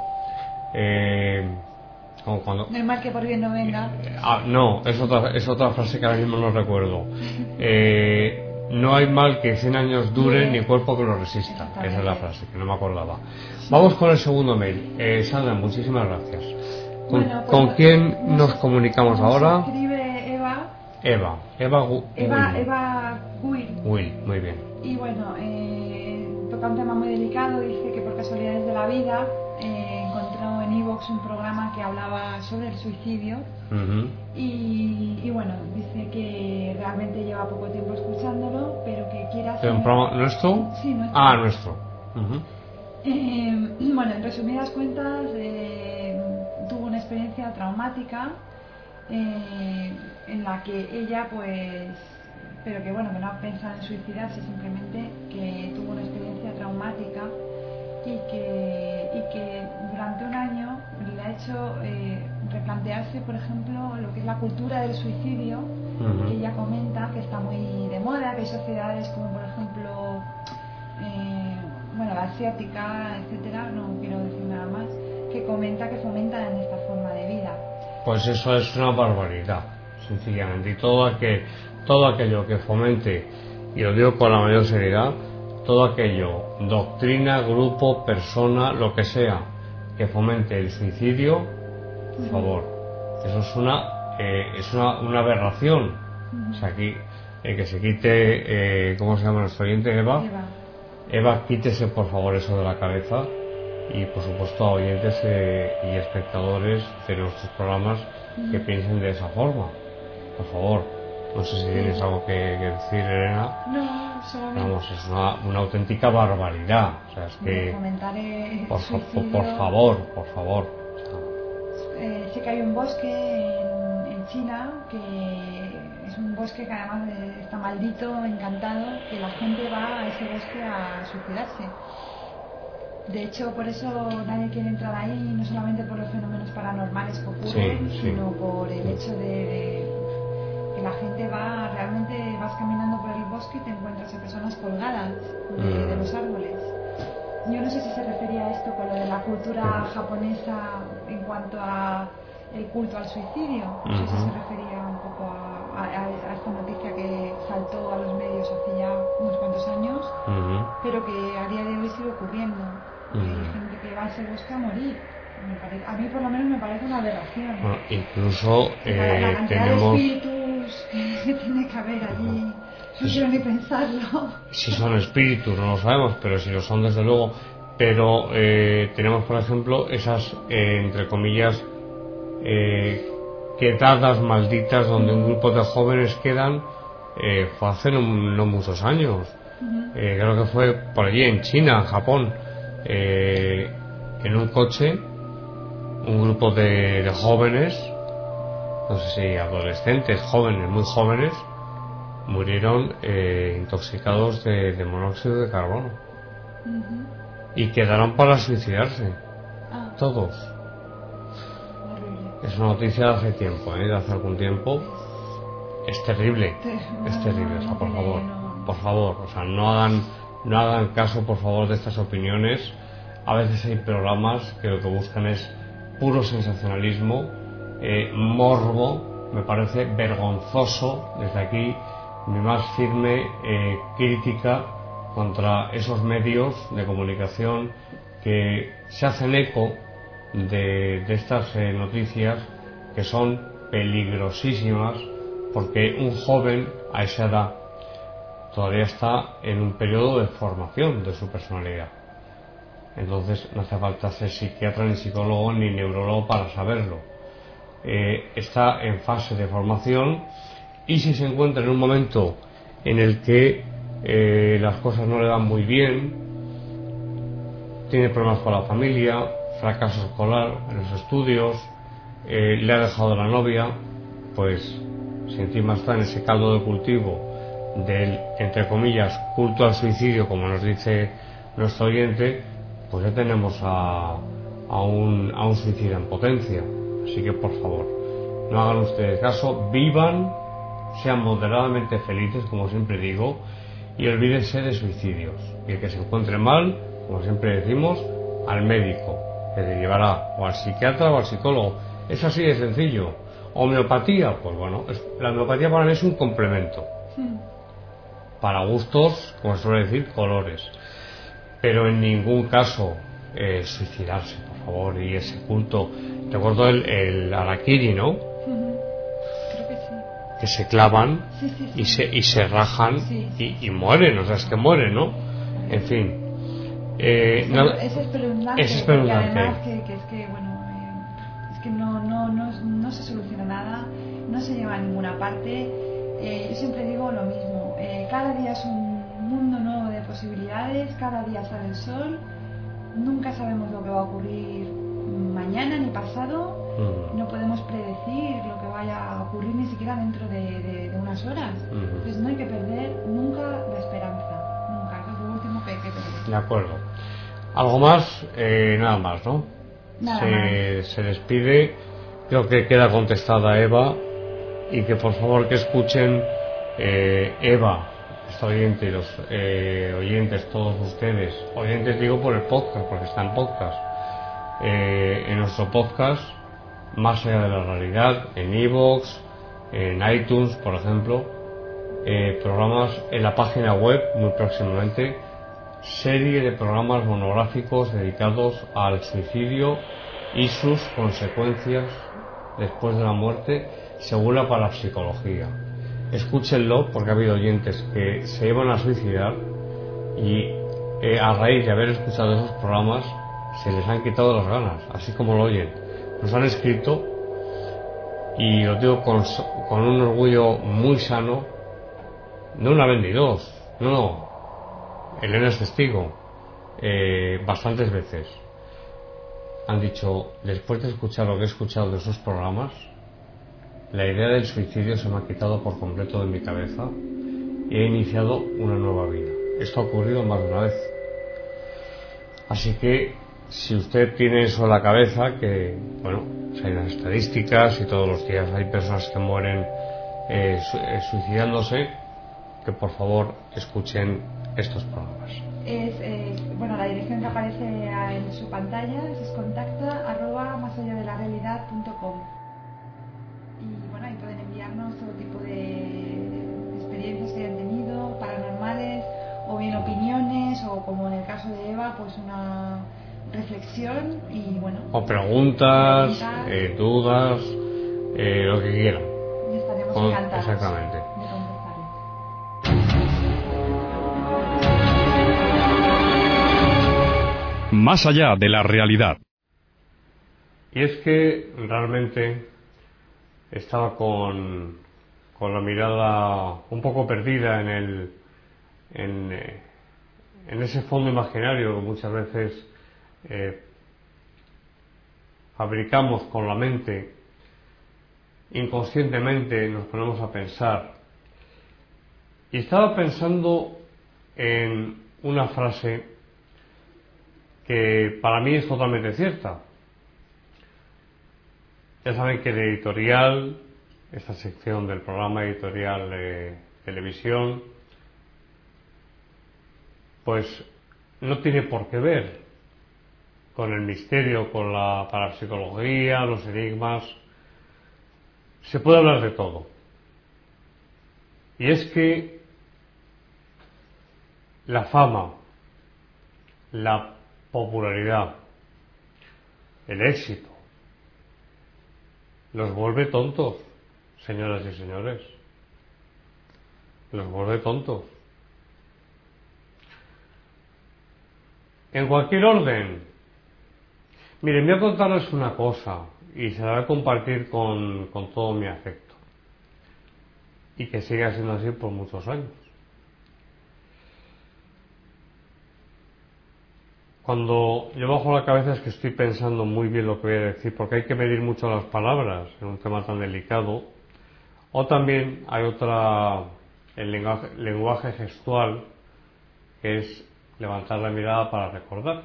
Como cuando, No hay mal que por bien no venga. no, es otra frase que ahora mismo no recuerdo. No hay mal que 100 años dure ni cuerpo que lo resista. Esa es la frase, que no me acordaba. Vamos con el segundo mail. Sandra, muchísimas gracias. Bueno, pues ¿Con quién nos comunicamos ahora? Escribe Eva Will. muy bien. Y bueno, toca un tema muy delicado. Dice que por casualidades de la vida encontró en iVoox un programa que hablaba sobre el suicidio. Uh-huh. Y bueno, dice que realmente lleva poco tiempo escuchándolo, pero que quiere hacer... ¿Un programa nuestro? Sí, nuestro. Ah, nuestro. Uh-huh. Bueno, en resumidas cuentas, tuvo una experiencia traumática en la que ella, pues, pero que bueno, que no ha pensado en suicidarse, simplemente que tuvo una experiencia traumática y que durante un año le ha hecho replantearse, por ejemplo, lo que es la cultura del suicidio. Uh-huh. Que ella comenta que está muy de moda, que hay sociedades como, por ejemplo, bueno, la asiática, etcétera, no quiero decir nada más, que comenta que fomentan esta forma de vida. Pues eso es una barbaridad, sencillamente. Y todo aquello que fomente, y lo digo con la mayor seriedad, todo aquello, doctrina, grupo, persona, lo que sea, que fomente el suicidio, por favor, eso es una aberración. O sea, aquí, que se quite, ¿cómo se llama nuestro oyente? Eva, quítese por favor eso de la cabeza. Y por supuesto a oyentes y espectadores de nuestros programas que piensen de esa forma, por favor. No sé si tienes algo que decir, Elena. No, solamente... Vamos, es una auténtica barbaridad. O sea, es que por favor. Sé que hay un bosque en China que es un bosque que además está maldito, encantado, que la gente va a ese bosque a suicidarse. De hecho, por eso nadie quiere entrar ahí, no solamente por los fenómenos paranormales que ocurren, sino por el hecho de que la gente va, realmente vas caminando por el bosque y te encuentras a personas colgadas de los árboles. Yo no sé si se refería a esto con lo de la cultura japonesa en cuanto a el culto al suicidio. No sé si se refería un poco a esta noticia que saltó a los medios hace ya unos cuantos años, pero que a día de hoy sigue ocurriendo. Hay gente que va a ese bosque a morir. A mí por lo menos me parece una aberración. Bueno, incluso la cantidad tenemos... de espíritus que tiene que haber allí, no quiero ni pensarlo. Si son espíritus no lo sabemos, pero si lo son desde luego. Pero tenemos por ejemplo esas entre comillas quedadas malditas donde un grupo de jóvenes quedan, fue hace no muchos años. Creo que fue por allí en China, en Japón, en un coche un grupo de jóvenes, no sé si adolescentes, jóvenes, muy jóvenes, murieron intoxicados de monóxido de carbono y quedaron para suicidarse todos. Es una noticia de hace tiempo, de hace algún tiempo. Es terrible, o sea, por favor, o sea, no hagan caso, por favor, de estas opiniones. A veces hay programas que lo que buscan es puro sensacionalismo, morbo. Me parece vergonzoso. Desde aquí mi más firme crítica contra esos medios de comunicación que se hacen eco de estas noticias, que son peligrosísimas, porque un joven a esa edad todavía está en un periodo de formación de su personalidad. Entonces no hace falta ser psiquiatra, ni psicólogo, ni neurólogo para saberlo. Está en fase de formación, y si se encuentra en un momento en el que las cosas no le van muy bien, tiene problemas con la familia, fracaso escolar en los estudios, le ha dejado la novia, pues si encima está en ese caldo de cultivo del, entre comillas, culto al suicidio, como nos dice nuestro oyente, pues ya tenemos a un suicida en potencia. Así que por favor, no hagan ustedes caso, vivan, sean moderadamente felices, como siempre digo, y olvídense de suicidios. Y el que se encuentre mal, como siempre decimos, al médico, que te llevará o al psiquiatra o al psicólogo. Es así de sencillo. Homeopatía, pues bueno, la homeopatía para mí es un complemento. Para gustos, como se suele decir, colores. Pero en ningún caso suicidarse, por favor. Y ese culto, recuerdo el harakiri, ¿no? Creo que sí. que se clavan Sí, sí, sí. y se rajan Sí. y mueren, o sea, es que mueren, ¿no? En fin. Es espeluznante, es espeluznante. porque además que es que, bueno, es que no se soluciona nada, no se lleva a ninguna parte. Yo siempre digo lo mismo, cada día es un mundo nuevo de posibilidades, cada día sale el sol, nunca sabemos lo que va a ocurrir mañana ni pasado, no podemos predecir lo que vaya a ocurrir ni siquiera dentro de unas horas. Entonces no hay que perder nunca la esperanza, nunca, eso es lo último que hay que perder. De acuerdo. ¿Algo más? Nada más, ¿no? Nada más. Se despide. Creo que queda contestada Eva, y que por favor que escuchen Eva, esta oyente, y los oyentes, todos ustedes, oyentes digo por el podcast, porque está en podcast, en nuestro podcast Más allá de la realidad, en iVoox, en iTunes, por ejemplo, programas en la página web muy próximamente, serie de programas monográficos dedicados al suicidio y sus consecuencias después de la muerte según la parapsicología. Escúchenlo, porque ha habido oyentes que se iban a suicidar y a raíz de haber escuchado esos programas se les han quitado las ganas, así como lo oyen. Nos han escrito, y lo digo con un orgullo muy sano, no una vez ni dos, no, Elena es testigo, bastantes veces han dicho, después de escuchar lo que he escuchado de esos programas, la idea del suicidio se me ha quitado por completo de mi cabeza y he iniciado una nueva vida. Esto ha ocurrido más de una vez. Así que si usted tiene eso en la cabeza, que bueno, hay unas estadísticas y todos los días hay personas que mueren suicidándose, que por favor escuchen estos programas. Bueno, la dirección que aparece en su pantalla es contacta@masalladelarrealidad.com, y bueno, ahí pueden enviarnos todo tipo de experiencias que hayan tenido, paranormales, o bien opiniones, o como en el caso de Eva, pues una reflexión, y bueno, o preguntas, dudas, lo que quieran. Y estaremos encantados exactamente. de contestarles. Más allá de la realidad. Y es que realmente estaba con la mirada un poco perdida en ese fondo imaginario que muchas veces fabricamos con la mente, inconscientemente nos ponemos a pensar, y estaba pensando en una frase que para mí es totalmente cierta. Ya saben que el editorial, esta sección del programa editorial de televisión, pues no tiene por qué ver con el misterio, con la parapsicología, los enigmas. Se puede hablar de todo. Y es que la fama, la popularidad, el éxito, los vuelve tontos, señoras y señores. Los vuelve tontos. En cualquier orden. Miren, voy a contarles una cosa, y se la voy a compartir con todo mi afecto, y que siga siendo así por muchos años. Cuando yo bajo la cabeza es que estoy pensando muy bien lo que voy a decir, porque hay que medir mucho las palabras en un tema tan delicado. O también hay el lenguaje gestual, que es levantar la mirada para recordar.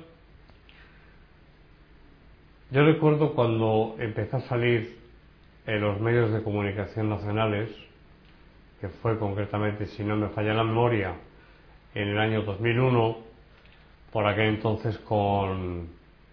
Yo recuerdo cuando empezó a salir en los medios de comunicación nacionales, que fue concretamente, si no me falla la memoria, en el año 2001, por aquel entonces con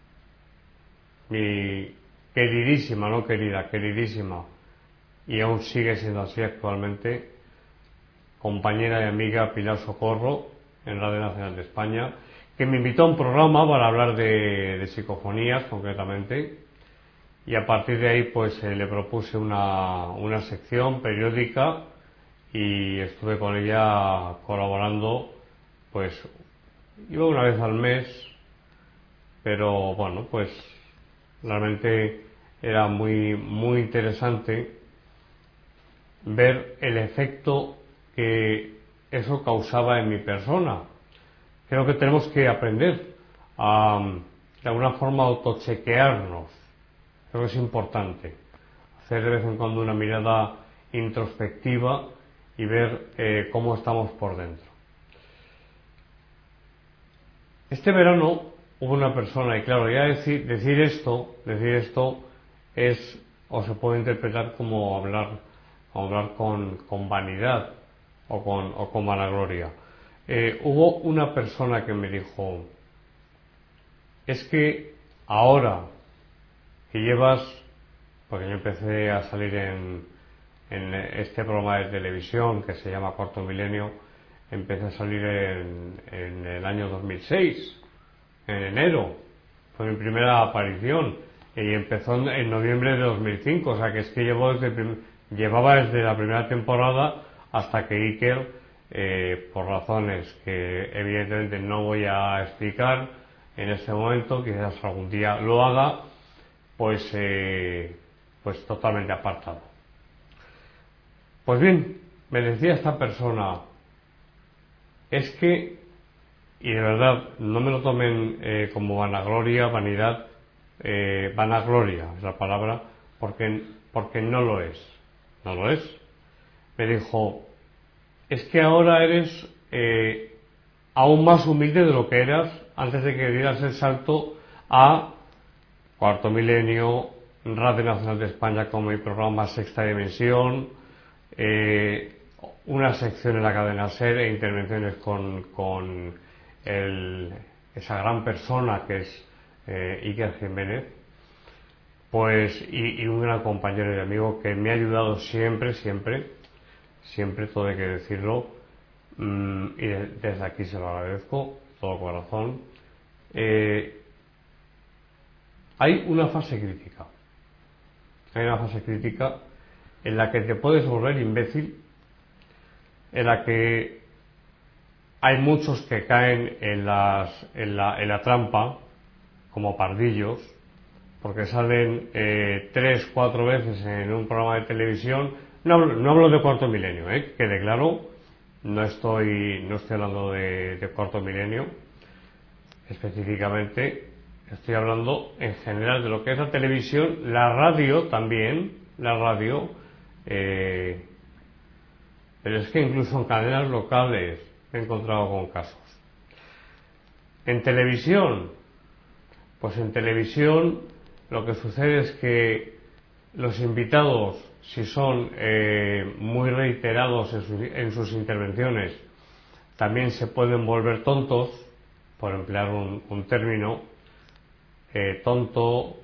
mi queridísima, no querida, queridísima, y aún sigue siendo así actualmente, compañera y amiga Pilar Socorro, en Radio Nacional de España, que me invitó a un programa para hablar de psicofonías concretamente, y a partir de ahí pues le propuse una sección periódica y estuve con ella colaborando, pues iba una vez al mes, pero bueno, pues realmente era muy interesante ver el efecto que eso causaba en mi persona. Creo que tenemos que aprender a, de alguna forma, autochequearnos. Creo que es importante hacer de vez en cuando una mirada introspectiva y ver cómo estamos por dentro. Este verano hubo una persona, y claro, ya decir esto es, o se puede interpretar como hablar con vanidad o con vanagloria. Hubo una persona que me dijo, es que ahora que llevas, porque yo empecé a salir en este programa de televisión que se llama Cuarto Milenio, empecé a salir en el año 2006, en enero, fue mi primera aparición, y empezó en noviembre de 2005, o sea que es que llevaba desde la primera temporada hasta que Iker, por razones que evidentemente no voy a explicar en este momento, quizás algún día lo haga, pues totalmente apartado. Pues bien, me decía esta persona, es que, y de verdad, no me lo tomen como vanagloria, vanidad, vanagloria es la palabra, porque no lo es, no lo es. Me dijo, es que ahora eres aún más humilde de lo que eras antes de que dieras el salto a Cuarto Milenio, Radio Nacional de España como mi programa Sexta Dimensión, una sección en la cadena SER e intervenciones con esa gran persona que es Iker Jiménez, pues y un gran compañero y amigo que me ha ayudado siempre, todo hay que decirlo, y desde aquí se lo agradezco, todo corazón. Hay una fase crítica en la que te puedes volver imbécil, en la que hay muchos que caen en la trampa como pardillos, porque salen 3-4 veces en un programa de televisión. No hablo de Cuarto Milenio, quede claro, no estoy hablando de Cuarto Milenio específicamente, estoy hablando en general de lo que es la televisión, la radio también, pero es que incluso en cadenas locales me he encontrado con casos. En televisión, pues en televisión lo que sucede es que los invitados, si son muy reiterados en sus intervenciones, también se pueden volver tontos, por emplear un término, tonto,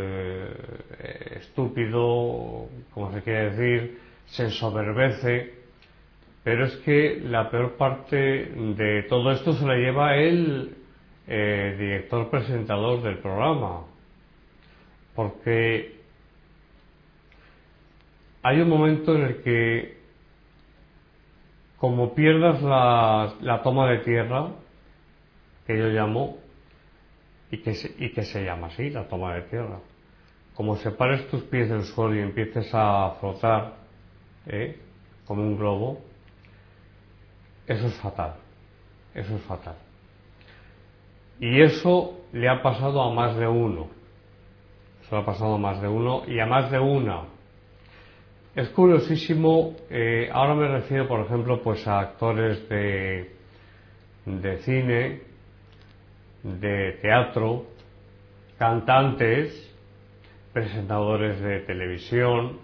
estúpido, como se quiere decir, se ensoberbece, pero es que la peor parte de todo esto se la lleva el director presentador del programa, porque hay un momento en el que, como pierdas la toma de tierra, que yo llamo, y que se llama así, la toma de tierra, como separes tus pies del suelo y empieces a flotar como un globo, eso es fatal, y eso le ha pasado a más de uno, y a más de una. Es curiosísimo, ahora me refiero por ejemplo pues a actores de cine, de teatro, cantantes, presentadores de televisión.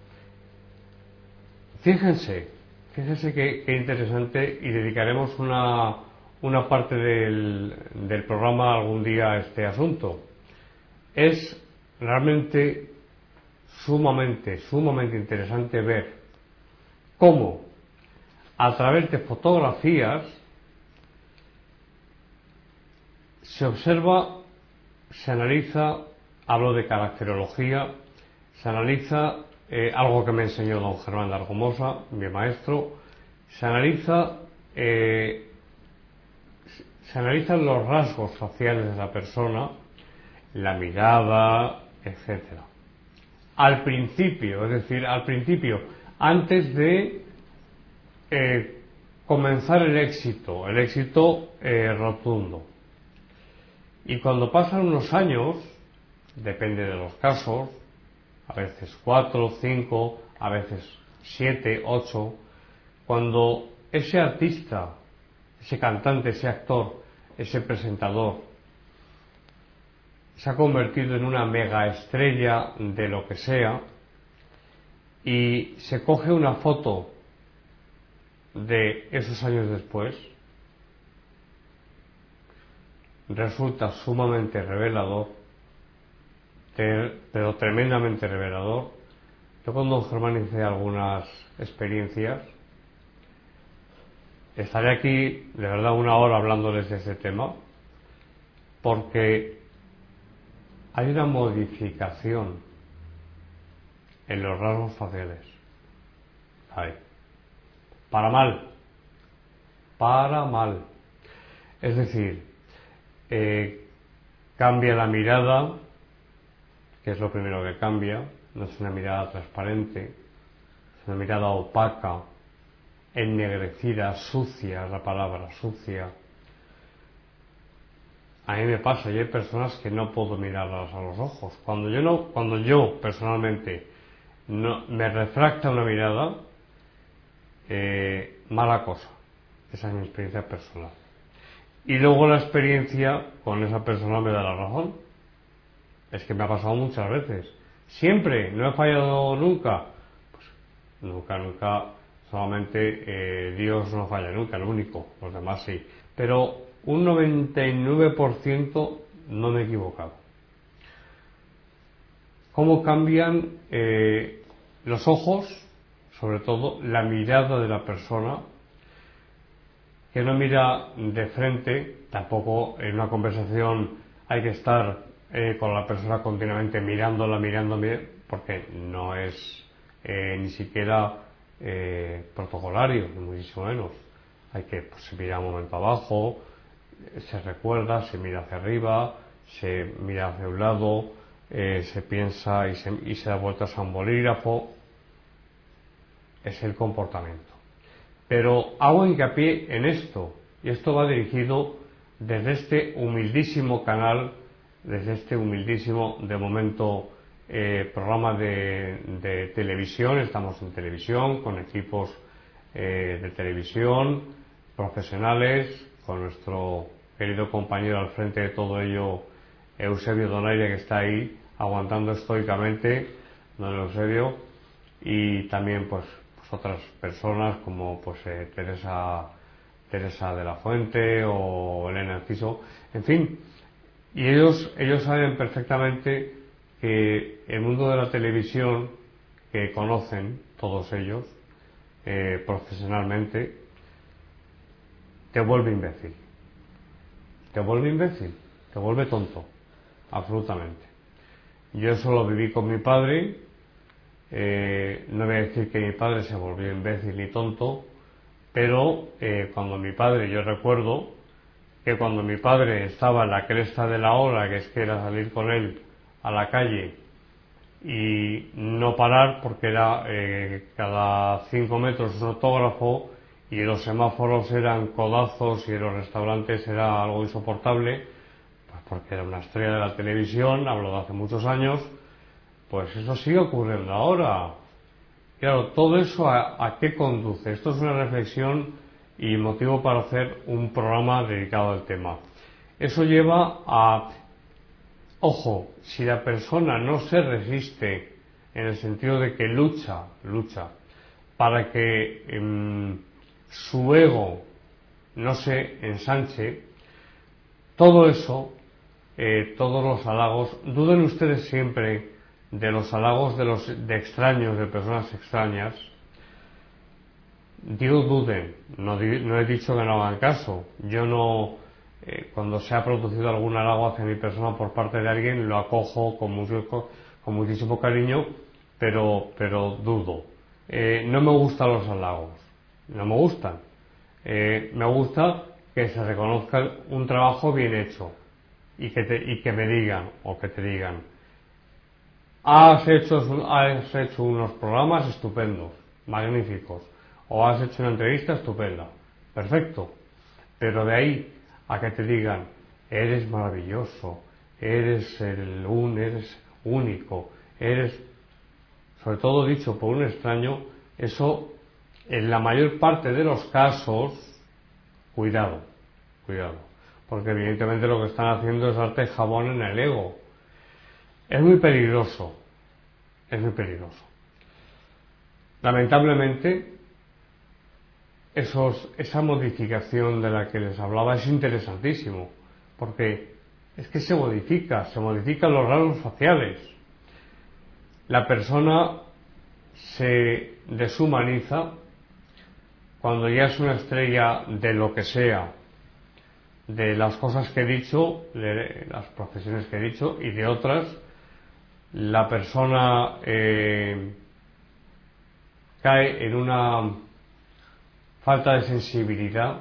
Fíjense qué interesante, y dedicaremos una parte del programa algún día a este asunto. Es realmente sumamente interesante ver cómo a través de fotografías se observa, se analiza hablo de caracterología, se analiza algo que me enseñó don Germán de Argumosa, mi maestro, se analizan los rasgos faciales de la persona, la mirada, etcétera. Al principio, es decir, antes de comenzar el éxito rotundo. Y cuando pasan unos años, depende de los casos, a veces 4, 5, a veces 7, 8, cuando ese artista, ese cantante, ese actor, ese presentador se ha convertido en una mega estrella de lo que sea y se coge una foto de esos años después, resulta sumamente revelador, pero tremendamente revelador. Yo con don Germán hice algunas experiencias. Estaré aquí de verdad una hora hablándoles de ese tema, porque hay una modificación en los rasgos faciales. Hay. Para mal. Es decir, cambia la mirada, que es lo primero que cambia. No es una mirada transparente, es una mirada opaca, ennegrecida, sucia, es la palabra, sucia. A mí me pasa, y hay personas que no puedo mirarlas a los ojos. Cuando yo personalmente me refracta una mirada, mala cosa. Esa es mi experiencia personal. Y luego la experiencia con esa persona me da la razón. Es que me ha pasado muchas veces. Siempre, no he fallado nunca. Pues nunca, solamente Dios no falla nunca, el único, los demás sí. Pero un 99% no me he equivocado. ¿Cómo cambian los ojos? Sobre todo la mirada de la persona, que no mira de frente. Tampoco en una conversación hay que estar con la persona continuamente mirándome, porque no es ni siquiera protocolario, ni muchísimo menos. Hay que, pues, se mira un momento abajo, se recuerda, se mira hacia arriba, se mira hacia un lado, se piensa y se da vueltas a un bolígrafo. Es el comportamiento. Pero hago hincapié en esto, y esto va dirigido desde este humildísimo canal, desde este humildísimo, de momento, programa de televisión. Estamos en televisión, con equipos de televisión, profesionales, con nuestro querido compañero al frente de todo ello, Eusebio Donaire, que está ahí aguantando estoicamente, don Eusebio, y también pues otras personas como pues Teresa de la Fuente o Elena Enciso, en fin. Y ellos saben perfectamente que el mundo de la televisión, que conocen todos ellos profesionalmente, te vuelve imbécil, te vuelve tonto, absolutamente. Yo eso lo viví con mi padre. No voy a decir que mi padre se volvió imbécil ni tonto, pero yo recuerdo que cuando mi padre estaba en la cresta de la ola, que es que era salir con él a la calle y no parar, porque era cada 5 metros un autógrafo, y los semáforos eran codazos y los restaurantes era algo insoportable, pues porque era una estrella de la televisión, hablo de hace muchos años. Pues eso sigue ocurriendo ahora. Claro, todo eso ¿a qué conduce? Esto es una reflexión y motivo para hacer un programa dedicado al tema. Eso lleva a... Ojo, si la persona no se resiste, en el sentido de que lucha para que su ego no se ensanche, todo eso, todos los halagos, duden ustedes siempre de los halagos de extraños, de personas extrañas. Digo duden, no he dicho que no hagan caso. Yo no cuando se ha producido algún halago hacia mi persona por parte de alguien, lo acojo con muchísimo cariño, pero dudo. No me gustan los halagos, no me gustan. Me gusta que se reconozca un trabajo bien hecho y que me digan, o que te digan: has hecho unos programas estupendos, magníficos, o has hecho una entrevista estupenda, perfecto. Pero de ahí a que te digan: eres maravilloso, eres único, sobre todo dicho por un extraño, eso en la mayor parte de los casos, cuidado, porque evidentemente lo que están haciendo es darte jabón en el ego. Es muy peligroso. Lamentablemente, esa modificación de la que les hablaba es interesantísimo, porque es que se modifican los rasgos faciales. La persona se deshumaniza cuando ya es una estrella de lo que sea, de las cosas que he dicho, de las profesiones que he dicho y de otras. La persona cae en una falta de sensibilidad,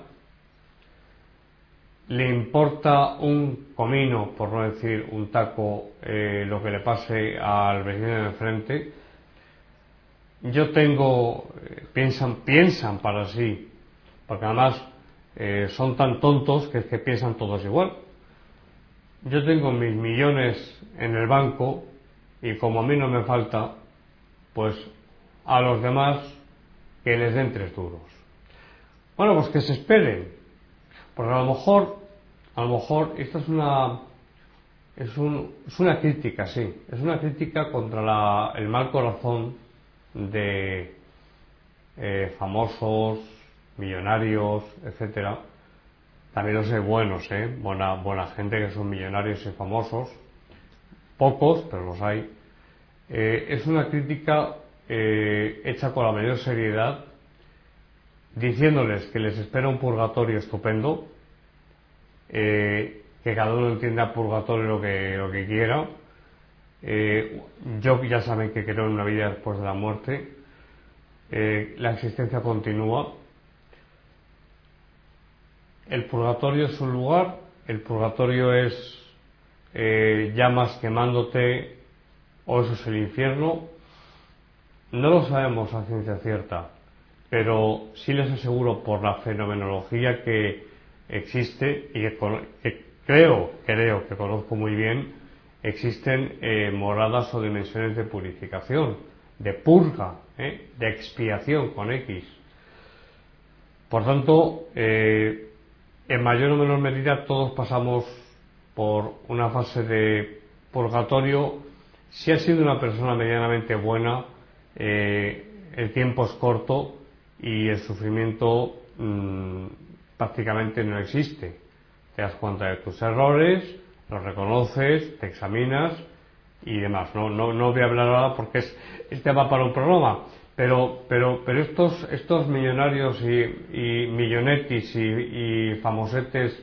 le importa un comino, por no decir un taco, lo que le pase al vecino de enfrente. Piensan para sí, porque además son tan tontos que piensan todos igual. Yo tengo mis millones en el banco y como a mí no me falta, pues a los demás que les den 3 duros. Bueno, pues que se esperen, porque a lo mejor esto es una crítica, sí, es una crítica contra el mal corazón de famosos, millonarios, etcétera. También los hay buenos, buena gente que son millonarios y famosos, pocos, pero los hay. Es una crítica hecha con la mayor seriedad, diciéndoles que les espera un purgatorio estupendo, que cada uno entienda purgatorio lo que quiera. Yo ya saben que creo en una vida después de la muerte. La existencia continúa. El purgatorio es un lugar, el purgatorio es llamas quemándote, o eso es el infierno. No lo sabemos a ciencia cierta, pero sí les aseguro por la fenomenología que existe y que creo que conozco muy bien, existen moradas o dimensiones de purificación, de purga, de expiación con X. Por tanto, en mayor o menor medida todos pasamos por una fase de purgatorio. Si has sido una persona medianamente buena, el tiempo es corto y el sufrimiento prácticamente no existe. Te das cuenta de tus errores, los reconoces, te examinas y demás. No voy a hablar ahora porque es tema para un programa, pero estos millonarios y millonetis y famosetes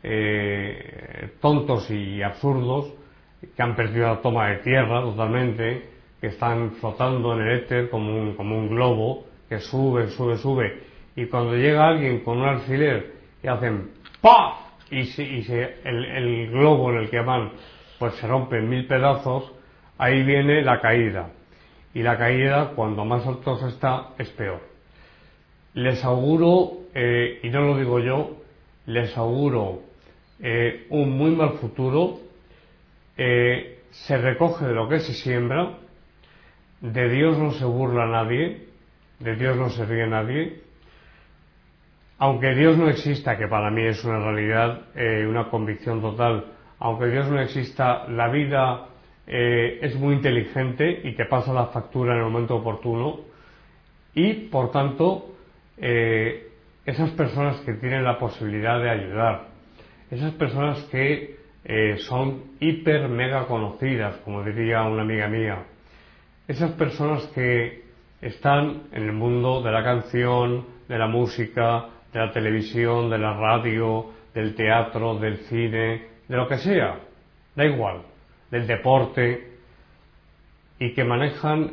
tontos y absurdos, que han perdido la toma de tierra totalmente, que están flotando en el éter como un globo que sube, y cuando llega alguien con un alfiler y hacen ¡paf! y el globo en el que van pues se rompe en 1000 pedazos, ahí viene la caída, y la caída, cuando más alto se está, es peor. Les auguro, y no lo digo yo, les auguro un muy mal futuro. Se recoge de lo que se siembra. De Dios no se burla nadie, de Dios no se ríe nadie. Aunque Dios no exista, que para mí es una realidad, una convicción total, aunque Dios no exista, la vida es muy inteligente y te pasa la factura en el momento oportuno, y por tanto esas personas que tienen la posibilidad de ayudar, esas personas que son hiper mega conocidas, como diría una amiga mía, esas personas que están en el mundo de la canción, de la música, de la televisión, de la radio, del teatro, del cine, de lo que sea, da igual, del deporte, y que manejan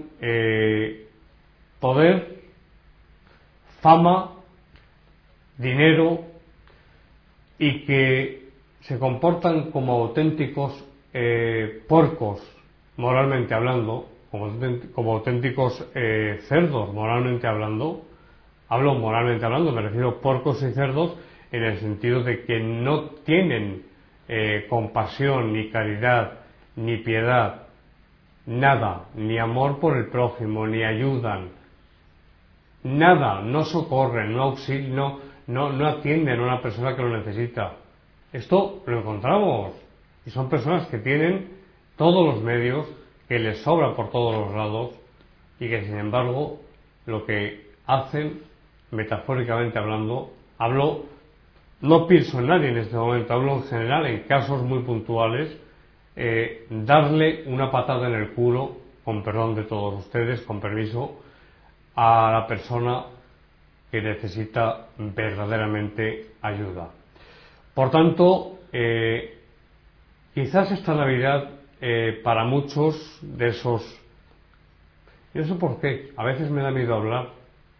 poder, fama, dinero, y que se comportan como auténticos puercos, moralmente hablando, como auténticos cerdos, moralmente hablando. Hablo moralmente hablando, me refiero a puercos y cerdos en el sentido de que no tienen compasión, ni caridad, ni piedad, nada, ni amor por el prójimo, ni ayudan, nada, no socorren, no auxilian, no atienden a una persona que lo necesita. Esto lo encontramos, y son personas que tienen todos los medios, que les sobra por todos los lados, y que sin embargo lo que hacen, metafóricamente hablando, no pienso en nadie en este momento, hablo en general, en casos muy puntuales, darle una patada en el culo, con perdón de todos ustedes, con permiso, a la persona que necesita verdaderamente ayuda. Por tanto, quizás esta Navidad, para muchos de esos, y no sé por qué, a veces me da miedo hablar,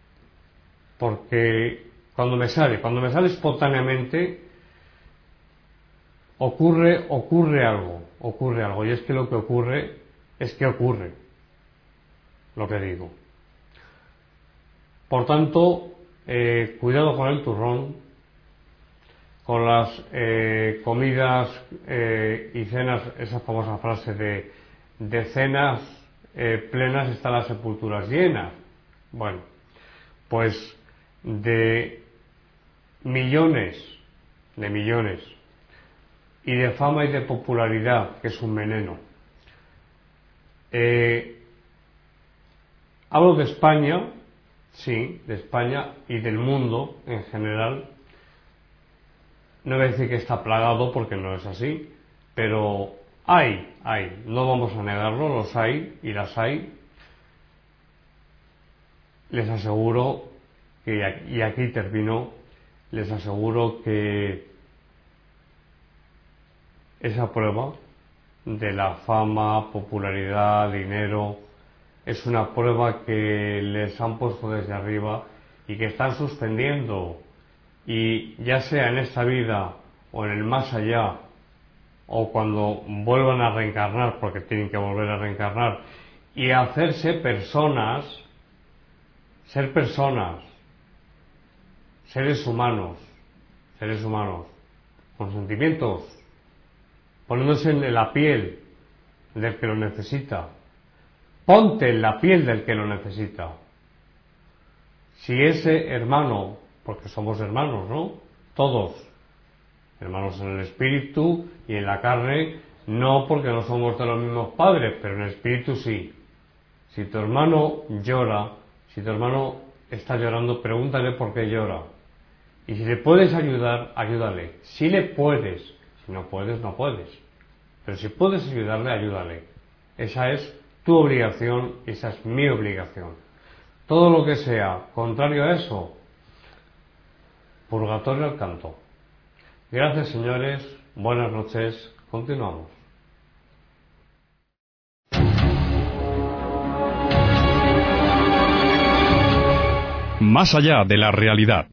porque cuando me sale espontáneamente, ocurre algo, y es que lo que ocurre es que ocurre lo que digo. Por tanto, cuidado con el turrón, con las comidas y cenas, esa famosa frase de cenas plenas están las sepulturas llenas. Bueno, pues de millones y de fama y de popularidad, que es un veneno. Hablo de España, sí, de España y del mundo en general. No voy a decir que está plagado porque no es así, pero hay, no vamos a negarlo, los hay y las hay. Les aseguro que, y aquí termino, les aseguro que esa prueba de la fama, popularidad, dinero, es una prueba que les han puesto desde arriba y que están suspendiendo, y ya sea en esta vida o en el más allá, o cuando vuelvan a reencarnar, porque tienen que volver a reencarnar y hacerse personas, ser personas, seres humanos, con sentimientos, poniéndose en la piel del que lo necesita. Ponte en la piel del que lo necesita. Si ese hermano, porque somos hermanos, ¿no? Todos, hermanos en el espíritu y en la carne, no porque no somos de los mismos padres, pero en el espíritu sí. Si tu hermano llora, si tu hermano está llorando, pregúntale por qué llora. Y si le puedes ayudar, ayúdale. Si le puedes, si no puedes, no puedes. Pero si puedes ayudarle, ayúdale. Esa es tu obligación, esa es mi obligación. Todo lo que sea contrario a eso, purgatorio al canto. Gracias, señores, buenas noches, continuamos. Más allá de la realidad.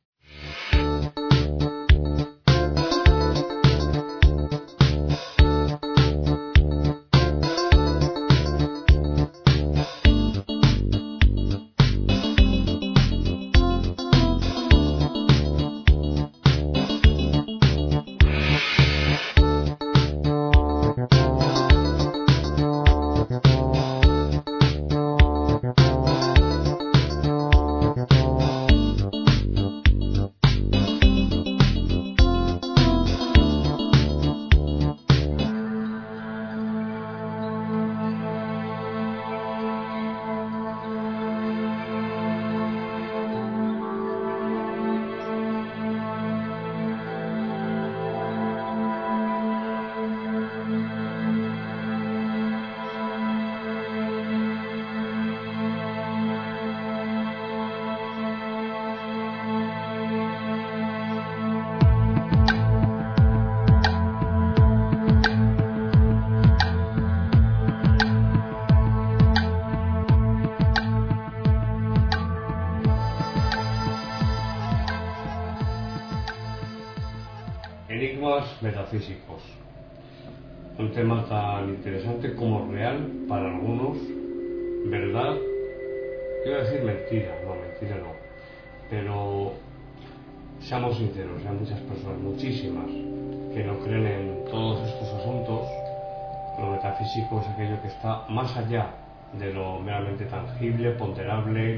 temas metafísicos. Un tema tan interesante como real para algunos, verdad, yo iba a decir mentira no, pero seamos sinceros, hay muchas personas, muchísimas, que no creen en todos estos asuntos. Lo metafísico es aquello que está más allá de lo meramente tangible, ponderable,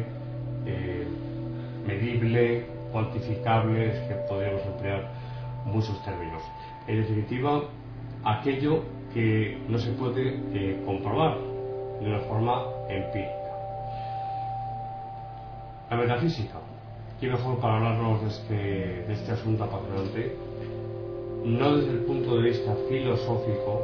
medible, cuantificable, es que podríamos emplear muchos términos. En definitiva, aquello que no se puede comprobar de una forma empírica. La metafísica, ¿quién mejor para hablarnos de este asunto apasionante? No desde el punto de vista filosófico,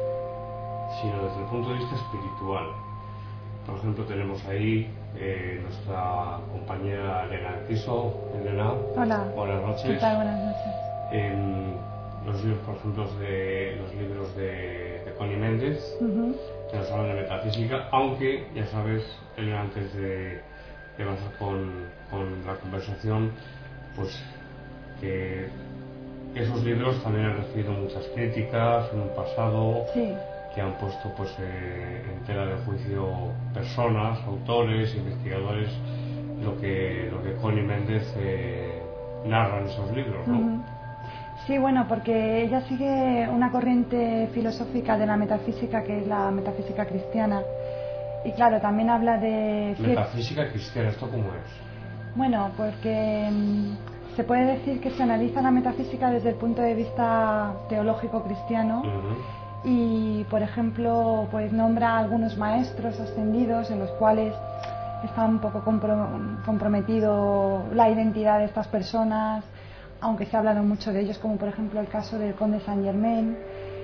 sino desde el punto de vista espiritual. Por ejemplo, tenemos ahí nuestra compañera Elena Enciso. Elena, hola. Buenas noches. ¿Qué tal? Buenas noches. Los libros, por ejemplo, los libros de Connie Méndez, que nos hablan de metafísica, aunque, ya sabes, Elena, antes de avanzar con la conversación, pues que esos libros también han recibido muchas críticas en un pasado. Sí. Que han puesto pues en tela de juicio personas, autores, investigadores, lo que Connie Méndez narra en esos libros, ¿no? Sí, bueno, porque ella sigue una corriente filosófica de la metafísica que es la metafísica cristiana, y claro, también habla de... Metafísica cristiana, ¿esto cómo es? Bueno, porque se puede decir que se analiza la metafísica desde el punto de vista teológico cristiano. Y, por ejemplo, pues nombra a algunos maestros ascendidos en los cuales está un poco comprometido la identidad de estas personas, aunque se ha hablado mucho de ellos, como por ejemplo el caso del conde Saint Germain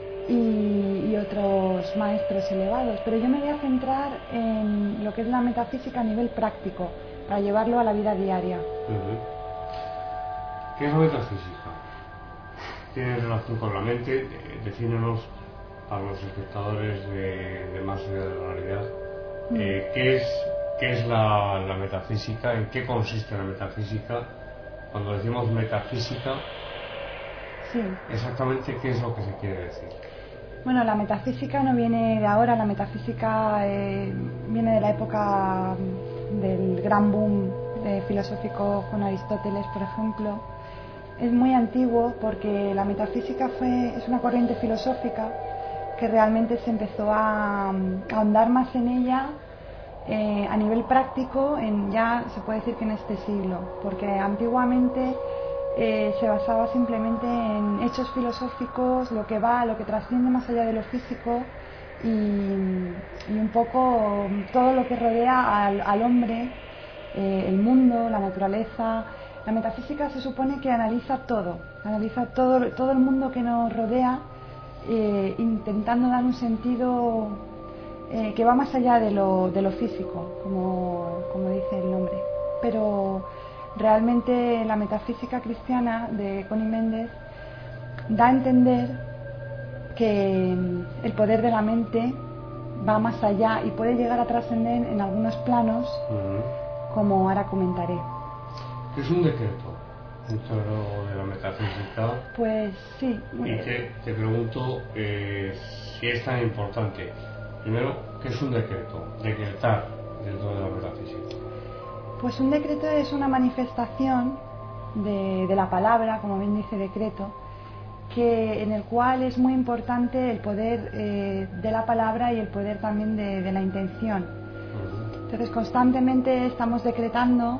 y otros maestros elevados. Pero yo me voy a centrar en lo que es la metafísica a nivel práctico, para llevarlo a la vida diaria. ¿Qué es la metafísica? ¿Tiene relación con la mente? Defínenos para los espectadores de Más allá de la realidad. ¿Qué es la metafísica? ¿En qué consiste la metafísica? Cuando decimos metafísica, sí, exactamente qué es lo que se quiere decir. Bueno, la metafísica no viene de ahora, la metafísica viene de la época del gran boom filosófico con Aristóteles, por ejemplo. Es muy antiguo porque la metafísica es una corriente filosófica que realmente se empezó a ahondar más en ella a nivel práctico, ya se puede decir que en este siglo, porque antiguamente se basaba simplemente en hechos filosóficos, lo que trasciende más allá de lo físico y un poco todo lo que rodea al hombre, el mundo, la naturaleza. La metafísica se supone que analiza todo el mundo que nos rodea, intentando dar un sentido que va más allá de lo físico, como dice el nombre. Pero realmente la metafísica cristiana de Connie Méndez da a entender que el poder de la mente va más allá y puede llegar a trascender en algunos planos, como ahora comentaré. ¿Qué es un decreto dentro de la metafísica? Pues sí. Y te pregunto si es tan importante. Primero, ¿qué es un decreto? Decretar dentro de la metafísica. Pues un decreto es una manifestación de la palabra, como bien dice decreto, en el cual es muy importante el poder de la palabra y el poder también de la intención. Entonces constantemente estamos decretando,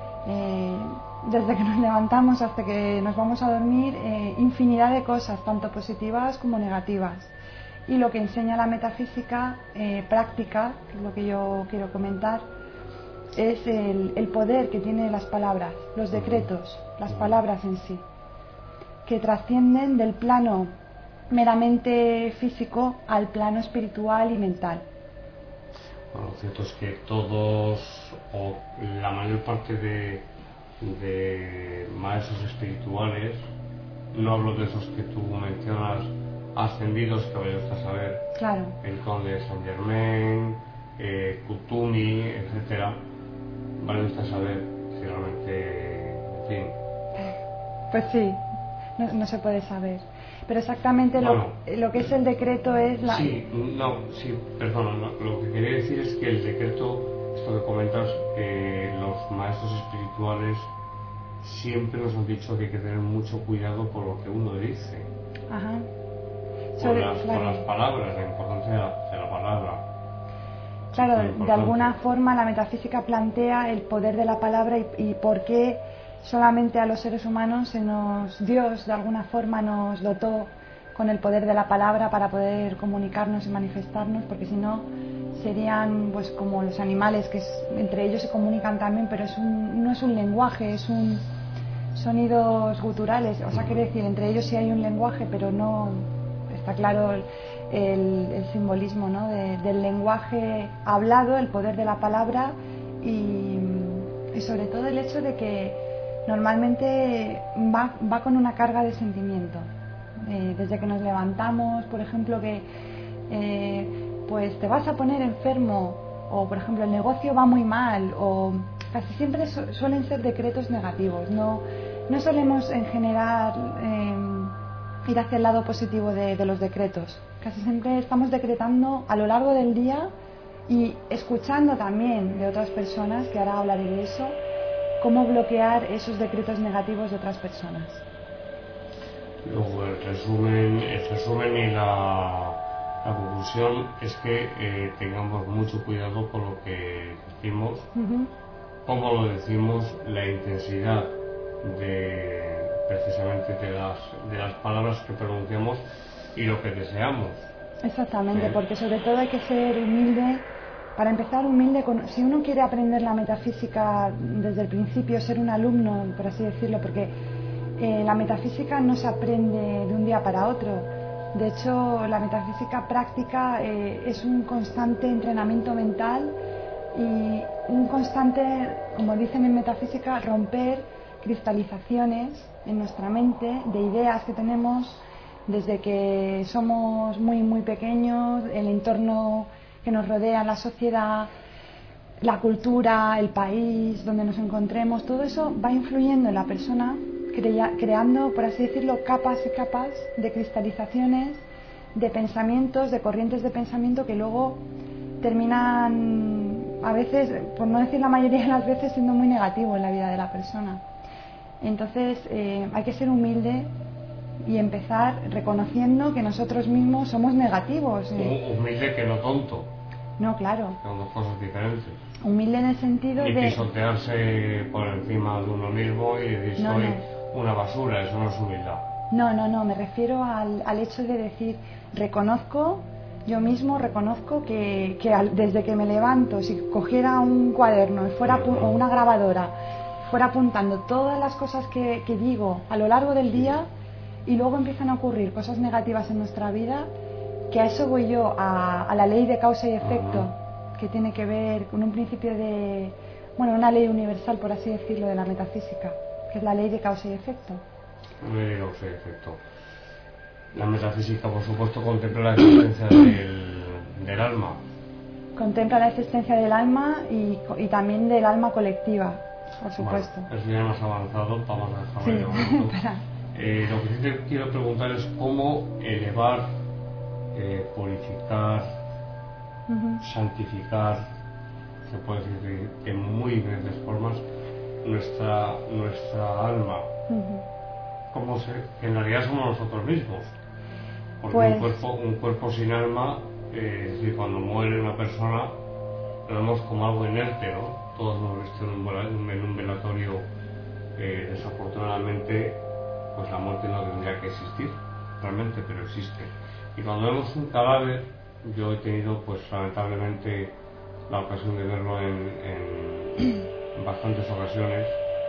desde que nos levantamos hasta que nos vamos a dormir, infinidad de cosas, tanto positivas como negativas. Y lo que enseña la metafísica práctica, que es lo que yo quiero comentar, es el poder que tienen las palabras, los decretos, las palabras en sí, que trascienden del plano meramente físico al plano espiritual y mental. Bueno, lo cierto es que todos, o la mayor parte de maestros espirituales, no hablo de esos que tú mencionas ascendidos, que vaya usted a saber, claro, el conde Saint Germain, Kutumi, etcétera, vale usted a saber si realmente, en fin. Pues sí, no se puede saber. Pero exactamente Bueno, lo que es el decreto es la... Sí, perdona, lo que quería decir es que el decreto, esto que comentas, los maestros espirituales siempre nos han dicho que hay que tener mucho cuidado con lo que uno dice, Ajá. con las palabras, la importancia de la palabra. Claro, de alguna forma la metafísica plantea el poder de la palabra y por qué solamente a los seres humanos Dios de alguna forma nos dotó con el poder de la palabra para poder comunicarnos y manifestarnos, porque si no serían pues como los animales que entre ellos se comunican también, pero no es un lenguaje, es un sonidos guturales, o sea, quiere decir, entre ellos sí hay un lenguaje, pero no está claro el simbolismo, ¿no? del lenguaje hablado, el poder de la palabra y sobre todo el hecho de que normalmente va con una carga de sentimiento. Desde que nos levantamos, por ejemplo, que pues te vas a poner enfermo, o por ejemplo el negocio va muy mal, o casi siempre suelen ser decretos negativos. No solemos en general ir hacia el lado positivo de los decretos. Casi siempre estamos decretando a lo largo del día y escuchando también de otras personas, que ahora hablaré de eso, cómo bloquear esos decretos negativos de otras personas. Luego el resumen y la conclusión es que tengamos mucho cuidado con lo que decimos, cómo lo decimos, la intensidad precisamente de las palabras que pronunciamos y lo que deseamos. Exactamente, porque sobre todo hay que ser humilde. Para empezar, humilde, si uno quiere aprender la metafísica desde el principio, ser un alumno, por así decirlo, porque la metafísica no se aprende de un día para otro. De hecho, la metafísica práctica es un constante entrenamiento mental y un constante, como dicen en metafísica, romper cristalizaciones en nuestra mente de ideas que tenemos desde que somos muy muy pequeños, el entorno que nos rodea, la sociedad, la cultura, el país donde nos encontremos. Todo eso va influyendo en la persona, creando, por así decirlo, capas y capas de cristalizaciones, de pensamientos, de corrientes de pensamiento que luego terminan, a veces, por no decir la mayoría de las veces, siendo muy negativo en la vida de la persona. Entonces hay que ser humilde y empezar reconociendo que nosotros mismos somos negativos. Humilde, que no tonto. No, claro. Son dos cosas diferentes. Humilde en el sentido y de... pisotearse por encima de uno mismo y decir soy una basura, eso no es humildad. No, me refiero al hecho de decir, yo mismo reconozco que desde que me levanto, si cogiera un cuaderno o una grabadora, fuera apuntando todas las cosas que digo a lo largo del día, y luego empiezan a ocurrir cosas negativas en nuestra vida, que a eso voy yo, a la ley de causa y efecto, que tiene que ver con un principio una ley universal, por así decirlo, de la metafísica, que es la ley de causa y efecto. La ley de causa y efecto. La metafísica, por supuesto, contempla la existencia del alma. Contempla la existencia del alma y también del alma colectiva, por supuesto. Bueno, eso ya más avanzado, vamos a dejarlo Lo que sí te quiero preguntar es cómo elevar, purificar, santificar, se puede decir de muy diferentes formas, nuestra alma. Que en realidad somos nosotros mismos, porque un cuerpo sin alma, es decir, cuando muere una persona lo vemos como algo inerte, ¿no? Todos hemos visto en un velatorio, desafortunadamente, pues la muerte no tendría que existir realmente, pero existe. Y cuando vemos un cadáver, yo he tenido pues lamentablemente la ocasión de verlo en bastantes ocasiones,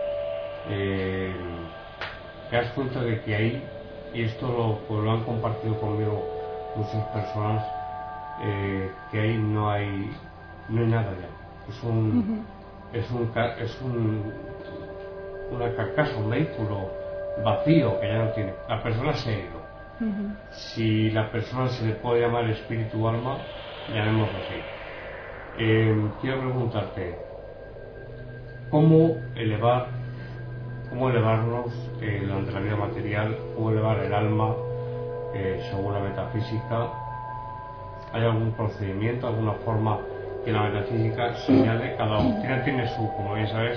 te das cuenta de que ahí, y esto lo han compartido conmigo muchas personas, que ahí no hay nada ya. Una carcasa, un vehículo vacío que ya no tiene. La persona se ha ido. Si la persona se le puede llamar espíritu o alma, llamémoslo así. Quiero preguntarte, ¿cómo elevarnos durante la vida material, cómo elevar el alma según la metafísica, ¿hay algún procedimiento, alguna forma que la metafísica señale? Cada doctrina tiene como bien sabes,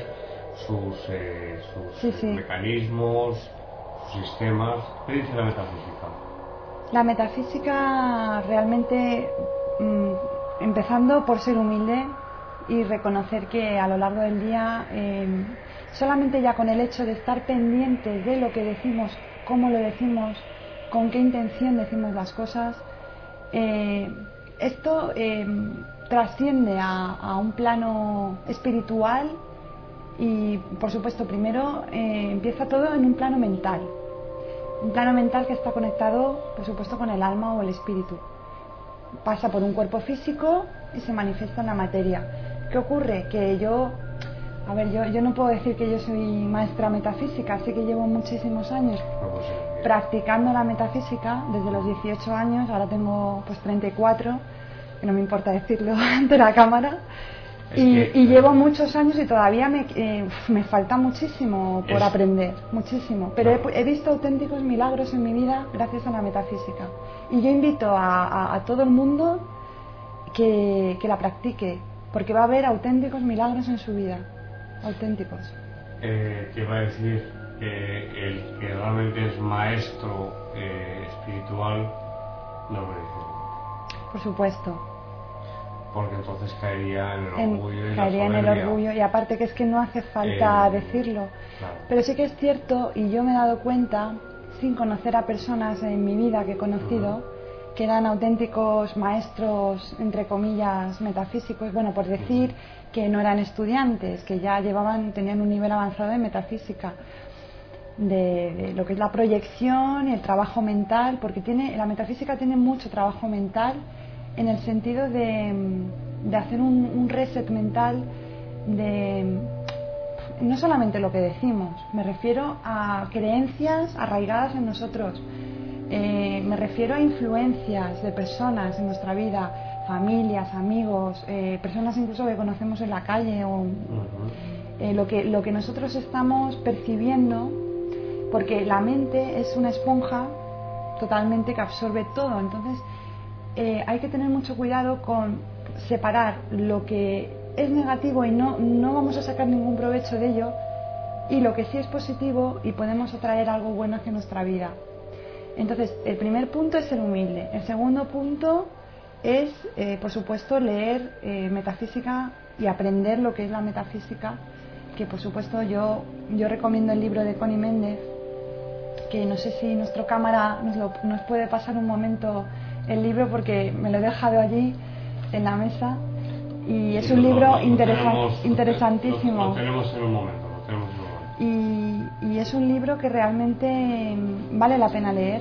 sus mecanismos, sus sistemas. ¿Qué dice la metafísica? La metafísica realmente, empezando por ser humilde y reconocer que a lo largo del día, solamente ya con el hecho de estar pendientes de lo que decimos, cómo lo decimos, con qué intención decimos las cosas, esto trasciende a un plano espiritual y, por supuesto, primero empieza todo en un plano mental. Un plano mental que está conectado, por supuesto, con el alma o el espíritu. Pasa por un cuerpo físico y se manifiesta en la materia. ¿Qué ocurre? Que yo no puedo decir que yo soy maestra metafísica, así que llevo muchísimos años practicando la metafísica, desde los 18 años, ahora tengo pues 34, que no me importa decirlo ante la cámara. Y llevo muchos años y todavía me falta muchísimo por aprender, muchísimo. Pero he visto auténticos milagros en mi vida gracias a la metafísica. Y yo invito a todo el mundo que la practique, porque va a haber auténticos milagros en su vida, auténticos. Te iba a decir que el que realmente es maestro espiritual no lo dice. Por supuesto. Porque entonces caería en el orgullo y la caería en el orgullo, y aparte que es que no hace falta decirlo. Claro. Pero sí que es cierto, y yo me he dado cuenta, sin conocer a personas en mi vida que he conocido, que eran auténticos maestros, entre comillas, metafísicos, bueno, por decir que no eran estudiantes, que ya tenían un nivel avanzado de metafísica, de lo que es la proyección y el trabajo mental, porque la metafísica tiene mucho trabajo mental, en el sentido de hacer un reset mental de no solamente lo que decimos, me refiero a creencias arraigadas en nosotros, me refiero a influencias de personas en nuestra vida, familias, amigos, personas incluso que conocemos en la calle, o lo que nosotros estamos percibiendo, porque la mente es una esponja totalmente que absorbe todo. Entonces hay que tener mucho cuidado con separar lo que es negativo y no vamos a sacar ningún provecho de ello, y lo que sí es positivo y podemos atraer algo bueno hacia nuestra vida. Entonces, el primer punto es ser humilde. El segundo punto es, por supuesto, leer metafísica y aprender lo que es la metafísica, que por supuesto yo recomiendo el libro de Connie Méndez, que no sé si nuestro cámara nos puede pasar un momento el libro, porque me lo he dejado allí en la mesa, y es un libro interesantísimo. Lo tenemos en un momento. Y es un libro que realmente vale la pena leer.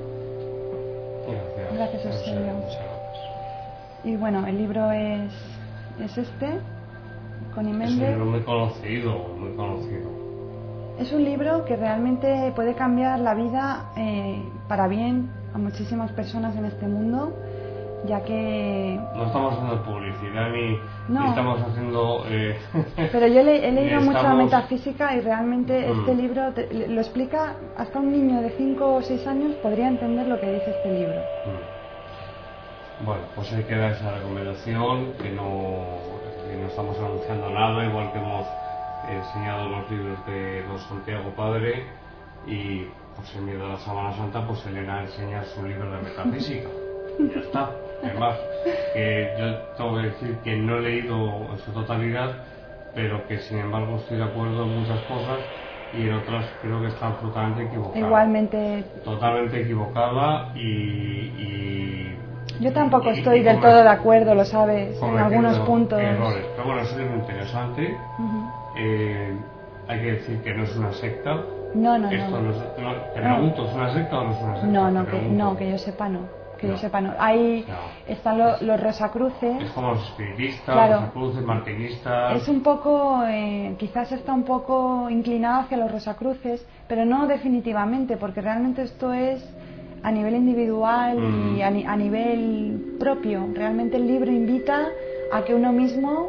Gracias, Eusebio. Y bueno, el libro es este, Connie Méndez. Es un libro muy conocido. Es un libro que realmente puede cambiar la vida para bien a muchísimas personas en este mundo, ya que... No estamos haciendo publicidad ni estamos haciendo... Pero yo he leído mucha metafísica, y realmente este libro lo explica. Hasta un niño de 5 o 6 años podría entender lo que dice este libro. Bueno, pues ahí queda esa recomendación, que no estamos anunciando nada, igual que hemos enseñado los libros de don Santiago Padre, y pues en medio de la Semana Santa pues Elena enseña su libro de metafísica. Y ya está. Además, yo tengo que decir que no he leído en su totalidad, pero que sin embargo estoy de acuerdo en muchas cosas, y en otras creo que está absolutamente equivocada. Igualmente. Totalmente equivocada, y yo tampoco estoy del todo de acuerdo, lo sabes, en algunos puntos. Errores. Pero bueno, es un libro interesante. Hay que decir que no es una secta. No. Te pregunto, ¿es una secta o no es una secta? Que yo sepa no. Yo sepa no. Ahí están los Rosacruces. Es como los espiritistas, claro. Rosacruces, martinistas. Es un poco, quizás está un poco inclinado hacia los Rosacruces, pero no definitivamente, porque realmente esto es a nivel individual y a nivel propio. Realmente el libro invita a que uno mismo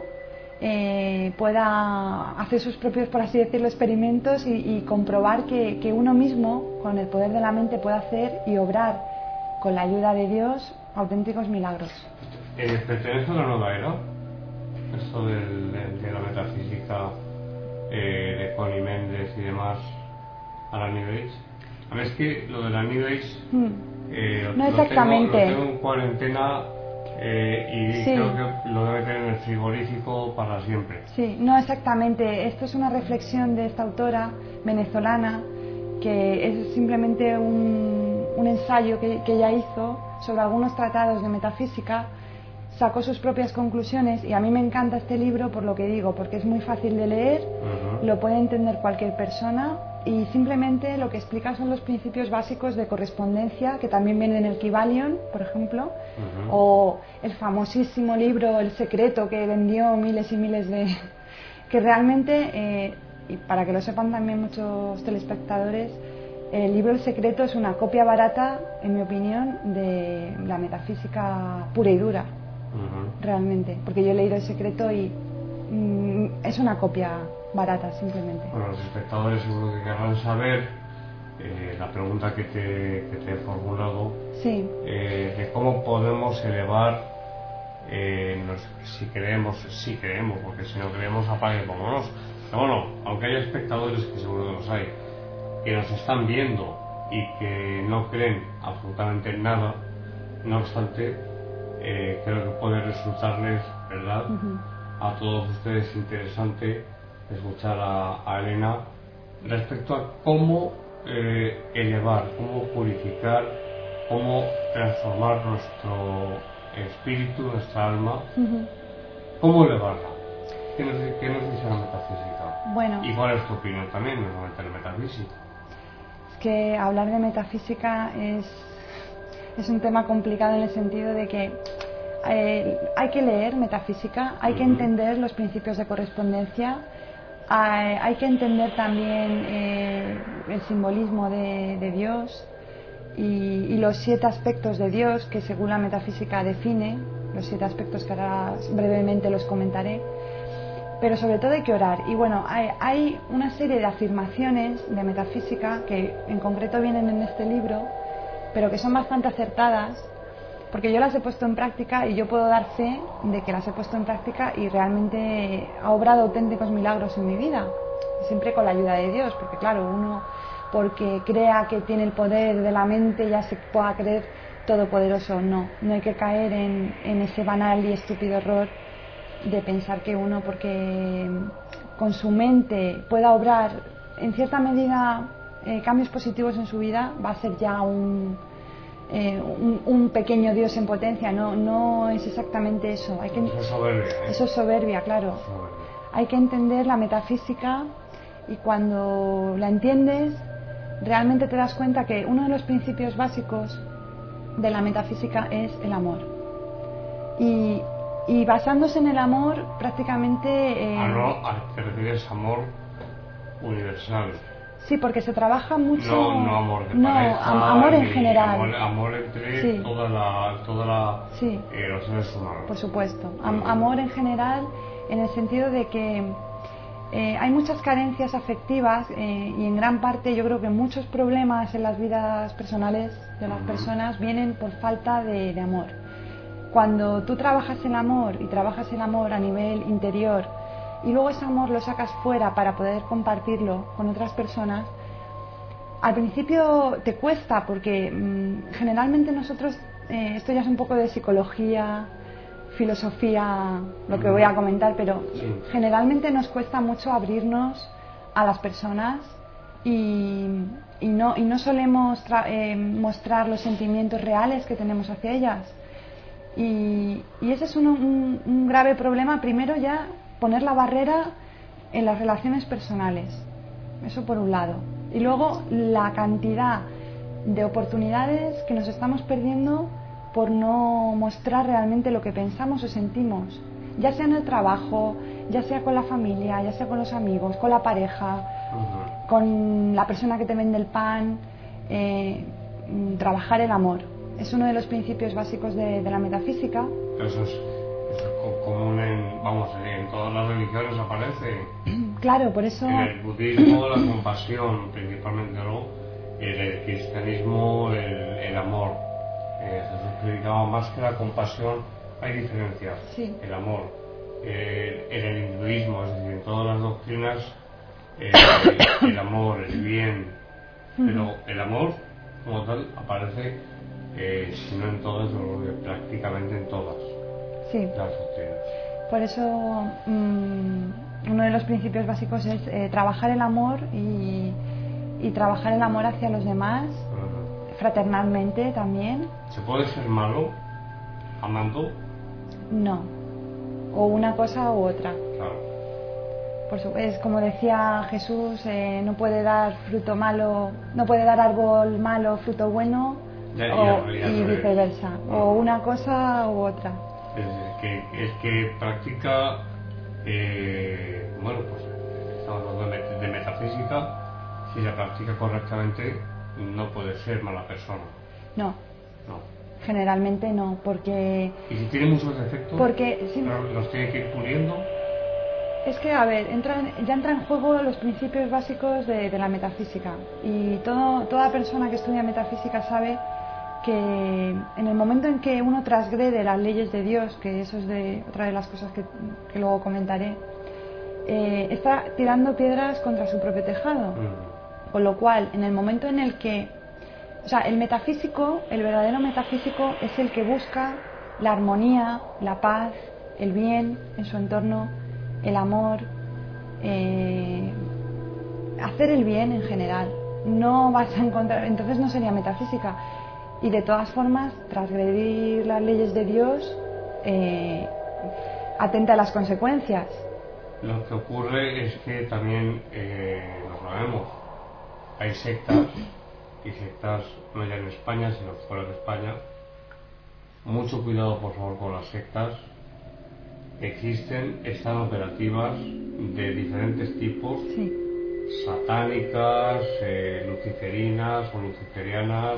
pueda hacer sus propios, por así decirlo, experimentos y comprobar que uno mismo, con el poder de la mente, puede hacer y obrar con la ayuda de Dios, auténticos milagros. ¿Pertenece a la nueva era? Esto de la metafísica, de Connie Méndez y demás, a la New Age. A ver, es que lo de la New Age no exactamente. Lo tengo en cuarentena y sí. Creo que lo debe tener en el frigorífico para siempre. Sí, no exactamente. Esto es una reflexión de esta autora venezolana, que es simplemente un ensayo que ella hizo sobre algunos tratados de metafísica. Sacó sus propias conclusiones y a mí me encanta este libro por lo que digo, porque es muy fácil de leer, lo puede entender cualquier persona y simplemente lo que explica son los principios básicos de correspondencia, que también vienen en el Kybalion, por ejemplo, o el famosísimo libro El Secreto, que vendió miles y miles de... que realmente, y para que lo sepan también muchos telespectadores, el libro El Secreto es una copia barata, en mi opinión, de la metafísica pura y dura. Realmente, porque yo he leído El Secreto y es una copia barata simplemente. Bueno, los espectadores seguro que querrán saber la pregunta que te he formulado, sí. De cómo podemos elevar, si creemos, porque si no creemos apague y vámonos. Pero bueno, aunque haya espectadores, que seguro que los hay, que nos están viendo y que no creen absolutamente nada, no obstante, creo que puede resultarles, ¿verdad?, a todos ustedes interesante escuchar a Elena respecto a cómo elevar, cómo purificar, cómo transformar nuestro espíritu, nuestra alma, cómo elevarla. ¿Qué nos dice la metafísica? Bueno, ¿y cuál es tu opinión también, no solamente la metafísica? Es que hablar de metafísica es un tema complicado en el sentido de que hay que leer metafísica, hay que entender los principios de correspondencia, hay que entender también el simbolismo de Dios y los 7 aspectos de Dios que según la metafísica define, los 7 aspectos que ahora brevemente los comentaré, pero sobre todo hay que orar. Y bueno, hay una serie de afirmaciones de metafísica que en concreto vienen en este libro, pero que son bastante acertadas, porque yo las he puesto en práctica y yo puedo dar fe de que las he puesto en práctica y realmente ha obrado auténticos milagros en mi vida, siempre con la ayuda de Dios, porque claro, uno porque crea que tiene el poder de la mente ya se pueda creer todopoderoso. No hay que caer en ese banal y estúpido error de pensar que uno, porque con su mente pueda obrar en cierta medida cambios positivos en su vida, va a ser ya un pequeño Dios en potencia. No es exactamente eso. Eso es soberbia, Eso es soberbia, claro. Hay que entender la metafísica y cuando la entiendes realmente te das cuenta que uno de los principios básicos de la metafísica es el amor. Y basándose en el amor prácticamente... ¿Te refieres a amor universal? Sí, porque se trabaja mucho... No amor de pareja, amor en general. Amor entre toda sí. Los seres humanos. Por supuesto. Amor en general, en el sentido de que hay muchas carencias afectivas y en gran parte yo creo que muchos problemas en las vidas personales de las personas vienen por falta de amor. Cuando tú trabajas el amor y trabajas el amor a nivel interior y luego ese amor lo sacas fuera para poder compartirlo con otras personas, al principio te cuesta porque generalmente nosotros, esto ya es un poco de psicología, filosofía, lo que voy a comentar, pero generalmente nos cuesta mucho abrirnos a las personas y no solemos mostrar los sentimientos reales que tenemos hacia ellas. Y ese es un grave problema. Primero ya poner la barrera en las relaciones personales, eso por un lado, y luego la cantidad de oportunidades que nos estamos perdiendo por no mostrar realmente lo que pensamos o sentimos, ya sea en el trabajo, ya sea con la familia, ya sea con los amigos, con la pareja, con la persona que te vende el pan. Trabajar el amor es uno de los principios básicos de la metafísica. Eso es común en todas las religiones aparece. Claro, por eso... En el budismo la compasión principalmente, ¿no? En el cristianismo el amor. Jesús predicaba más que la compasión, hay diferencias. Sí. El amor, en el hinduismo, es decir, en todas las doctrinas, el amor, el bien, pero el amor como tal aparece, si no en todas, prácticamente en todas Sí. las doctrinas. Por eso uno de los principios básicos es trabajar el amor y trabajar el amor hacia los demás, fraternalmente también. ¿Se puede ser malo amando? No, o una cosa u otra. Claro. Es como decía Jesús, no puede dar fruto malo, no puede dar árbol malo fruto bueno, y viceversa, o una cosa u otra. Es que practica, bueno, pues estamos hablando de metafísica. Si se practica correctamente, no puede ser mala persona. No. No. Generalmente no, porque... ¿Y si tiene muchos defectos? Porque sí, ¿Los tiene que ir puliendo? es que, a ver, ya entran en juego los principios básicos de la metafísica. Y toda persona que estudia metafísica sabe que en el momento en que uno transgrede las leyes de Dios, que eso es otra de las cosas que luego comentaré, está tirando piedras contra su propio tejado. Con lo cual, en el momento en el que... O sea, el metafísico, el verdadero metafísico, es el que busca la armonía, la paz, el bien en su entorno, el amor, hacer el bien en general. No vas a encontrar... Entonces no sería metafísica. Y de todas formas, transgredir las leyes de Dios atenta a las consecuencias. Lo que ocurre es que también, lo sabemos, hay sectas, y sectas no ya en España, sino fuera de España. Mucho cuidado, por favor, con las sectas. Existen, están operativas de diferentes tipos, Sí. Satánicas, luciferinas o luciferianas,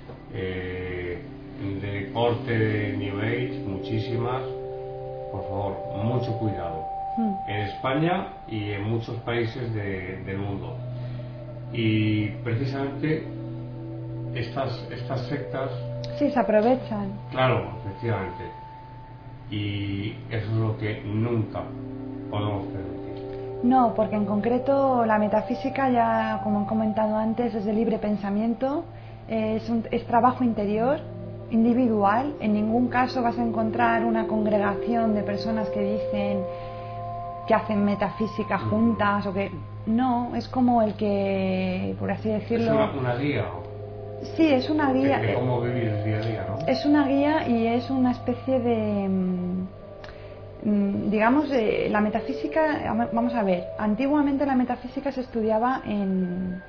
de corte de New Age, muchísimas. Por favor, mucho cuidado. En España y en muchos países del mundo. Y precisamente estas sectas... Sí, se aprovechan. Claro, efectivamente. Y eso es lo que nunca podemos permitir. No, porque en concreto la metafísica, ya como he comentado antes, es de libre pensamiento, es trabajo interior, individual. En ningún caso vas a encontrar una congregación de personas que dicen que hacen metafísica juntas o que... No, es como el que, por así decirlo... Es una guía. Sí, es una guía. De cómo vivir el día a día, ¿no? Es una guía y es una especie de... digamos, la metafísica... Vamos a ver, antiguamente la metafísica se estudiaba en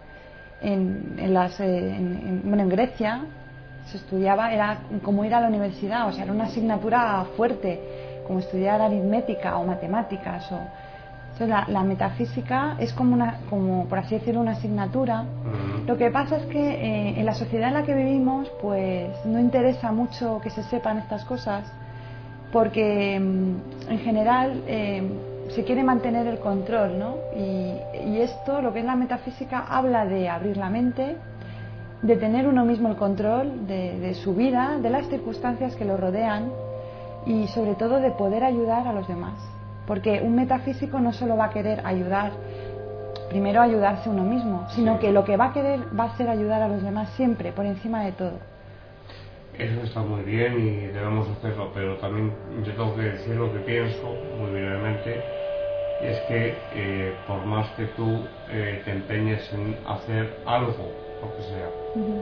Grecia. Se estudiaba, era como ir a la universidad, o sea, era una asignatura fuerte, como estudiar aritmética o matemáticas. Entonces la metafísica es como por así decirlo, una asignatura. Lo que pasa es que en la sociedad en la que vivimos, pues no interesa mucho que se sepan estas cosas, porque en general se quiere mantener el control, ¿no? Y esto, lo que es la metafísica, habla de abrir la mente, de tener uno mismo el control de su vida, de las circunstancias que lo rodean y sobre todo de poder ayudar a los demás. Porque un metafísico no solo va a querer ayudar, primero ayudarse uno mismo, sino que lo que va a querer va a ser ayudar a los demás siempre, por encima de todo. Eso está muy bien y debemos hacerlo, pero también yo tengo que decir lo que pienso muy brevemente, y es que por más que tú te empeñes en hacer algo, lo que sea,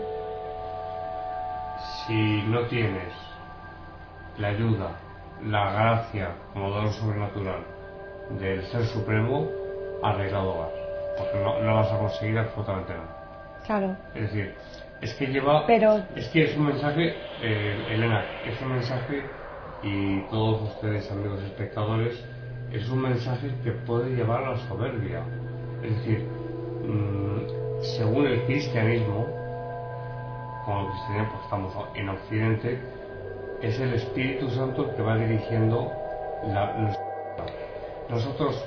si no tienes la ayuda, la gracia como don sobrenatural del Ser Supremo, arreglado vas, porque no vas a conseguir absolutamente nada. Claro. Es decir, es que lleva... Pero... Es que es un mensaje, Elena, es un mensaje, y todos ustedes, amigos espectadores, es un mensaje que puede llevar a la soberbia. Es decir, según el cristianismo, como el cristianismo, pues estamos en Occidente, es el Espíritu Santo el que va dirigiendo nuestra vida. Nosotros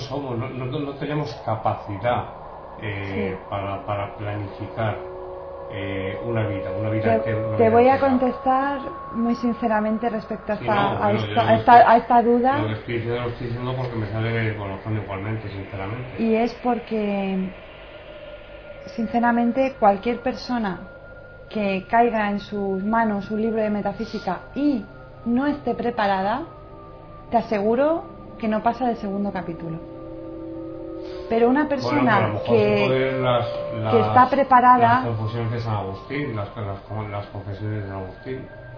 no tenemos capacidad para planificar una vida entera. Te voy a contestar muy sinceramente respecto a esta duda. Lo estoy diciendo porque me sale del corazón igualmente, sinceramente. Y es porque, sinceramente, cualquier persona que caiga en sus manos un libro de metafísica y no esté preparada, te aseguro que no pasa del segundo capítulo. Pero una persona que está preparada... Las confusiones de San Agustín, las confesiones de San Agustín.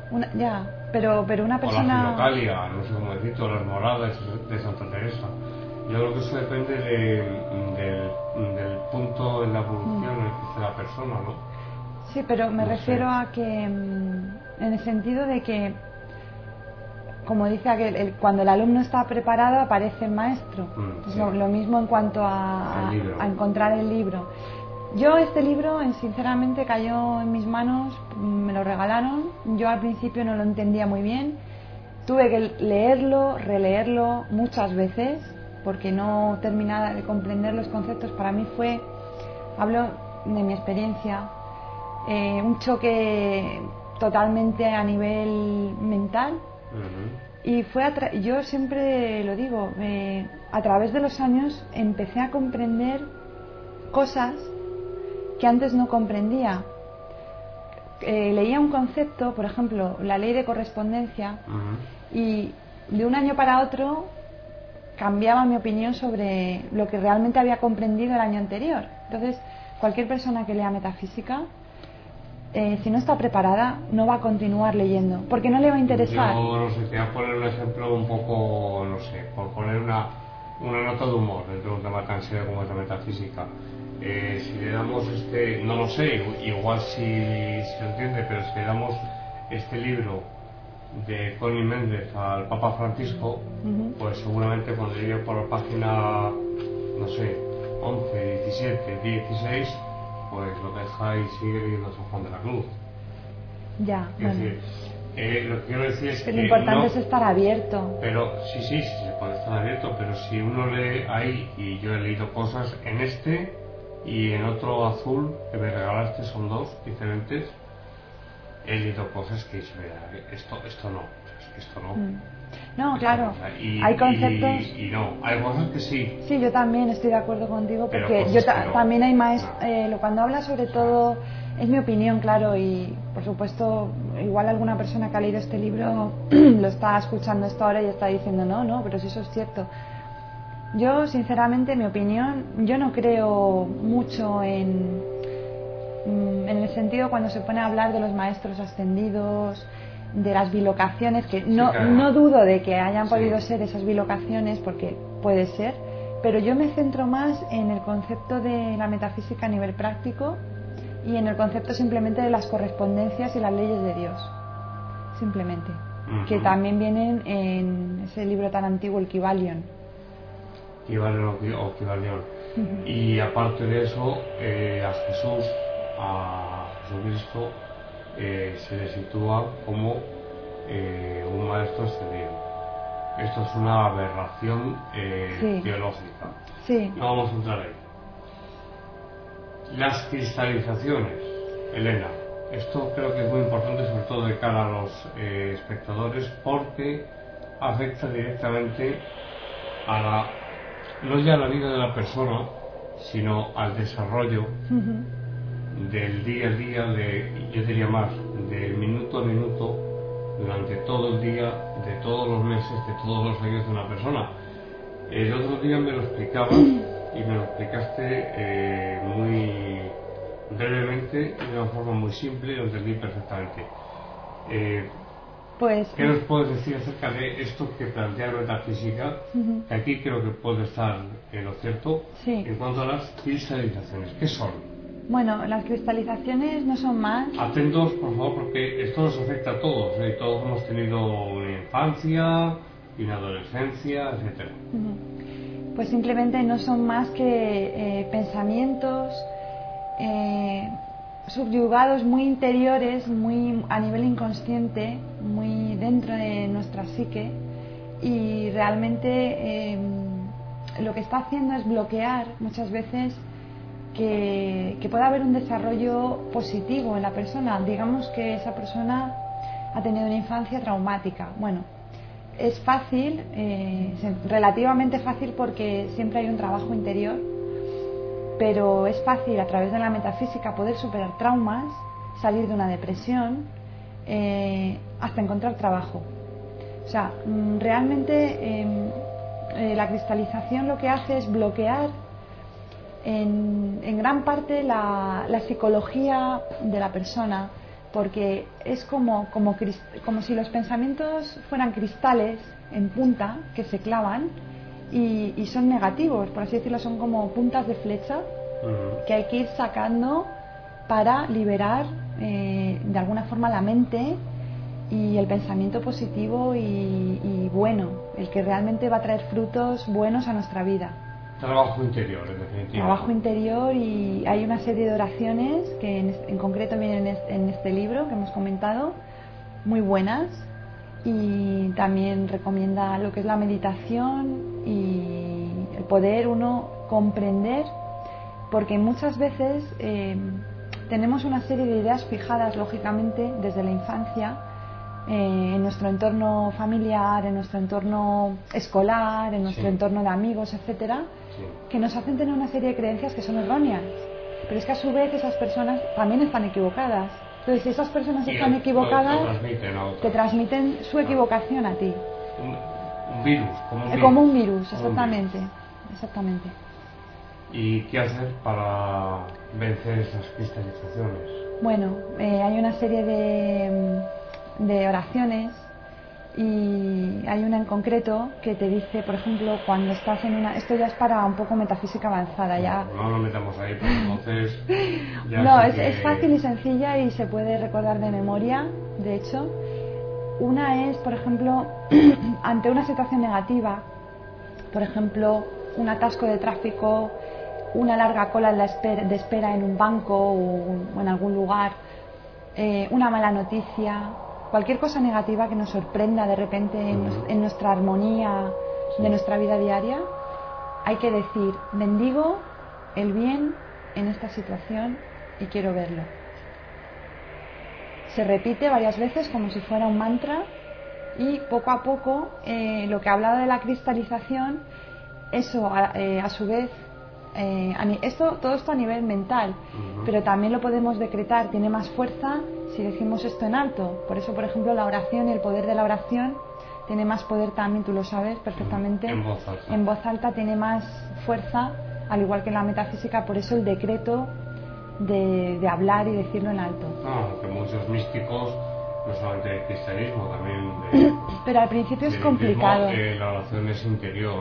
Pero una persona... O la Filocalia, no sé cómo decirlo, las moradas de Santa Teresa. Yo creo que eso depende del punto en la evolución en el que esté la persona, ¿no? Sí, pero me refiero a que, en el sentido de que, como dice aquel, cuando el alumno está preparado aparece el maestro. Sí. Lo mismo en cuanto a encontrar el libro. Yo este libro, sinceramente, cayó en mis manos, me lo regalaron. Yo al principio no lo entendía muy bien. Tuve que leerlo, releerlo muchas veces, porque no terminaba de comprender los conceptos. Para mí fue, hablo de mi experiencia, un choque totalmente a nivel mental. Y yo siempre lo digo, a través de los años empecé a comprender cosas que antes no comprendía. Leía un concepto, por ejemplo, la ley de correspondencia, y de un año para otro cambiaba mi opinión sobre lo que realmente había comprendido el año anterior. Entonces, cualquier persona que lea metafísica, si no está preparada, no va a continuar leyendo, porque no le va a interesar. Yo no sé, te voy a poner un ejemplo un poco, no sé, por poner una nota de humor dentro de un tema tan serio como es la metafísica. Si le damos no lo sé, igual si lo entiende, pero si le damos este libro de Connie Méndez al Papa Francisco, pues seguramente cuando llegue por la página, no sé, 11, 17, 16, pues lo deja y sigue leyendo San Juan de la Cruz. Ya, es decir, lo que quiero decir es que lo importante es estar abierto. Pero sí, se puede estar abierto, pero si uno lee ahí, y yo he leído cosas en y en otro azul que me regalaste, son dos diferentes, he leído cosas que esto no. No, claro, hay conceptos... Y no, hay cosas que sí. Sí, yo también estoy de acuerdo contigo, pero porque también hay cuando hablas sobre todo, es mi opinión, claro, y por supuesto, igual alguna persona que ha leído este libro lo está escuchando esto ahora y está diciendo no, pero si eso es cierto. Yo, sinceramente, mi opinión, yo no creo mucho en el sentido cuando se pone a hablar de los maestros ascendidos, de las bilocaciones, que no dudo de que hayan podido ser esas bilocaciones, porque puede ser, pero yo me centro más en el concepto de la metafísica a nivel práctico y en el concepto simplemente de las correspondencias y las leyes de Dios, simplemente, que también vienen en ese libro tan antiguo, el Kybalion. Y aparte de eso, a Jesucristo se le sitúa como un maestro ascendido. Esto es una aberración teológica. Sí. No vamos a entrar ahí. Las cristalizaciones, Elena, esto creo que es muy importante, sobre todo de cara a los espectadores, porque afecta directamente no ya a la vida de la persona, sino al desarrollo del día a día, yo diría más, del minuto a minuto, durante todo el día, de todos los meses, de todos los años de una persona. El otro día me lo explicabas y me lo explicaste muy brevemente y de una forma muy simple y lo entendí perfectamente. ¿Qué nos puedes decir acerca de esto que plantea la metafísica? Que aquí creo que puede estar en lo cierto. En cuanto a las cristalizaciones, ¿qué son? Bueno, las cristalizaciones no son más... Atentos, por favor, porque esto nos afecta a todos. Todos hemos tenido una infancia y una adolescencia, etc. Pues simplemente no son más que pensamientos subyugados, muy interiores, muy a nivel inconsciente, muy dentro de nuestra psique, y realmente lo que está haciendo es bloquear muchas veces que pueda haber un desarrollo positivo en la persona. Digamos que esa persona ha tenido una infancia traumática. Bueno, es fácil, relativamente fácil, porque siempre hay un trabajo interior, pero es fácil a través de la metafísica poder superar traumas, salir de una depresión, hasta encontrar trabajo. O sea, realmente la cristalización lo que hace es bloquear en gran parte la psicología de la persona, porque es como si los pensamientos fueran cristales en punta que se clavan y son negativos, por así decirlo, son como puntas de flecha que hay que ir sacando para liberar de alguna forma la mente y el pensamiento positivo y bueno, el que realmente va a traer frutos buenos a nuestra vida. Trabajo interior, en definitiva. Trabajo interior, y hay una serie de oraciones que en concreto vienen en este libro que hemos comentado, muy buenas, y también recomienda lo que es la meditación y el poder uno comprender, porque muchas veces tenemos una serie de ideas fijadas lógicamente desde la infancia, en nuestro entorno familiar, en nuestro entorno escolar, en nuestro entorno de amigos, etcétera, que nos hacen tener una serie de creencias que son erróneas, pero es que a su vez esas personas también están equivocadas. Entonces, si esas personas están equivocadas, te transmiten su equivocación a ti. Un virus, como un virus, exactamente. Exactamente. ¿Y qué hacer para vencer esas cristalizaciones? Bueno, hay una serie de oraciones, y hay una en concreto que te dice, por ejemplo, cuando estás en una... Esto ya es para un poco metafísica avanzada, ya... No lo metamos ahí, pero entonces... Ya no, es fácil y sencilla y se puede recordar de memoria, de hecho. Una es, por ejemplo, ante una situación negativa, por ejemplo, un atasco de tráfico, una larga cola de espera en un banco o en algún lugar, una mala noticia, cualquier cosa negativa que nos sorprenda de repente en nuestra armonía de nuestra vida diaria, hay que decir: bendigo el bien en esta situación y quiero verlo. Se repite varias veces como si fuera un mantra, y poco a poco lo que hablaba de la cristalización, eso a su vez, todo esto a nivel mental, pero también lo podemos decretar, tiene más fuerza si decimos esto en alto. Por eso, por ejemplo, la oración y el poder de la oración tiene más poder también, tú lo sabes perfectamente, en voz alta tiene más fuerza, al igual que en la metafísica. Por eso el decreto de hablar y decirlo en alto. Que muchos místicos, no solamente del cristianismo, también pero al principio es complicado. La oración es interior,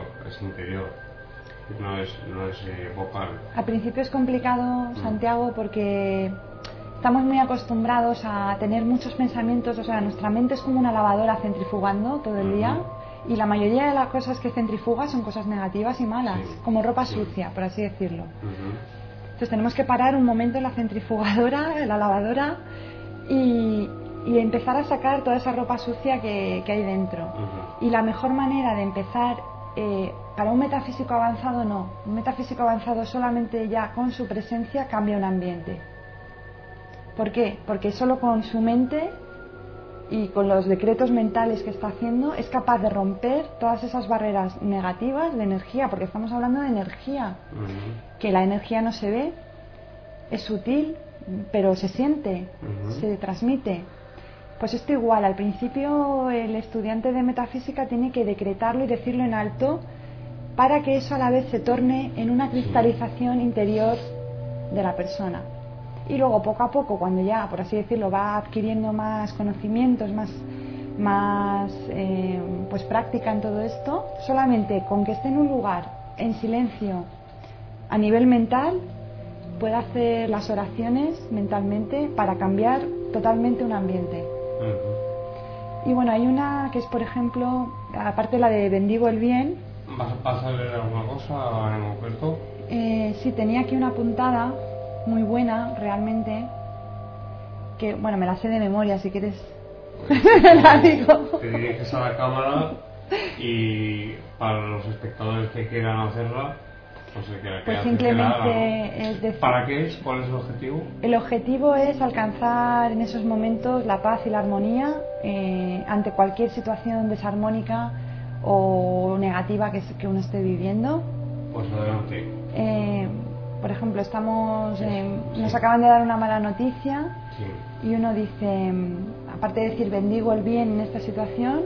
no es vocal. Al principio es complicado, Santiago, porque estamos muy acostumbrados a tener muchos pensamientos. O sea, nuestra mente es como una lavadora centrifugando todo el día, y la mayoría de las cosas que centrifuga son cosas negativas y malas, como ropa sucia, por así decirlo. Entonces tenemos que parar un momento en la centrifugadora, en la lavadora, y empezar a sacar toda esa ropa sucia que hay dentro. Y la mejor manera de empezar, para un metafísico avanzado no, un metafísico avanzado solamente ya con su presencia cambia un ambiente. ¿Por qué? Porque solo con su mente y con los decretos mentales que está haciendo es capaz de romper todas esas barreras negativas de energía, porque estamos hablando de energía, que la energía no se ve, es sutil, pero se siente, se transmite. Pues esto igual, al principio el estudiante de metafísica tiene que decretarlo y decirlo en alto, para que eso a la vez se torne en una cristalización interior de la persona. Y luego poco a poco, cuando ya, por así decirlo, va adquiriendo más conocimientos, más pues práctica en todo esto, solamente con que esté en un lugar en silencio a nivel mental, puede hacer las oraciones mentalmente para cambiar totalmente un ambiente. Y bueno, hay una que es, por ejemplo, aparte de la de bendigo el bien. ¿Vas a leer alguna cosa en concreto? Sí, tenía aquí una puntada muy buena, realmente, que, bueno, me la sé de memoria, si quieres la digo. Te diriges a la cámara y para los espectadores que quieran hacerla, O sea, que Pues hace simplemente que la haga, ¿no? es decir, ¿Para qué es? ¿Cuál es el objetivo? el objetivo es alcanzar en esos momentos la paz y la armonía ante cualquier situación desarmónica o negativa que uno esté viviendo. Pues adelante. Por ejemplo, nos acaban de dar una mala noticia. Sí. Y uno dice, aparte de decir bendigo el bien en esta situación,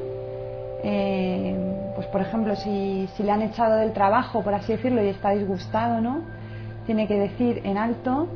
pues por ejemplo, si le han echado del trabajo, por así decirlo, y está disgustado, ¿no? Tiene que decir en alto,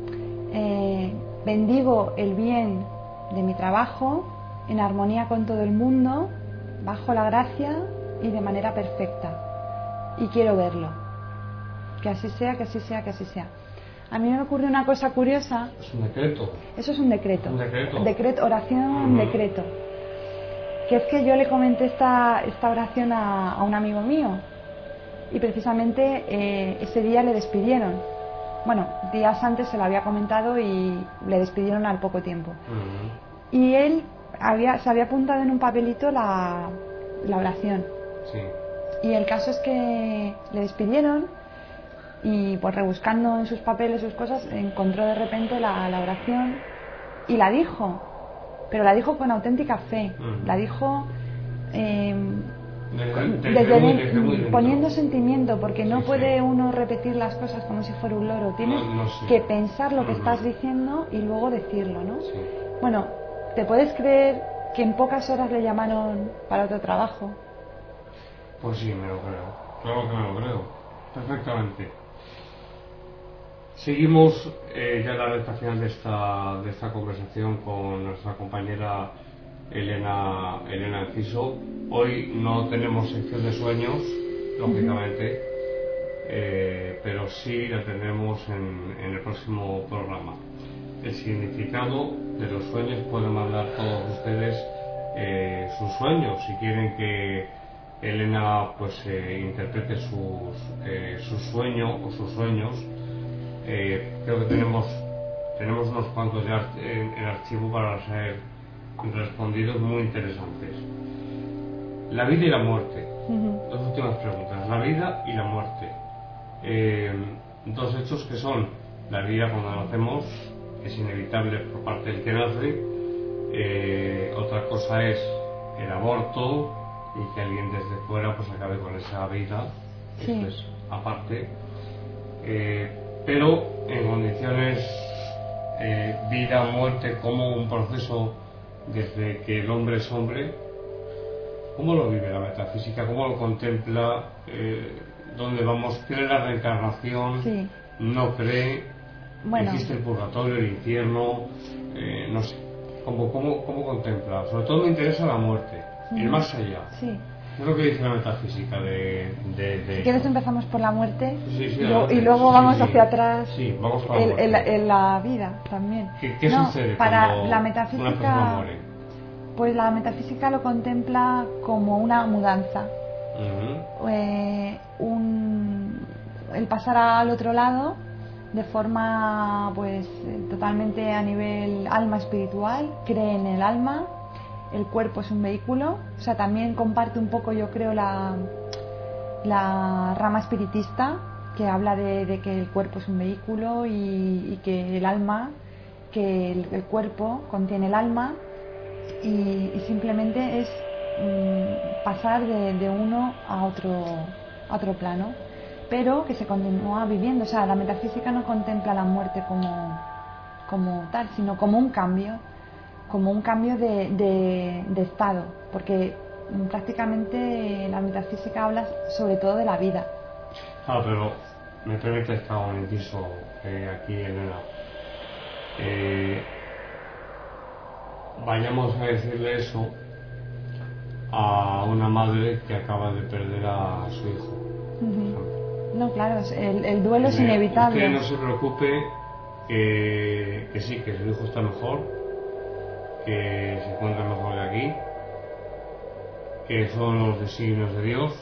bendigo el bien de mi trabajo, en armonía con todo el mundo, bajo la gracia y de manera perfecta. Y quiero verlo. Que así sea, que así sea, que así sea. A mí me ocurre una cosa curiosa. ¿Es un decreto? Eso es un decreto. ¿Un decreto? Oración, decreto. Que es que yo le comenté esta oración a un amigo mío. Y precisamente ese día le despidieron. Bueno, días antes se lo había comentado y le despidieron al poco tiempo. Y él se había apuntado en un papelito la oración. Sí. Y el caso es que le despidieron. Y pues rebuscando en sus papeles, sus cosas, encontró de repente la oración y la dijo, pero la dijo con auténtica fe, la dijo poniendo sentimiento, porque no puede uno repetir las cosas como si fuera un loro, tienes que pensar lo que estás diciendo y luego decirlo, ¿no? Sí. Bueno, ¿te puedes creer que en pocas horas le llamaron para otro trabajo? Pues sí, me lo creo, claro que me lo creo, perfectamente. Seguimos ya en la recta final de esta conversación con nuestra compañera Elena Enciso. Hoy no tenemos sección de sueños, lógicamente, pero sí la tendremos en el próximo programa. El significado de los sueños, pueden mandar todos ustedes sus sueños, si quieren que Elena pues interprete su sueño o sus sueños. Creo que tenemos unos cuantos ya en archivo para ser respondidos muy interesantes. La vida y la muerte. Dos últimas preguntas. La vida y la muerte. Dos hechos que son la vida cuando nacemos, es inevitable por parte del que nace. Otra cosa es el aborto y que alguien desde fuera pues acabe con esa vida. Sí. Esto es aparte. Pero en condiciones vida o muerte como un proceso desde que el hombre es hombre, ¿cómo lo vive la metafísica? ¿Cómo lo contempla? ¿Dónde vamos? ¿Cree la reencarnación? Sí. ¿No cree? Bueno. ¿Existe el purgatorio, el infierno? No sé. ¿Cómo contempla? Sobre todo me interesa la muerte, el más allá. Sí. ¿Qué es lo que dice la metafísica de Si quieres empezamos por la muerte y luego vamos hacia atrás vamos para en la vida también. ¿Qué sucede para cuando la una persona metafísica muere? Pues la metafísica lo contempla como una mudanza, el pasar al otro lado de forma pues totalmente a nivel alma espiritual, cree en el alma. El cuerpo es un vehículo, o sea, también comparte un poco, yo creo, la rama espiritista, que habla de que el cuerpo es un vehículo y que el alma, que el cuerpo contiene el alma y simplemente es pasar de uno a otro plano, pero que se continúa viviendo. O sea, la metafísica no contempla la muerte como tal, sino como un cambio de estado, porque prácticamente la metafísica habla sobre todo de la vida. Pero me permite estar un inciso aquí, Elena. Vayamos a decirle eso a una madre que acaba de perder a su hijo. No, claro, el duelo es inevitable. Que no se preocupe, que sí, que su hijo está mejor, que se encuentra mejor de aquí, que son los designios de Dios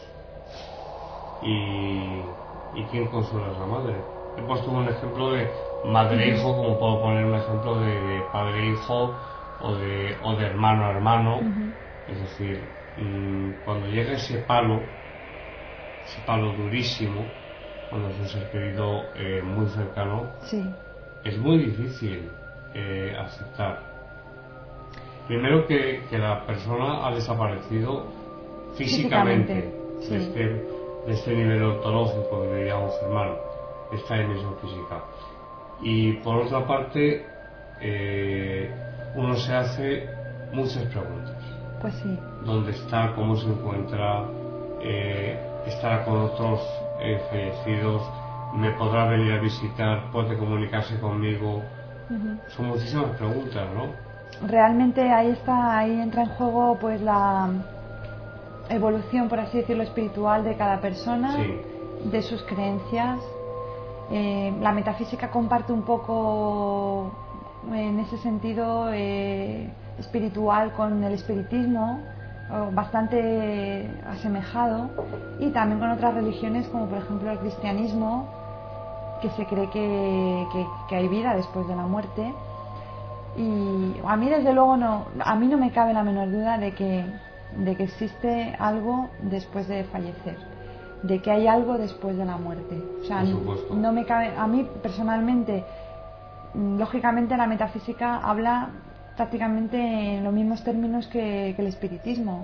y quién consuela a la madre. He puesto un ejemplo de madre-hijo, como puedo poner un ejemplo de padre-hijo o de hermano-hermano. Es decir, cuando llega ese palo durísimo, cuando es un ser querido muy cercano, Sí. es muy difícil aceptar. Primero que la persona ha desaparecido físicamente, Sí. de este nivel ontológico que diríamos hermano, esta dimensión física. Y por otra parte, uno se hace muchas preguntas. Pues sí. ¿Dónde está? ¿Cómo se encuentra? ¿Estará con otros fallecidos? ¿Me podrá venir a visitar? ¿Puede comunicarse conmigo? Son muchísimas preguntas, ¿no? Realmente ahí entra en juego pues la evolución, por así decirlo, espiritual de cada persona, Sí. de sus creencias. La metafísica comparte un poco en ese sentido espiritual con el espiritismo, bastante asemejado, y también con otras religiones como por ejemplo el cristianismo, que se cree que hay vida después de la muerte. Y a mí desde luego a mí no me cabe la menor duda de que existe algo después de fallecer, de que hay algo después de la muerte. O sea, no me cabe, a mí personalmente, lógicamente la metafísica habla prácticamente en los mismos términos que el espiritismo.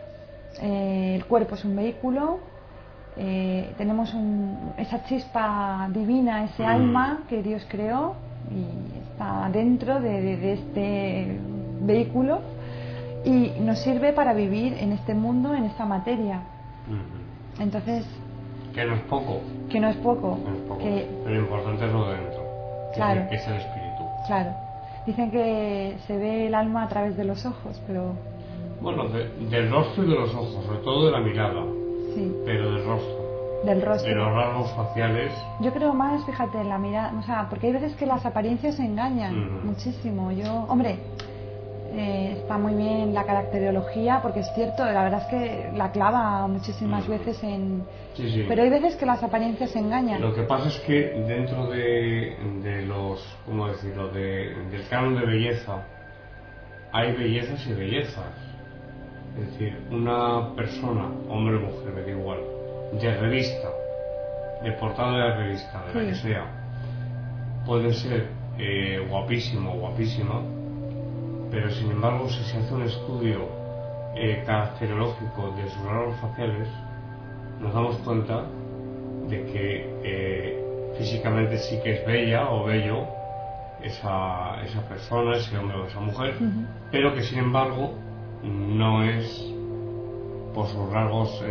El cuerpo es un vehículo, tenemos esa chispa divina, ese alma que Dios creó y está dentro de este vehículo y nos sirve para vivir en este mundo, en esta materia. Entonces, que no es poco, no es poco. Pero lo importante es lo de dentro, claro, que es el espíritu. Claro. Dicen que se ve el alma a través de los ojos, pero bueno, del rostro y de los ojos, sobre todo de la mirada. Sí. Pero del rostro. Del rostro. De los rasgos faciales. Yo creo más, fíjate, en la mirada, o sea, porque hay veces que las apariencias engañan muchísimo. Hombre, está muy bien la caracterología, porque es cierto, la verdad es que la clava muchísimas veces en... Sí. Pero hay veces que las apariencias engañan. Lo que pasa es que dentro de los, ¿cómo decirlo?, del canon de belleza, hay bellezas y bellezas. Es decir, una persona, hombre o mujer, me da igual, de revista, de portada de revista, de la que sea, puede ser guapísimo o guapísima, pero sin embargo si se hace un estudio caracterológico de sus rasgos faciales, nos damos cuenta de que físicamente sí que es bella o bello esa persona, ese hombre o esa mujer, pero que sin embargo no es por sus rasgos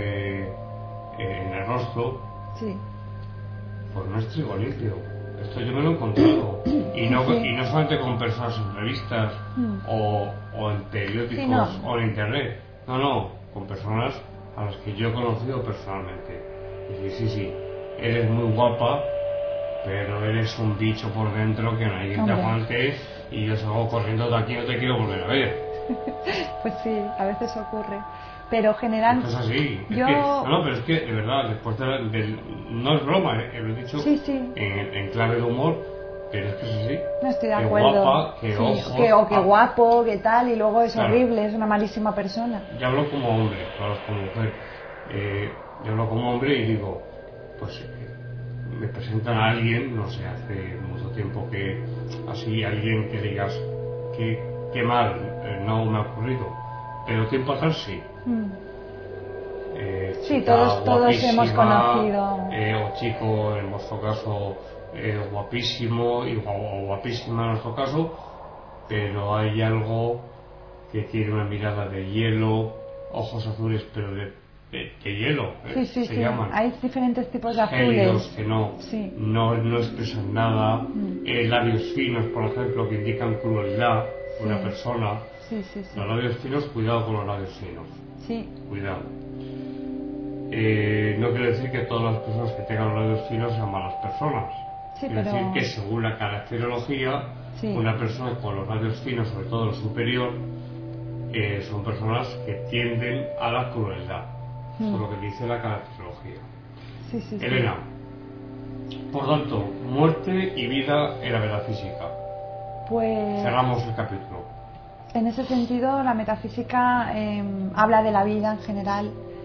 en el rostro, pues no es trigo limpio. Esto yo me lo he encontrado y no solamente con personas en revistas o en periódicos o en internet, no, con personas a las que yo he conocido personalmente. Y decir, sí, eres muy guapa, pero eres un bicho por dentro que no hay quien te aguante y yo salgo corriendo de aquí, no te quiero volver a ver. Pues sí, a veces ocurre. Pero generalmente... Es así. Pero es que, de verdad, después no es broma, lo he dicho en clave de humor, pero es que es así. No estoy de qué acuerdo. Guapa, qué ojos, qué guapo, qué tal, y luego es horrible, es una malísima persona. Yo hablo como hombre, claro, como mujer. Yo hablo como hombre y digo, pues me presentan a alguien, no sé, hace mucho tiempo que así, alguien que digas, qué mal, no me ha ocurrido, pero tiempo atrás sí. Sí, todos hemos conocido. O chico, en nuestro caso, guapísimo o guapísima en nuestro caso, pero hay algo que tiene una mirada de hielo, ojos azules, pero de hielo, se llaman. Hay diferentes tipos de gélidos azules. que no expresan nada, labios finos, por ejemplo, que indican crueldad de una persona. Los labios finos, cuidado con los labios finos. Cuidado. No quiere decir que todas las personas que tengan los labios finos sean malas personas. Quiere decir que según la caracterología, una persona con los labios finos, sobre todo el superior, son personas que tienden a la crueldad. Eso es lo que dice la caracterología. Elena, por tanto, muerte y vida en la metafísica. Pues cerramos el capítulo. En ese sentido, la metafísica habla de la vida en general,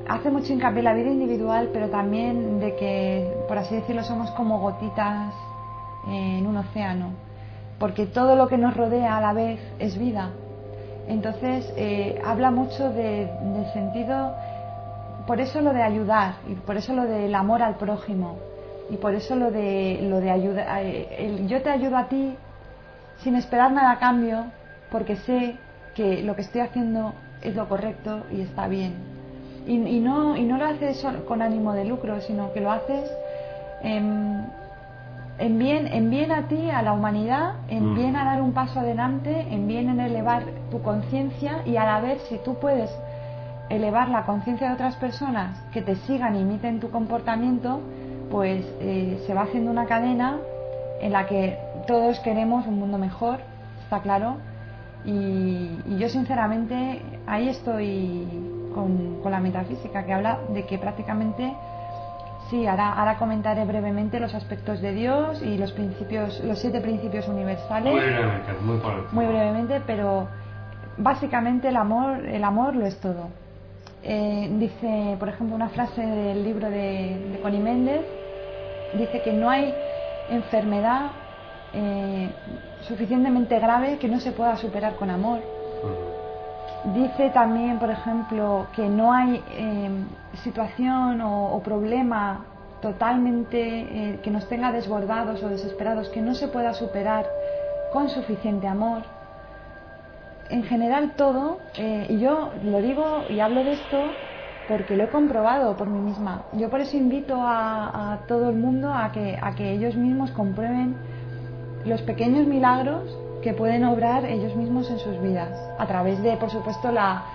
hace mucho hincapié en la vida individual, pero también de que, por así decirlo, somos como gotitas en un océano, porque todo lo que nos rodea a la vez es vida. Entonces habla mucho del sentido, por eso lo de ayudar, y por eso lo del amor al prójimo, y por eso lo de ayudar, yo te ayudo a ti sin esperar nada a cambio, porque sé que lo que estoy haciendo es lo correcto y está bien. Y no lo haces con ánimo de lucro, sino que lo haces en bien a ti, a la humanidad, en bien a dar un paso adelante, en bien en elevar tu conciencia, y a la vez, si tú puedes elevar la conciencia de otras personas que te sigan, imiten tu comportamiento, pues se va haciendo una cadena en la que todos queremos un mundo mejor, está claro. Y yo sinceramente ahí estoy con la metafísica, que habla de que prácticamente, sí, ahora comentaré brevemente los aspectos de Dios y los principios, los 7 principios universales. Muy brevemente, muy brevemente, pero básicamente el amor lo es todo. Dice, por ejemplo, una frase del libro de Connie Méndez, dice que no hay enfermedad suficientemente grave que no se pueda superar con amor. Dice también, por ejemplo, que no hay situación o problema totalmente que nos tenga desbordados o desesperados que no se pueda superar con suficiente amor. En general todo, y yo lo digo y hablo de esto porque lo he comprobado por mí misma. Yo por eso invito a todo el mundo a que ellos mismos comprueben los pequeños milagros que pueden obrar ellos mismos en sus vidas, a través de, por supuesto, la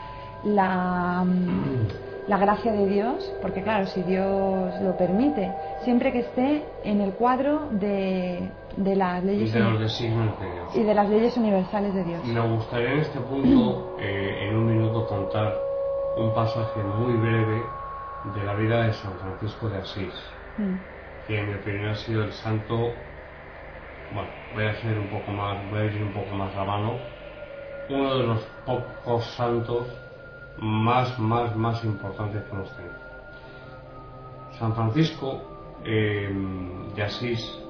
gracia de Dios, porque claro, si Dios lo permite, siempre que esté en el cuadro de las leyes de los designios de Dios y de las leyes universales de Dios. Me gustaría en este punto, en un minuto, contar un pasaje muy breve de la vida de San Francisco de Asís, que en mi opinión ha sido el santo. Bueno, voy a ir un poco más a mano. Uno de los pocos santos más importantes que hemos tenido. San Francisco de Asís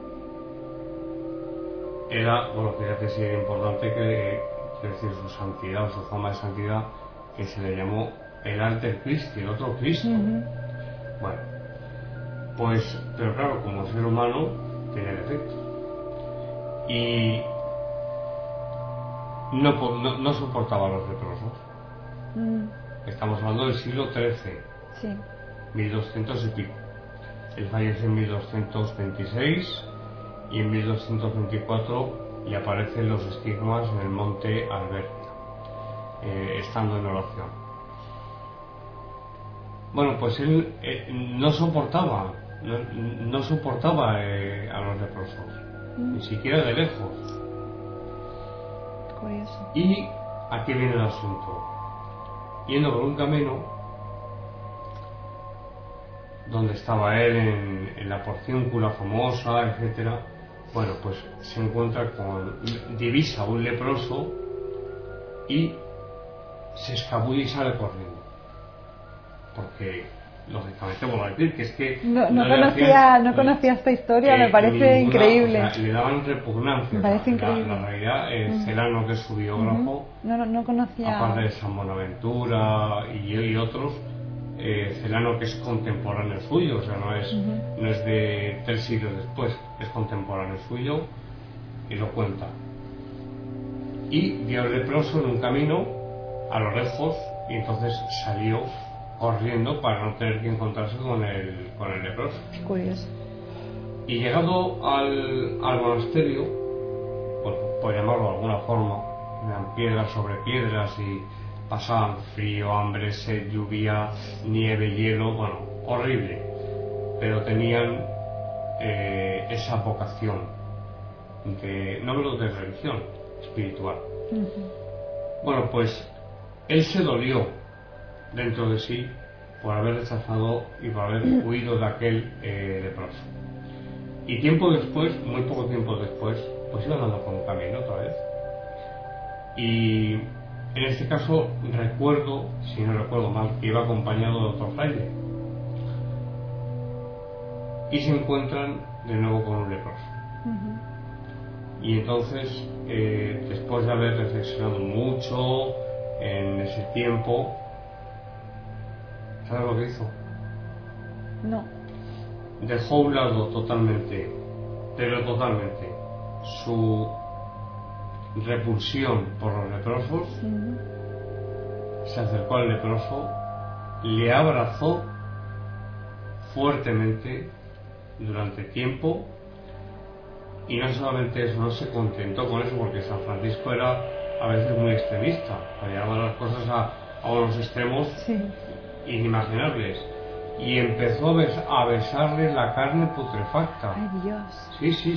era, bueno, quería decir importante que decir su santidad o su fama de santidad, que se le llamó el Alter Christi, el otro Cristo. Bueno, pues, pero claro, como ser humano tiene defectos. Y no soportaba a los leprosos. Estamos hablando del siglo XIII, sí. 1200 y pico. Él fallece en 1226 y en 1224 le aparecen los estigmas en el monte Albertia, estando en oración. Bueno, pues él no soportaba a los leprosos, ni siquiera de lejos. Curioso. Y aquí viene el asunto. Yendo por un camino donde estaba él en la porciúncula famosa, etcétera, bueno, pues se encuentra divisa a un leproso y se escabulle y sale corriendo, porque lógicamente, vuelvo a decir que es que no conocía esta historia, me parece increíble. O sea, le daban repugnancia. Me parece increíble. La realidad, Celano, que es su biógrafo, no conocía. Aparte de San Bonaventura y otros, Celano, que es contemporáneo suyo, o sea, no es de 3 siglos después, es contemporáneo suyo, y lo cuenta. Y vio al leproso en un camino a lo lejos, y entonces salió corriendo para no tener que encontrarse con el leproso. Curioso. Y llegado al monasterio, bueno, por llamarlo de alguna forma, eran piedras sobre piedras y pasaban frío, hambre, sed, lluvia, nieve, hielo, bueno, horrible, pero tenían esa vocación no hablo de religión, espiritual. Bueno, pues él se dolió dentro de sí por haber rechazado y por haber huido de aquel leproso. Y tiempo después, muy poco tiempo después, pues iba andando por un camino otra vez. Y En este caso recuerdo, si no recuerdo mal, que iba acompañado de otro fraile y se encuentran de nuevo con un leproso. Y entonces, después de haber reflexionado mucho en ese tiempo, ¿sabes lo que hizo? No. Dejó a un lado totalmente, pero totalmente, su repulsión por los leprosos, se acercó al leproso, le abrazó fuertemente durante tiempo, y no solamente eso, no se contentó con eso, porque San Francisco era a veces muy extremista, llevaba las cosas a unos extremos inimaginables, y empezó a besarle la carne putrefacta. Ay, Dios.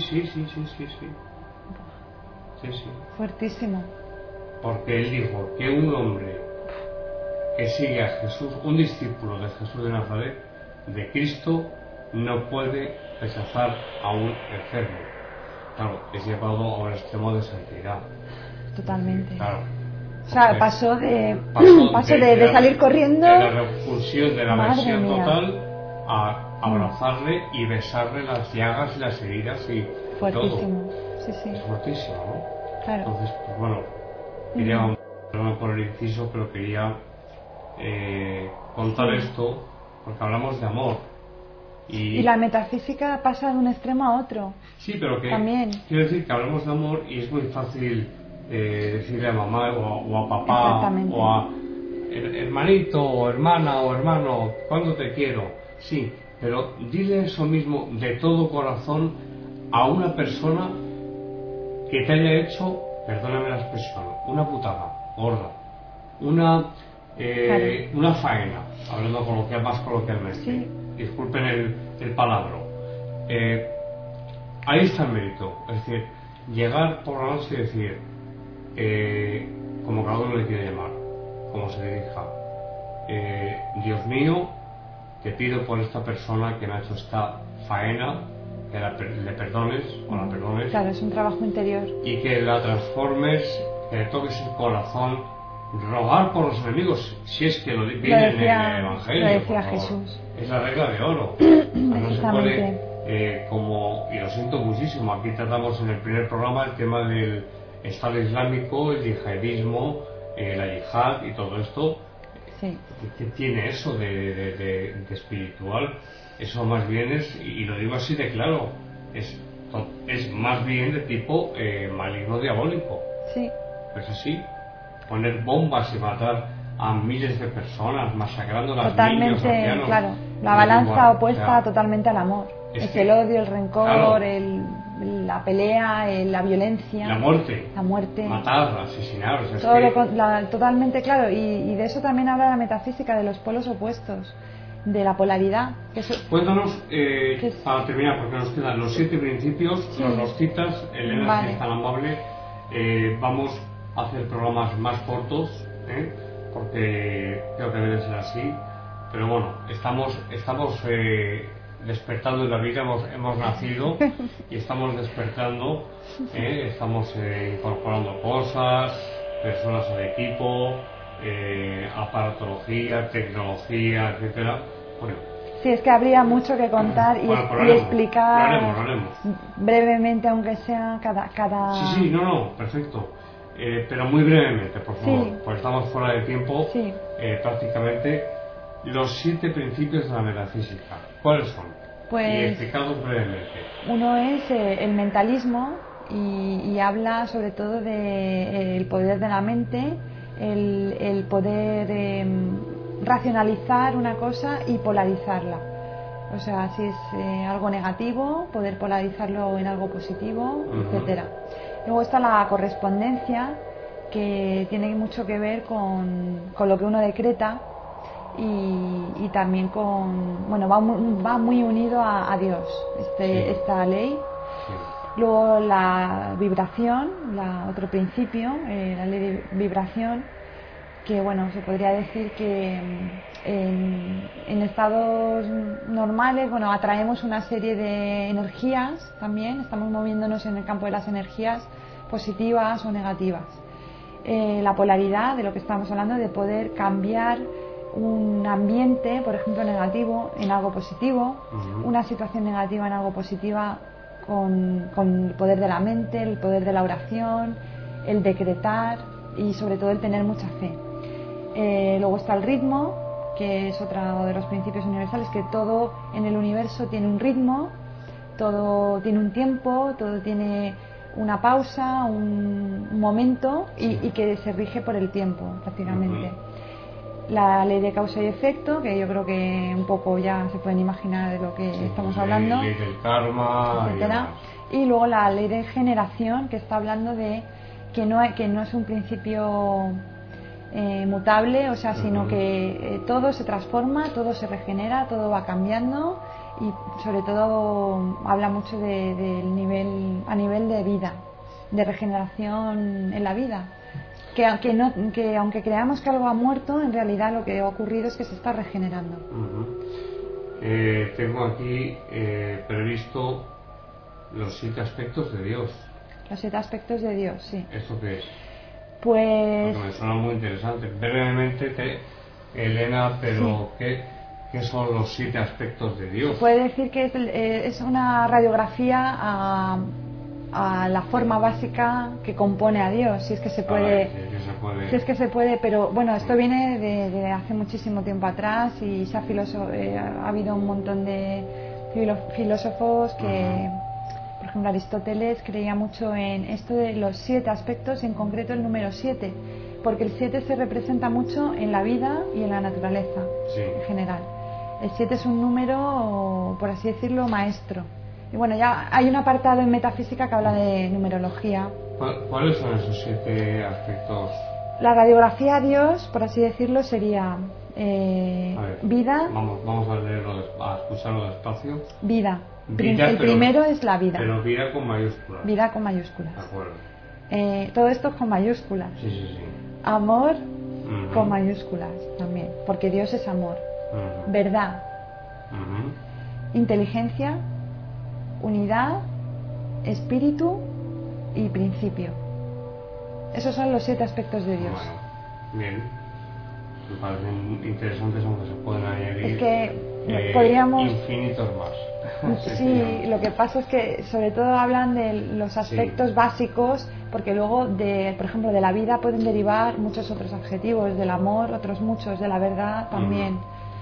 Sí. Fuertísimo. Porque él dijo que un hombre que sigue a Jesús, un discípulo de Jesús de Nazaret, de Cristo, no puede rechazar a un enfermo. Claro, es llevado a un extremo de santidad. Totalmente. Claro. O sea, pasó de salir corriendo, de la repulsión, de la aversión mía, total, a abrazarle y besarle las llagas y las heridas y fuertísimo. todo. Sí. Es fuertísimo, ¿no? Claro. Entonces, pues bueno, quería, perdón por el inciso, pero quería contar esto porque hablamos de amor. Y la metafísica pasa de un extremo a otro. Sí, pero que también. Quiero decir que hablamos de amor y es muy fácil decirle a mamá o a papá o a hermanito o hermana o hermano, ¿cuándo te quiero? Sí, pero dile eso mismo de todo corazón a una persona que te haya hecho, perdóname la expresión, una putada gorda, una faena, hablando más coloquialmente. Sí. Disculpen el palabra. Ahí está el mérito, es decir, llegar por la noche y decir, como cada uno le quiere llamar, como se dirija, Dios mío, te pido por esta persona que me ha hecho esta faena, que le perdones o la perdones. Claro, es un trabajo interior. Y que la transformes, que le toques el corazón, rogar por los enemigos, si es que lo viene en el Evangelio. Lo decía Jesús. Es la regla de oro. No se puede, y lo siento muchísimo, aquí tratamos en el primer programa el tema del Estado Islámico, el yihadismo, la yihad y todo esto. Sí. ¿Qué tiene eso de espiritual? Eso más bien es, y lo digo así de claro, es más bien de tipo maligno diabólico. Sí. Es así. Poner bombas y matar a miles de personas, masacrando a las niños, totalmente, claro. La balanza opuesta totalmente al amor. Es el odio, el rencor, claro, la pelea, la violencia. La muerte. Matar, asesinar. O sea, totalmente claro. Y de eso también habla la metafísica, de los polos opuestos, de la polaridad. Cuéntanos, para terminar, porque nos quedan los 7 principios, sí, los citas, Elena, vale, que es tan amable. Vamos a hacer programas más cortos, porque creo que debe ser así. Pero bueno, estamos despertando en la vida, hemos nacido y estamos despertando, estamos incorporando cosas, personas al equipo, aparatología, tecnología, etcétera. Bueno, sí, es que habría mucho que contar y explicar lo haremos. Brevemente, aunque sea cada... Sí, no, perfecto. Pero muy brevemente, por favor, sí, porque estamos fuera de tiempo, sí, prácticamente. Los 7 principios de la metafísica, ¿cuáles son? Pues, y explicados brevemente. Uno es el mentalismo y habla sobre todo del poder de la mente, el poder racionalizar una cosa y polarizarla. O sea, si es algo negativo, poder polarizarlo en algo positivo, etcétera. Luego está la correspondencia, que tiene mucho que ver con lo que uno decreta. Y también va muy unido a Dios esta ley. Sí. Luego la vibración, otro principio, la ley de vibración, que se podría decir que en estados normales atraemos una serie de energías también, estamos moviéndonos en el campo de las energías positivas o negativas. la polaridad de lo que estamos hablando, de poder cambiar un ambiente, por ejemplo, negativo en algo positivo, una situación negativa en algo positiva con el poder de la mente, el poder de la oración, el decretar y sobre todo el tener mucha fe. Luego está el ritmo, que es otro de los principios universales, que todo en el universo tiene un ritmo, todo tiene un tiempo, todo tiene una pausa, un momento y que se rige por el tiempo prácticamente. La ley de causa y efecto, que yo creo que un poco ya se pueden imaginar de lo que estamos hablando, ley del karma, etcétera. Y luego la ley de generación, que está hablando de que no es un principio mutable, o sea, sino que todo se transforma, todo se regenera, todo va cambiando y sobre todo habla mucho del nivel, a nivel de vida, de regeneración en la vida. Que aunque creamos que algo ha muerto, en realidad lo que ha ocurrido es que se está regenerando. Tengo aquí previsto los 7 aspectos de Dios. Los 7 aspectos de Dios, sí. ¿Esto qué es? Pues... Porque me suena muy interesante. Brevemente, Elena, pero ¿qué son los 7 aspectos de Dios? Puede decir que es una radiografía a la forma básica que compone a Dios, si es que se puede, si es que se puede, pero bueno, esto viene de hace muchísimo tiempo atrás y ha habido un montón de filósofos que, por ejemplo, Aristóteles creía mucho en esto de los 7 aspectos, en concreto el número 7, porque el 7 se representa mucho en la vida y en la naturaleza, en general. El 7 es un número, por así decirlo, maestro. Y bueno, ya hay un apartado en metafísica que habla de numerología. ¿Cuáles son esos 7 aspectos? La radiografía a Dios, por así decirlo, sería vida. Vamos a leerlo, a escucharlo despacio. Vida. El primero es la vida. Pero vida con mayúsculas. Vida con mayúsculas. De acuerdo. Todo esto con mayúsculas. Sí. Amor con mayúsculas también, porque Dios es amor. Verdad. Inteligencia. Unidad, espíritu y principio. Esos son los 7 aspectos de Dios. Bueno, bien. Me parecen interesantes, aunque se pueden añadir. Es que podríamos... infinitos más. Sí, lo que pasa es que sobre todo hablan de los aspectos básicos, porque luego, por ejemplo, de la vida pueden derivar muchos otros adjetivos, del amor, otros muchos, de la verdad también.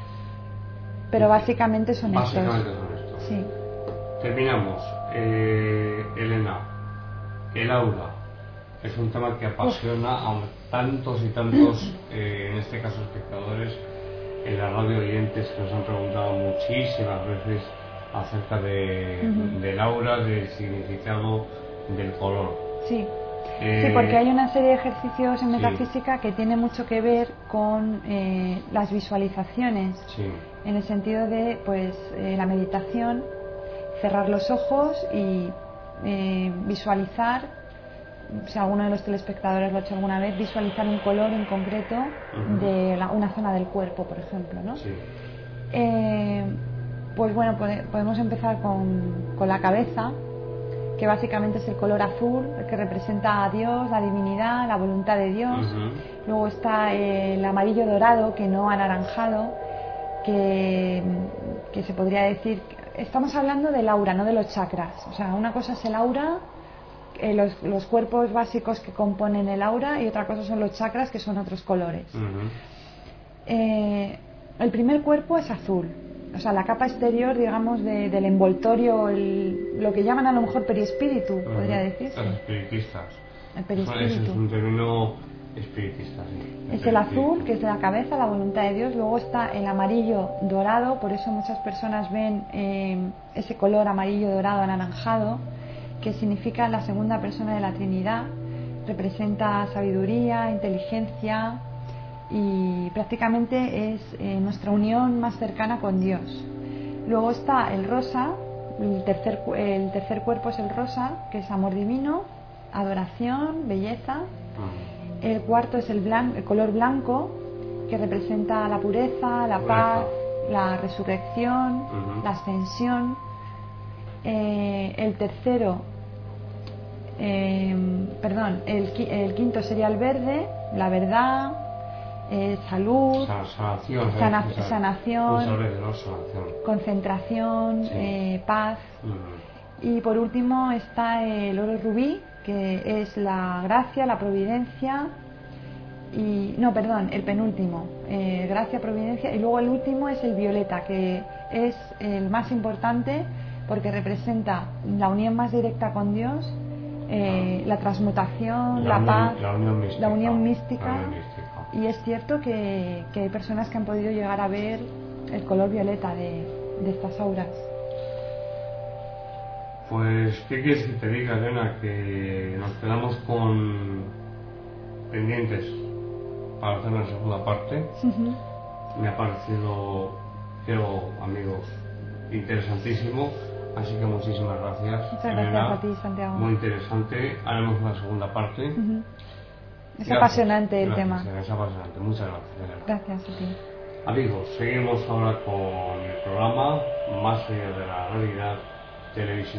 Pero básicamente son estos. Sí. Terminamos. Elena, el aura es un tema que apasiona a tantos y tantos, en este caso espectadores, en la radio oyentes, que nos han preguntado muchísimas veces acerca del aura, del significado del color. Sí. Sí, porque hay una serie de ejercicios en metafísica que tiene mucho que ver con las visualizaciones, en el sentido de la meditación, cerrar los ojos y visualizar, si alguno de los telespectadores lo ha hecho alguna vez, visualizar un color en concreto de una zona del cuerpo, por ejemplo, ¿no? Pues bueno, podemos empezar con la cabeza, que básicamente es el color azul, el que representa a Dios, la divinidad, la voluntad de Dios. Luego está el amarillo dorado, que no anaranjado, que se podría decir... Estamos hablando del aura, no de los chakras. O sea, una cosa es el aura, los cuerpos básicos que componen el aura, y otra cosa son los chakras, que son otros colores. El primer cuerpo es azul. O sea, la capa exterior, digamos, del envoltorio, lo que llaman a lo mejor perispíritu, podría decirse. Los espiritistas. El perispíritu. Es un término espiritista, sí. Es el azul, que es de la cabeza, la voluntad de Dios. Luego está el amarillo dorado, por eso muchas personas ven ese color amarillo dorado anaranjado, que significa la segunda persona de la Trinidad. Representa sabiduría, inteligencia, y prácticamente es nuestra unión más cercana con Dios. Luego está el rosa, el tercer cuerpo es el rosa, que es amor divino, adoración, belleza. El cuarto es el color blanco, que representa la pureza, la paz, la resurrección, la ascensión. El tercero Perdón, el quinto sería el verde, la verdad, salud, sanación, concentración, sí. Paz. Y por último está el oro rubí, que es la gracia, la providencia. Y no, perdón, el penúltimo, gracia, providencia. Y luego el último es el violeta, que es el más importante porque representa la unión más directa con Dios, la transmutación, la paz, la unión mística. Y es cierto que hay personas que han podido llegar a ver el color violeta de estas auras. Pues, ¿qué quieres que te diga, Elena? Que nos quedamos con pendientes para hacer una segunda parte. Me ha parecido, creo, amigos, interesantísimo. Así que muchísimas gracias. Muchas gracias a ti, Santiago. Muy interesante. Haremos una segunda parte. Es apasionante el tema. Es apasionante. Muchas gracias, Elena. Gracias a ti. Amigos, seguimos ahora con el programa Más allá de la realidad, televisión.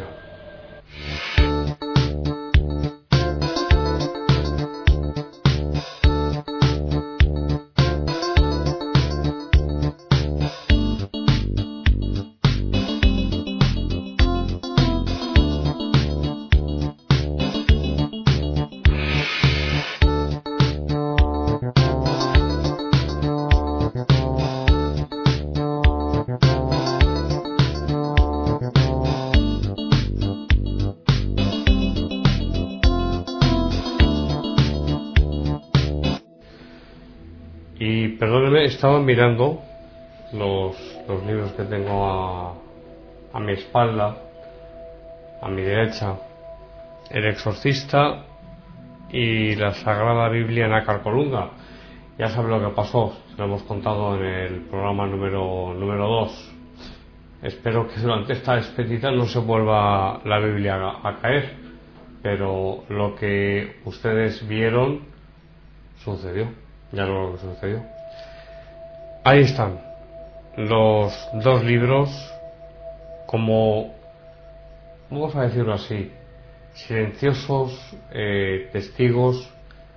Y perdóneme, estaba mirando los libros que tengo a mi espalda, a mi derecha: El Exorcista y la Sagrada Biblia en Acarcolunga. Ya sabe lo que pasó, se lo hemos contado en el programa número 2. Espero que durante esta despedida no se vuelva la Biblia a caer, pero lo que ustedes vieron sucedió. Ya lo que sucedió. Ahí están los dos libros, como, vamos a decirlo así, silenciosos testigos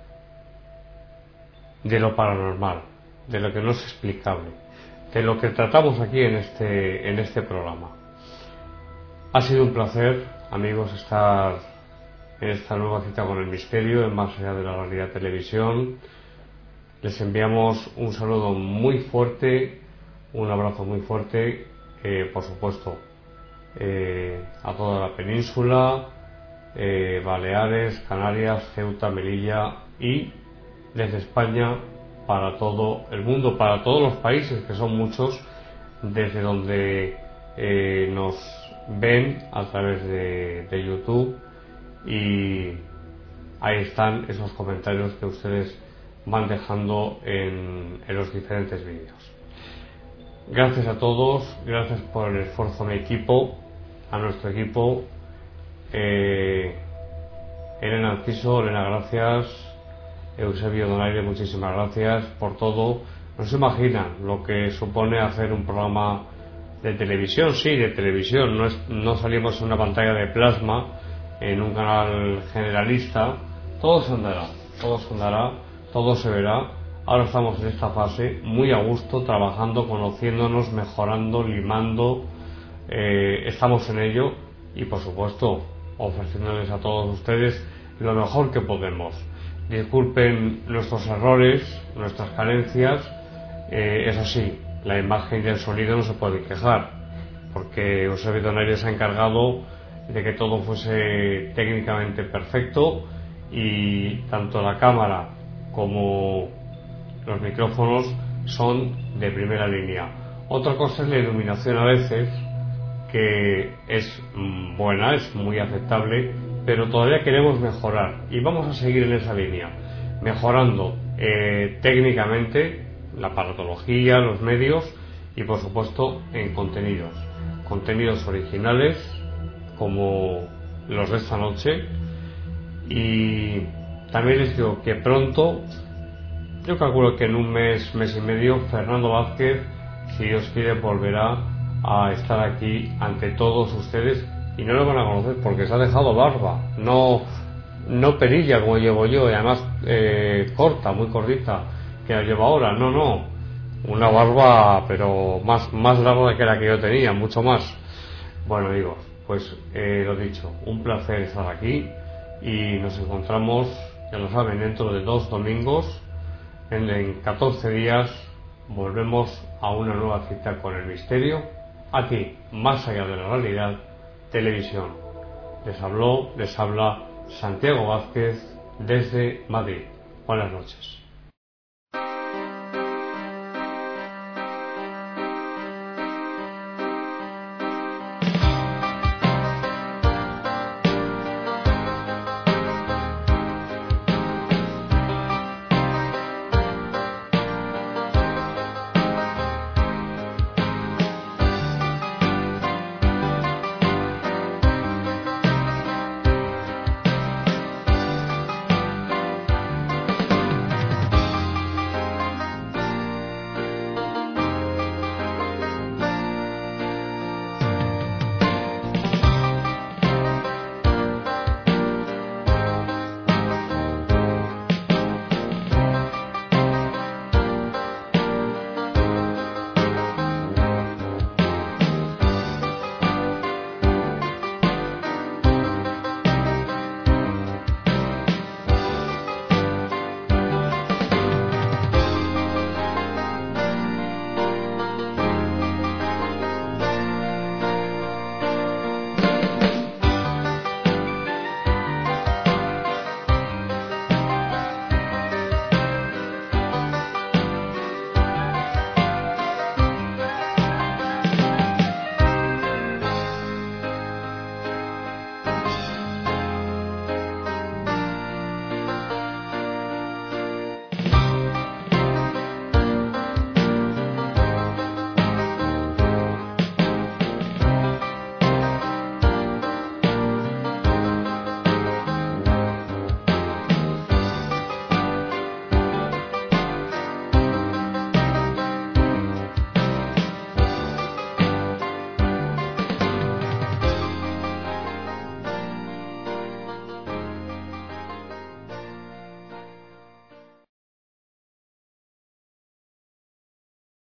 de lo paranormal, de lo que no es explicable, de lo que tratamos aquí en este programa. Ha sido un placer, amigos, estar en esta nueva cita con el misterio en Más allá de la realidad, televisión. Les enviamos un saludo muy fuerte, un abrazo muy fuerte, por supuesto, a toda la península, Baleares, Canarias, Ceuta, Melilla, y desde España para todo el mundo, para todos los países, que son muchos, desde donde nos ven a través de YouTube, y ahí están esos comentarios que ustedes van dejando en los diferentes vídeos. Gracias a todos, gracias por el esfuerzo de mi equipo, a nuestro equipo, Elena Alciso, Elena, gracias, Eusebio Donaire, muchísimas gracias por todo. No se imaginan lo que supone hacer un programa de televisión. Sí, de televisión, no salimos en una pantalla de plasma, en un canal generalista. Todo se andará, todo se verá. Ahora estamos en esta fase muy a gusto, trabajando, conociéndonos, mejorando, limando. Estamos en ello y, por supuesto, ofreciéndoles a todos ustedes lo mejor que podemos. Disculpen nuestros errores, nuestras carencias. Eso sí, la imagen y el sonido no se pueden quejar, porque Eusebio Donaire se ha encargado de que todo fuese técnicamente perfecto, y tanto la cámara como los micrófonos son de primera línea. Otra cosa es la iluminación, a veces, que es buena, es muy aceptable, pero todavía queremos mejorar y vamos a seguir en esa línea, mejorando técnicamente la aparatología, los medios, y por supuesto en contenidos originales como los de esta noche. Y también les digo que pronto, yo calculo que en un mes y medio, Fernando Vázquez, si Dios quiere, volverá a estar aquí ante todos ustedes, y no lo van a conocer porque se ha dejado barba. No no perilla como llevo yo, y además corta, muy cortita, que la llevo ahora, no, una barba pero más larga que la que yo tenía, mucho más. Bueno, digo, pues lo dicho, un placer estar aquí y nos encontramos, ya lo saben, dentro de 2 domingos, en 14 días volvemos a una nueva cita con el misterio, aquí, Más allá de la realidad, televisión. Les habla Santiago Vázquez desde Madrid. Buenas noches.